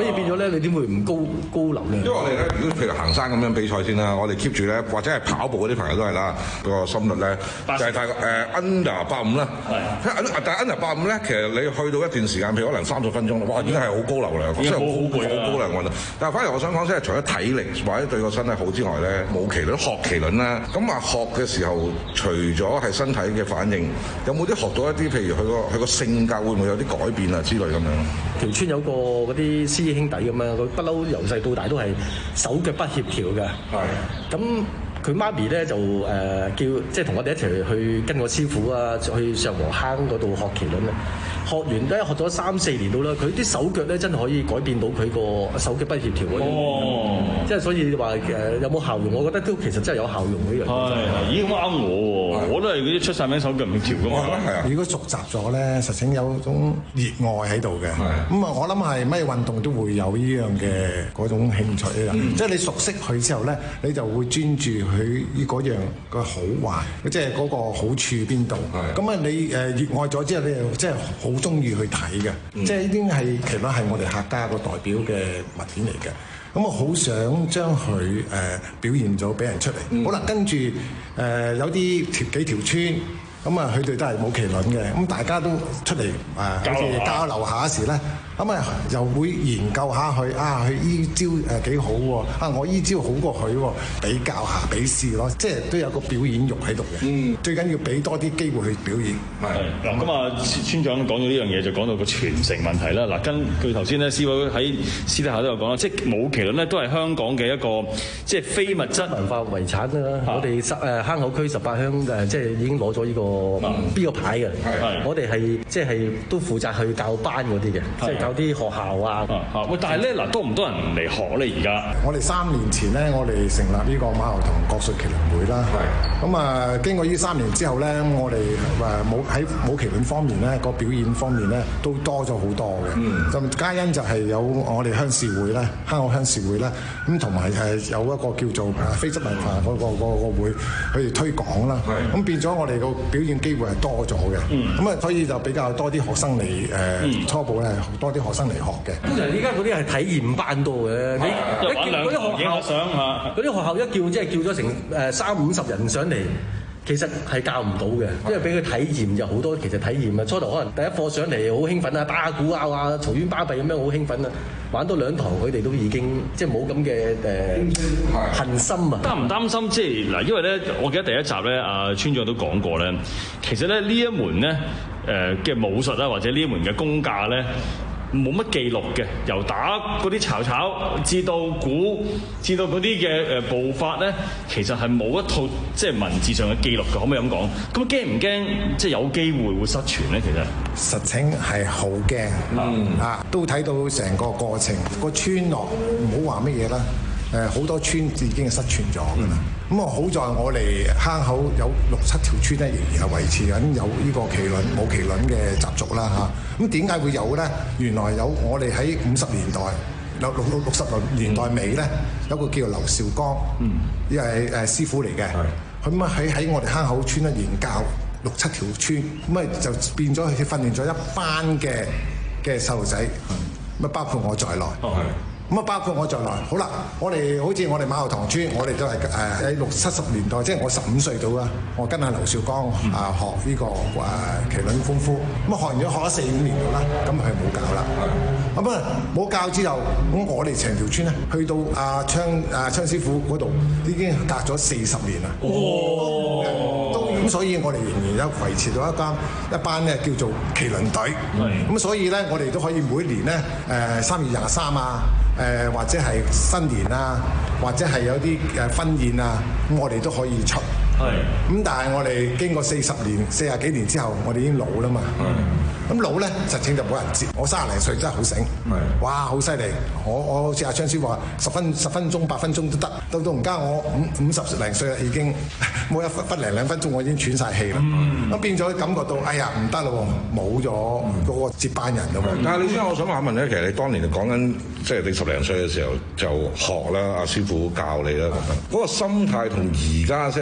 所以變咗咧，你點會唔高高流量？ 因為我哋咧，如果譬如行山咁樣比賽先啦，我哋 keep 住咧，或者係跑步嗰啲朋友都係啦，個心率咧就係大概誒 under 八五啦。係，但係 under 八五咧，其實你去到一段時間，譬如可能三十分鐘，哇，已經係好高流量， 已經好好攰好高量運動。但係反而我想講，即係除咗體力或者對個身體好之外咧，舞麒麟、學麒麟啦，咁啊學嘅時候，除咗係身體嘅反應，有冇啲學到一啲，譬如佢個佢個性格會唔會有啲改變啊之類咁樣？ 條村有個嗰啲師兄弟咁樣，佢不嬲由細到大都係手腳不協調嘅。係。咁佢媽咪咧就誒、呃、叫，即係同我哋一齊去跟個師傅啊，去上禾坑嗰度學麒麟啊。學完咧學咗三四年到啦，佢啲手腳咧真係可以改變到佢個手腳不協調嗰啲。哦。即係所以話誒有冇效用？我覺得都其實真係有效用呢樣嘢。 係，咦咁啱我喎，我都係嗰啲出晒名手腳唔協調噶嘛。 係啊。如果熟習咗咧，實情有種熱愛喺度嘅。咁啊，我諗係咩運動都會有呢樣嘅嗰種興趣啊。嗯、即係你熟悉佢之後咧，你就會專注佢呢嗰樣嘅好壞，即係嗰個好處邊度。咁啊，你誒熱愛咗之後，你又即係好中意去睇嘅。嗯、即係呢啲係其實係我哋客家個代表嘅物件嚟嘅。咁我好想將佢誒、呃、表現咗俾人出嚟。嗯、好啦，跟住誒、呃、有啲條幾條村，咁啊佢哋都係舞麒麟嘅，咁大家都出嚟誒好似交流下時咧。咁啊，又會研究下佢啊，佢依招誒幾好喎，啊我依招好過佢喎，比較下比試咯，即係都有個表演欲喺度嘅。嗯，最緊要俾多啲機會去表演。 係嗱，咁啊，村長講到呢樣嘢就講到個傳承問題啦。嗱，根據頭先咧，師傅喺私底下都有講啦，即係舞麒麟咧都係香港嘅一個即係非物質文化遺產啦。啊、我哋十誒坑口區十八鄉誒，即係已經攞咗呢個邊個牌嘅。係，我哋係即係都負責去教班嗰啲嘅，即係教啲學校啊。 嚇喂，但係咧嗱，多唔多人嚟學咧？而家我哋三年前咧，我哋成立呢個馬學同國術麒麟會啦。係。咁啊，經過呢三年之後咧，我哋誒舞喺舞麒麟方面咧，個表演方面咧都多咗好多嘅。嗯。咁皆因就係有我哋鄉事會咧，坑口鄉事會咧，咁同埋係有一個叫做誒非質文化嗰個嗰個會去推廣啦。係。咁變咗我哋個表演機會係多咗嘅。嗯。咁啊，所以就比較多啲學生嚟誒初步咧，多啲學生嚟學嘅。 通常依家嗰啲係體驗班多嘅。你一見嗰啲學校想嚇， 嗰啲學校一叫即係叫咗成誒三五十人上嚟。其實係教唔到嘅，因為俾佢體驗就好多。其實體驗啊，初頭可能第一課上嚟好興奮啊，打下鼓啊啊，嘈冤巴閉咁樣好興奮啊，玩多兩堂佢哋都已經即係冇咁嘅誒恒心啊。 擔唔擔心即係嗱？因為咧，我記得第一集咧，阿村長都講過咧，其實咧呢一門咧誒嘅武術啦，或者呢一門嘅功架咧。冇乜記錄嘅，由打嗰啲巢巢至到鼓，至到嗰啲嘅誒步法咧，其實係冇一套即係文字上嘅記錄嘅，可唔可以咁講？咁驚唔驚即係有機會會失傳咧？其實實情係好驚，嗯啊，都睇到成個過程，個村落唔好話乜嘢啦。誒好多村已經係失傳咗㗎啦，咁啊、嗯、好在我哋坑口有六七條村咧，仍然係維持緊有呢個麒麟舞麒麟嘅習俗啦嚇。咁點解會有咧？原來有我哋喺五十年代六六六六十年代尾咧，有個叫做劉兆剛，呢係誒師傅嚟嘅。咁啊喺喺我哋坑口村咧研教六七條村，咁啊就變咗佢訓練咗一班嘅嘅細路仔，咁啊包括我在內。哦咁啊，包括我在內，好啦，我哋好似我哋馬後塘村，我哋都係誒喺六七十年代，即係我十五歲到啦，我跟阿劉兆剛啊學呢個誒麒麟功夫，咁啊學完咗學咗四五年度啦，咁係冇教啦，咁啊冇教之後，咁我哋成條村咧，去到阿昌阿昌師傅嗰度，已經隔咗四十年啦。哦，都咁，所以我哋仍然有維持到一間一班咧叫做麒麟隊，咁所以咧我哋都可以每年咧誒三月廿三啊。誒、呃、或者係新年啊，或者係有啲誒婚宴啊，咁我哋都可以出。係。咁但係我哋經過四十年、四十幾年之後，我哋已經老啦嘛。係。咁老咧，實情就冇人接。我三十零歲真係好醒。係。哇，好犀利！我我好似阿昌師傅話，十分十分鐘、八分鐘都得。到到而家我五五十零歲啦，已經冇一分分零兩分鐘，我已經喘晒氣啦。咁、嗯、變咗感覺到，哎呀唔得咯，冇咗嗰個接班人咯。 但係你先，我想問一問咧，其實你當年講緊即係你十零歲嘅時候就學啦，阿師傅教你啦，嗰、那個心態同而家即係譬如喺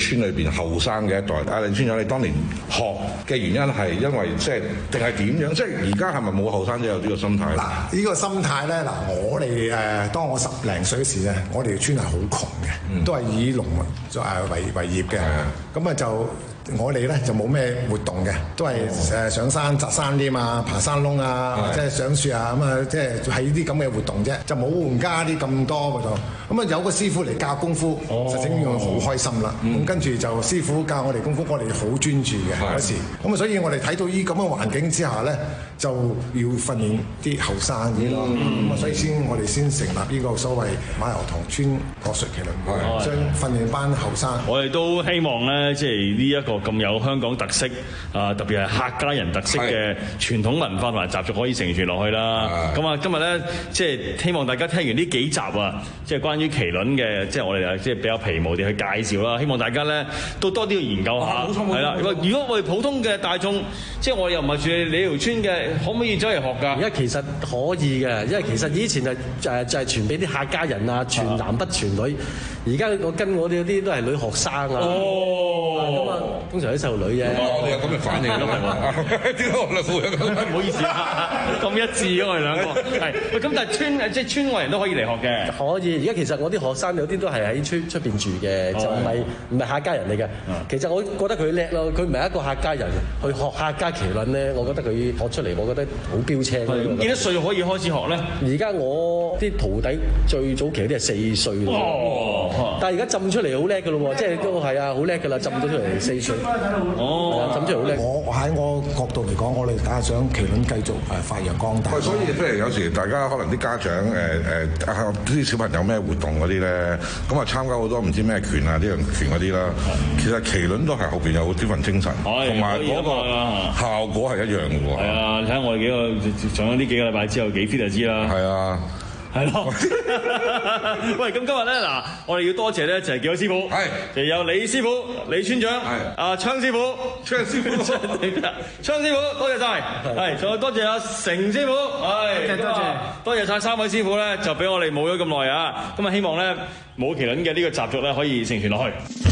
村裏邊後生嘅一代。阿李村長，你當年學嘅原因係因為即係定係點樣？即係而家係咪冇後生仔有呢個心態？ 嗱，呢個心態咧，嗱，我哋誒當我十零歲時咧，我哋村係好窮嘅，嗯、都係以農民誒為為業嘅，咁啊就。我哋咧就冇咩活動嘅，都係誒上山摘山啲嘛，爬山窿啊，或者係上樹啊，咁啊，即係係呢啲咁嘅活動啫，就冇換家啲咁多嘅就。咁啊有個師傅嚟教功夫，實整我好開心啦。咁跟住就師傅教我哋功夫，我哋好專注嘅嗰時。咁啊，所以我哋睇到呢咁嘅環境之下咧，就要訓練啲後生啲咯。咁啊，所以先我哋先成立呢個所謂馬游塘村國術麒麟會，將訓練班後生。 我哋都希望咧，即係呢一個咁有香港特色啊，特別係客家人特色嘅傳統文化同埋習俗可以承傳落去啦。咁啊，今日咧即係希望大家聽完呢幾集啊，即係關於麒麟嘅，即係我哋啊即係比較皮毛地去介紹啦。希望大家咧都多啲去研究下。冇錯冇錯。係啦，如果我哋普通嘅大眾，即係我又唔係住你條村嘅，可唔可以走嚟學㗎？ 而家其實可以嘅，因為其實以前就誒就係傳俾啲客家人啊，傳男不傳女。而家我跟我哋嗰啲都係女學生啊。哦。咁啊，通常啲細路女啫。 我哋有咁嘅反應咯，係嘛？點解我哋會咁？ 唔好意思啊，咁一致啊，我哋兩個係。喂，咁但係村即係村外人都可以嚟學嘅。 可以。而家其實我啲學生有啲都係喺村出邊住嘅，就唔係唔係客家人嚟嘅。其實我覺得佢叻咯，佢唔係一個客家人去學客家麒麟咧，我覺得佢學出嚟，我覺得好標青。 幾多歲可以開始學咧？ 而家我啲徒弟最早期啲係四歲。哦。但係而家浸出嚟好叻㗎咯喎，即係都係啊，好叻㗎啦，浸咗出嚟四歲。哦，浸出嚟好叻。 我喺我角度嚟講，我哋梗係想麒麟繼續誒發揚光大。 所以即係有時大家可能啲家長誒誒啲小朋友咩活動嗰啲咧，咁啊參加好多唔知咩拳啊呢樣拳嗰啲啦。其實麒麟都係後邊有呢份精神，同埋嗰個效果係一樣嘅喎。 係啊，你睇我哋幾個上咗呢幾個禮拜之後幾 fit 就知啦。 係啊。 係咯，喂，咁今日咧嗱，我哋要多謝咧就係幾位師傅，係就有李師傅、李村長，係阿昌師傅、昌師傅、昌師傅，多謝晒，係仲有多謝阿成師傅，係多謝多謝晒三位師傅咧，就俾我哋冇咗咁耐啊，咁啊希望咧舞麒麟嘅呢個習俗咧可以承傳落去。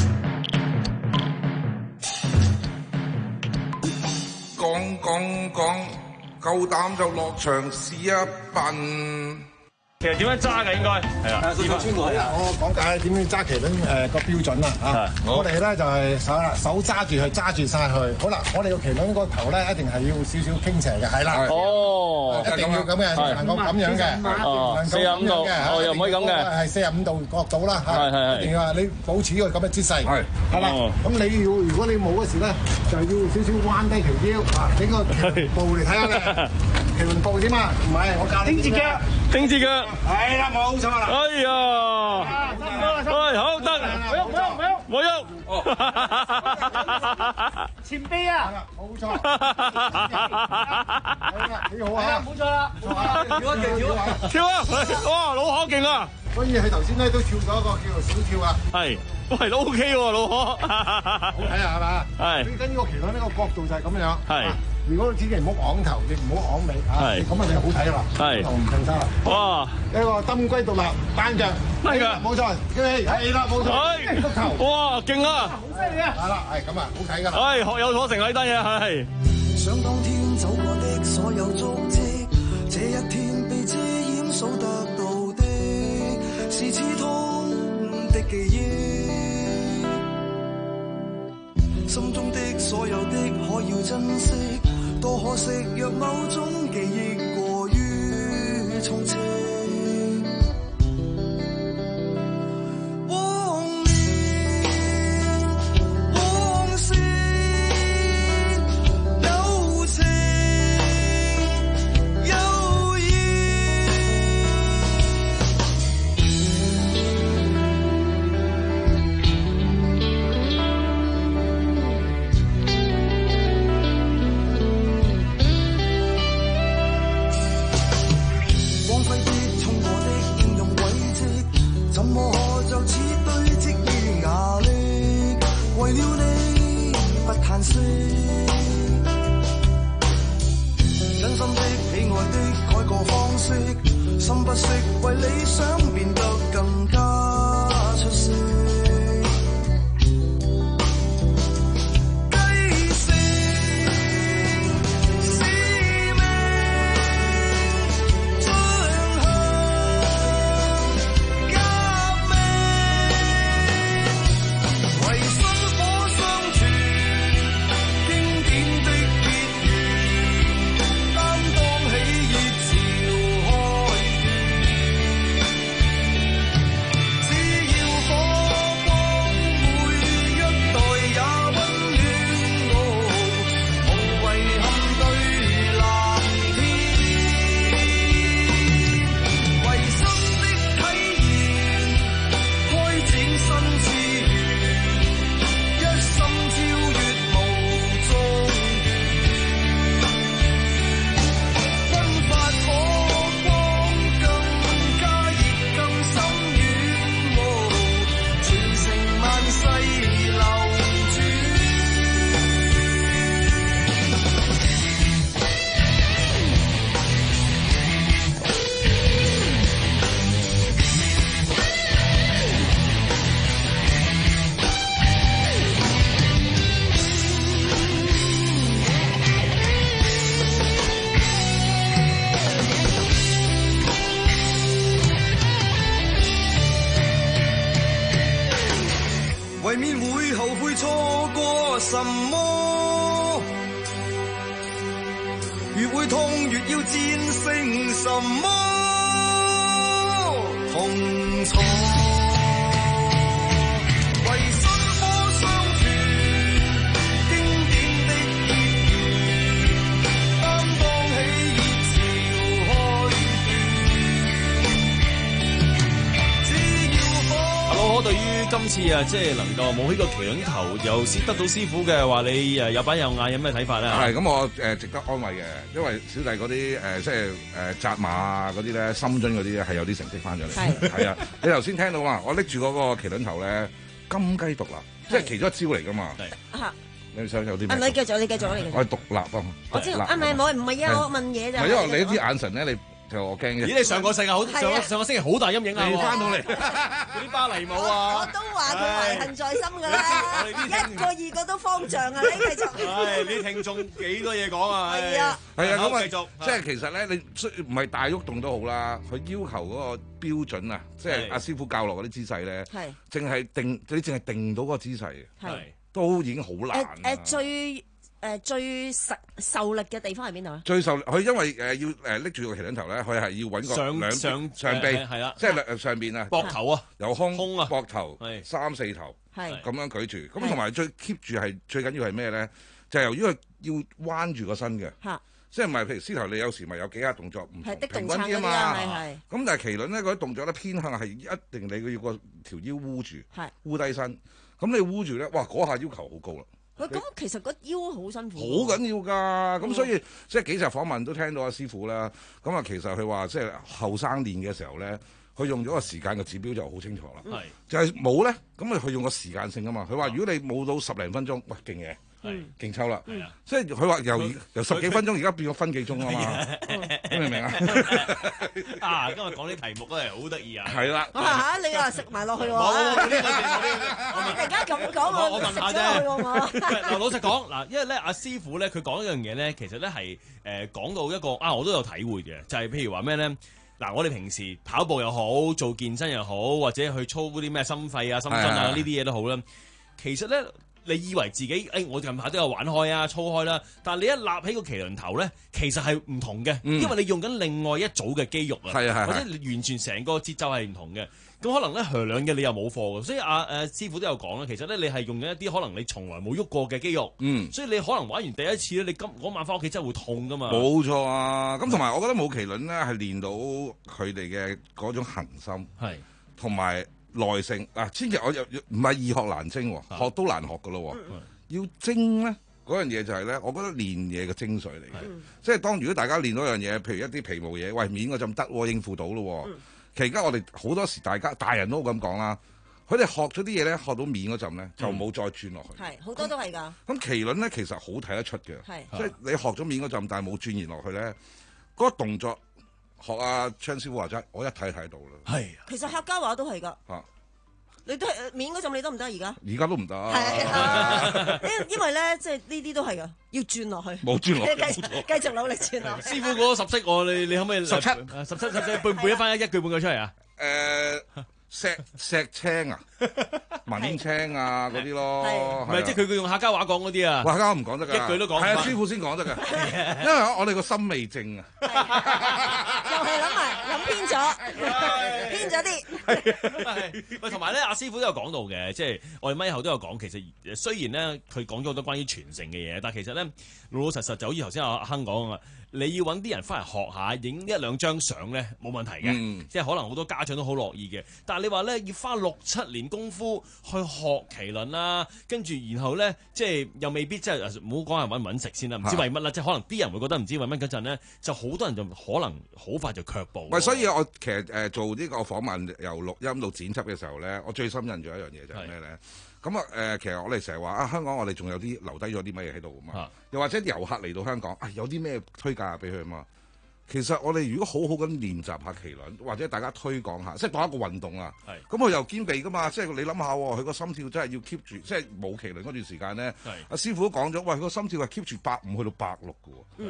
講講講，夠膽就落場試一笨。 其實點樣揸嘅應該係啊，師傅先係啊，我講解點樣揸麒麟誒個標準啦嚇。我哋咧就係手啦，手揸住佢，揸住晒佢。好啦，我哋個麒麟個頭咧一定係要少少傾斜嘅，係啦。哦，一定要咁嘅，唔能夠咁樣嘅。哦，四十五度，哦又唔可以咁嘅，係四十五度角度啦。係係係，一定要話你保持呢個咁嘅姿勢。係係啦，咁你要如果你冇嗰時咧，就要少少彎低條腰啊，整個麒麟步嚟睇下咧。麒麟步點啊？唔係，我教你。頂住腳， 頂住腳。 係啦，冇錯啦。 哎呀，喂，好得， 冇喐，冇喐， 冇喐， 前臂啊，冇錯，幾好啊，冇錯啦，跳啊跳啊跳啊，哇，老可勁啊！ 所以佢頭先咧都跳咗一個叫做小跳啊。 係，喂，都 OK 喎，老可。 好睇啊，係嘛？係。最緊要個麒麟呢個角度就係咁樣。係。如果千祈唔好昂頭，亦唔好昂尾嚇，咁啊就好睇啦。係，同唔同衫啦。哇！一個登龜獨立單腳，係㗎，冇錯。係啦，冇錯。碌頭。哇，勁啊！好犀利啊！係啦，係咁啊，好睇㗎啦。係學有所成呢單嘢係。 想當天走過的所有足跡，這一天被遮掩數得到的，是刺痛的記憶。心中的所有的可要珍惜，多可惜若某種記憶過於充斥。往年往事有情有義。真心的、喜愛的，改個方式，心不息，為理想變得更加出色。 會後悔錯過什麼，越會痛越要戰勝什麼痛楚。 我對於今次啊，即係能夠冇起個麒麟頭，又先得到師傅嘅話，你誒有板有眼，有咩睇法咧？ 係咁，我誒值得安慰嘅，因為小弟嗰啲誒即係誒扎馬啊嗰啲咧，深蹲嗰啲咧係有啲成績翻咗嚟。係係啊，你頭先聽到嘛？我拎住嗰個麒麟頭咧，金雞獨立，即係其中一招嚟噶嘛。 係。 你想有啲咩？ 啊，你繼續，你繼續，你繼續。 我係獨立啊！ 我知啊，唔係冇，唔係啊，我問嘢就。 唔係因為你啲眼神咧，你。就我驚嘅。 咦！你上個世界好上上個星期好大陰影啊！ 你翻到嚟嗰啲芭蕾舞啊！ 我都話佢懷恨在心㗎啦，一個二個都方丈啊！你繼續。 係你聽眾幾多嘢講啊？ 係啊， 係啊，咁啊， 繼續。 即係其實咧，你唔係大喐動都好啦，佢要求嗰個標準啊，即係阿師傅教落嗰啲姿勢咧，係淨係定你淨係定到嗰個姿勢嘅，係都已經好難。 誒誒最。誒最實受力嘅地方係邊度啊？ 最受力佢因為誒要誒拎住個麒麟頭咧，佢係要揾個上兩上上臂係啦， 即係兩上邊啊， 膊頭啊， 有胸胸啊， 膊頭三四頭係咁樣舉住，咁同埋最 keep 住係最緊要係咩咧？就係由於佢要彎住個身嘅，即係唔係譬如獅頭你有時咪有幾下動作唔同平均啲啊嘛，咁但係麒麟咧嗰啲動作咧偏向係一定你要個條腰烏住，烏低身，咁你烏住咧，哇嗰下要求好高啦。 喂，咁其實個腰好辛苦， 好緊要㗎。咁所以即係幾集訪問都聽到阿師傅啦。咁啊，其實佢話即係後生練嘅時候咧，佢用咗個時間嘅指標就好清楚啦。係就係冇咧，咁啊佢用個時間性啊嘛。佢話如果你冇到十零分鐘，喂勁嘢，勁抽啦。即係佢話由由十幾分鐘而家變咗分幾鐘啊嘛。你明唔明啊？ 啊，今日講啲題目都係好得意啊。 係啦。 嚇你話食埋落去喎？我突然間咁講，我食咗落去喎。 嗱，老實講，嗱，因為咧，阿師傅咧，佢講一樣嘢咧，其實咧係誒講到一個啊，我都有體會嘅，就係、是、譬如話咩咧，嗱，我哋平時跑步又好，做健身又好，或者去操嗰啲咩心肺啊、深蹲啊呢啲嘢都好啦。其實咧，你以為自己誒、哎，我近排都有玩開啊、操開啦，但係你一立起個麒麟頭咧，其實係唔同嘅，嗯、因為你用緊另外一組嘅肌肉啊，或者你完全成個節奏係唔同嘅。咁可能咧，響兩嘅你又冇貨嘅，所以阿、啊、誒、啊、師傅都有講啦。其實咧，你係用緊一啲可能你從來冇喐過嘅肌肉，嗯，所以你可能玩完第一次咧，你今嗰晚翻屋企真係會痛噶嘛。冇錯啊！咁同埋我覺得舞麒麟咧係練到佢哋嘅嗰種恆心，係同埋耐性嗱、啊。千祈我又唔係易學難精，學都難學嘅咯。嗯、要精咧嗰樣嘢就係咧，我覺得練嘢嘅精髓嚟嘅。嗯、即係當如果大家練到一樣嘢，譬如一啲皮毛嘢，喂面嗰陣得應付到咯。嗯其實而家我哋好多時，大家大人都咁講啦，佢哋學咗啲嘢咧，學到面嗰陣咧，就冇再轉落去。 係好多都係㗎。咁麒麟咧，其實好睇得出嘅， 係即係你學咗面嗰陣，但係冇轉延落去咧，嗰個動作學阿昌師傅話齋，我一睇睇到啦。係。 其實客家話都係㗎。嚇。你都係面嗰陣，你得唔得而家？ 而家都唔得。 係啊，因因為咧，即係呢啲都係㗎，要轉落去。 冇轉落去。 繼續繼續努力轉落去。 師傅嗰個十式我你你可唔可以？ 十七。 十七十七背唔背得翻一句半句出嚟啊？ 誒。石石青啊，文青啊嗰啲咯， 唔係即係佢佢用客家話講嗰啲啊， 客家話唔講得㗎， 一句都講唔係啊，師傅先講得㗎，因為我哋個心未正啊， 又係諗埋諗偏咗，偏咗啲。 喂，同埋咧，阿師傅都有講到嘅，即係我哋咪後都有講，其實雖然咧佢講咗好多關於傳承嘅嘢，但係其實咧老老實實就好似頭先阿亨講啊。你要揾啲人翻嚟學下，影一兩張相咧冇問題嘅，嗯、即係可能好多家長都好樂意嘅。但係你話咧要花六七年功夫去學麒麟啦，跟住然後咧即係又未必即係唔好講係揾唔揾食先啦，唔知為乜啦，即係可能啲人會覺得唔知為乜嗰陣咧，就好多人就可能好快就卻步。 喂，所以我其實誒、呃、做呢個訪問由錄音到剪輯嘅時候咧，我最深印象一樣嘢就係咩咧？咁啊誒，其實我哋成日話啊，香港我哋仲有啲留低咗啲乜嘢喺度啊嘛，又或者遊客嚟到香港啊，有啲咩推介下俾佢啊嘛。其實我哋如果好好咁練習下麒麟，或者大家推廣下，即係當一個運動啊。咁佢又兼備噶嘛，即係你諗下，佢個心跳真係要 keep 住，即係冇麒麟嗰段時間咧。阿師傅都講咗，喂，佢個心跳係 keep 住百五去到百六嘅喎。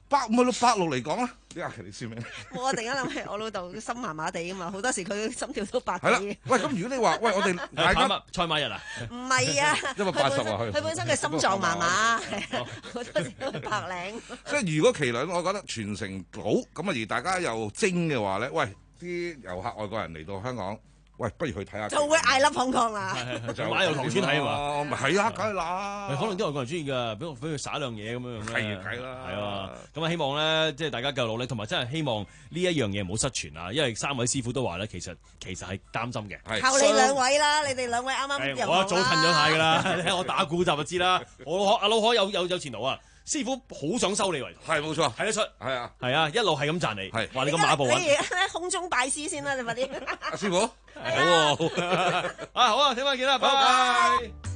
百咪到百六嚟講啦，呢阿奇你算命。 我突然間諗起我老豆心麻麻地㗎嘛，好多時佢心跳都百幾。 係啦，喂，咁如果你話喂我哋大家賽馬日啊？ 唔係啊， 一百八十啊，佢佢本身嘅心臟麻麻，係啊，好多時都百零。 即係如果麒麟，我覺得傳承到咁啊，而大家又精嘅話咧，喂，啲遊客外國人嚟到香港。喂，不如去睇下， 就會嗌粒香港啦， 就馬遊唐村睇啊嘛，係啊，梗係啦， 可能啲外國人中意㗎，俾我俾佢耍兩嘢咁樣樣咧，係啦， 係啊，咁啊希望咧，即係大家繼續努力，同埋真係希望呢一樣嘢唔好失傳啊，因為三位師傅都話咧，其實其實係擔心嘅， 靠你兩位啦，你哋兩位啱啱入行啦， 我一早褪咗軚㗎啦，你睇我打鼓就就知啦，我阿老可有有有前途啊！師傅好想收你為徒， 係冇錯， 睇得出， 係啊， 係啊，一路係咁讚你，係話你咁馬步啊！ 你而家空中拜師先啦，你快啲， 阿師傅， 好啊，啊好啊，聽晚見啦，拜拜。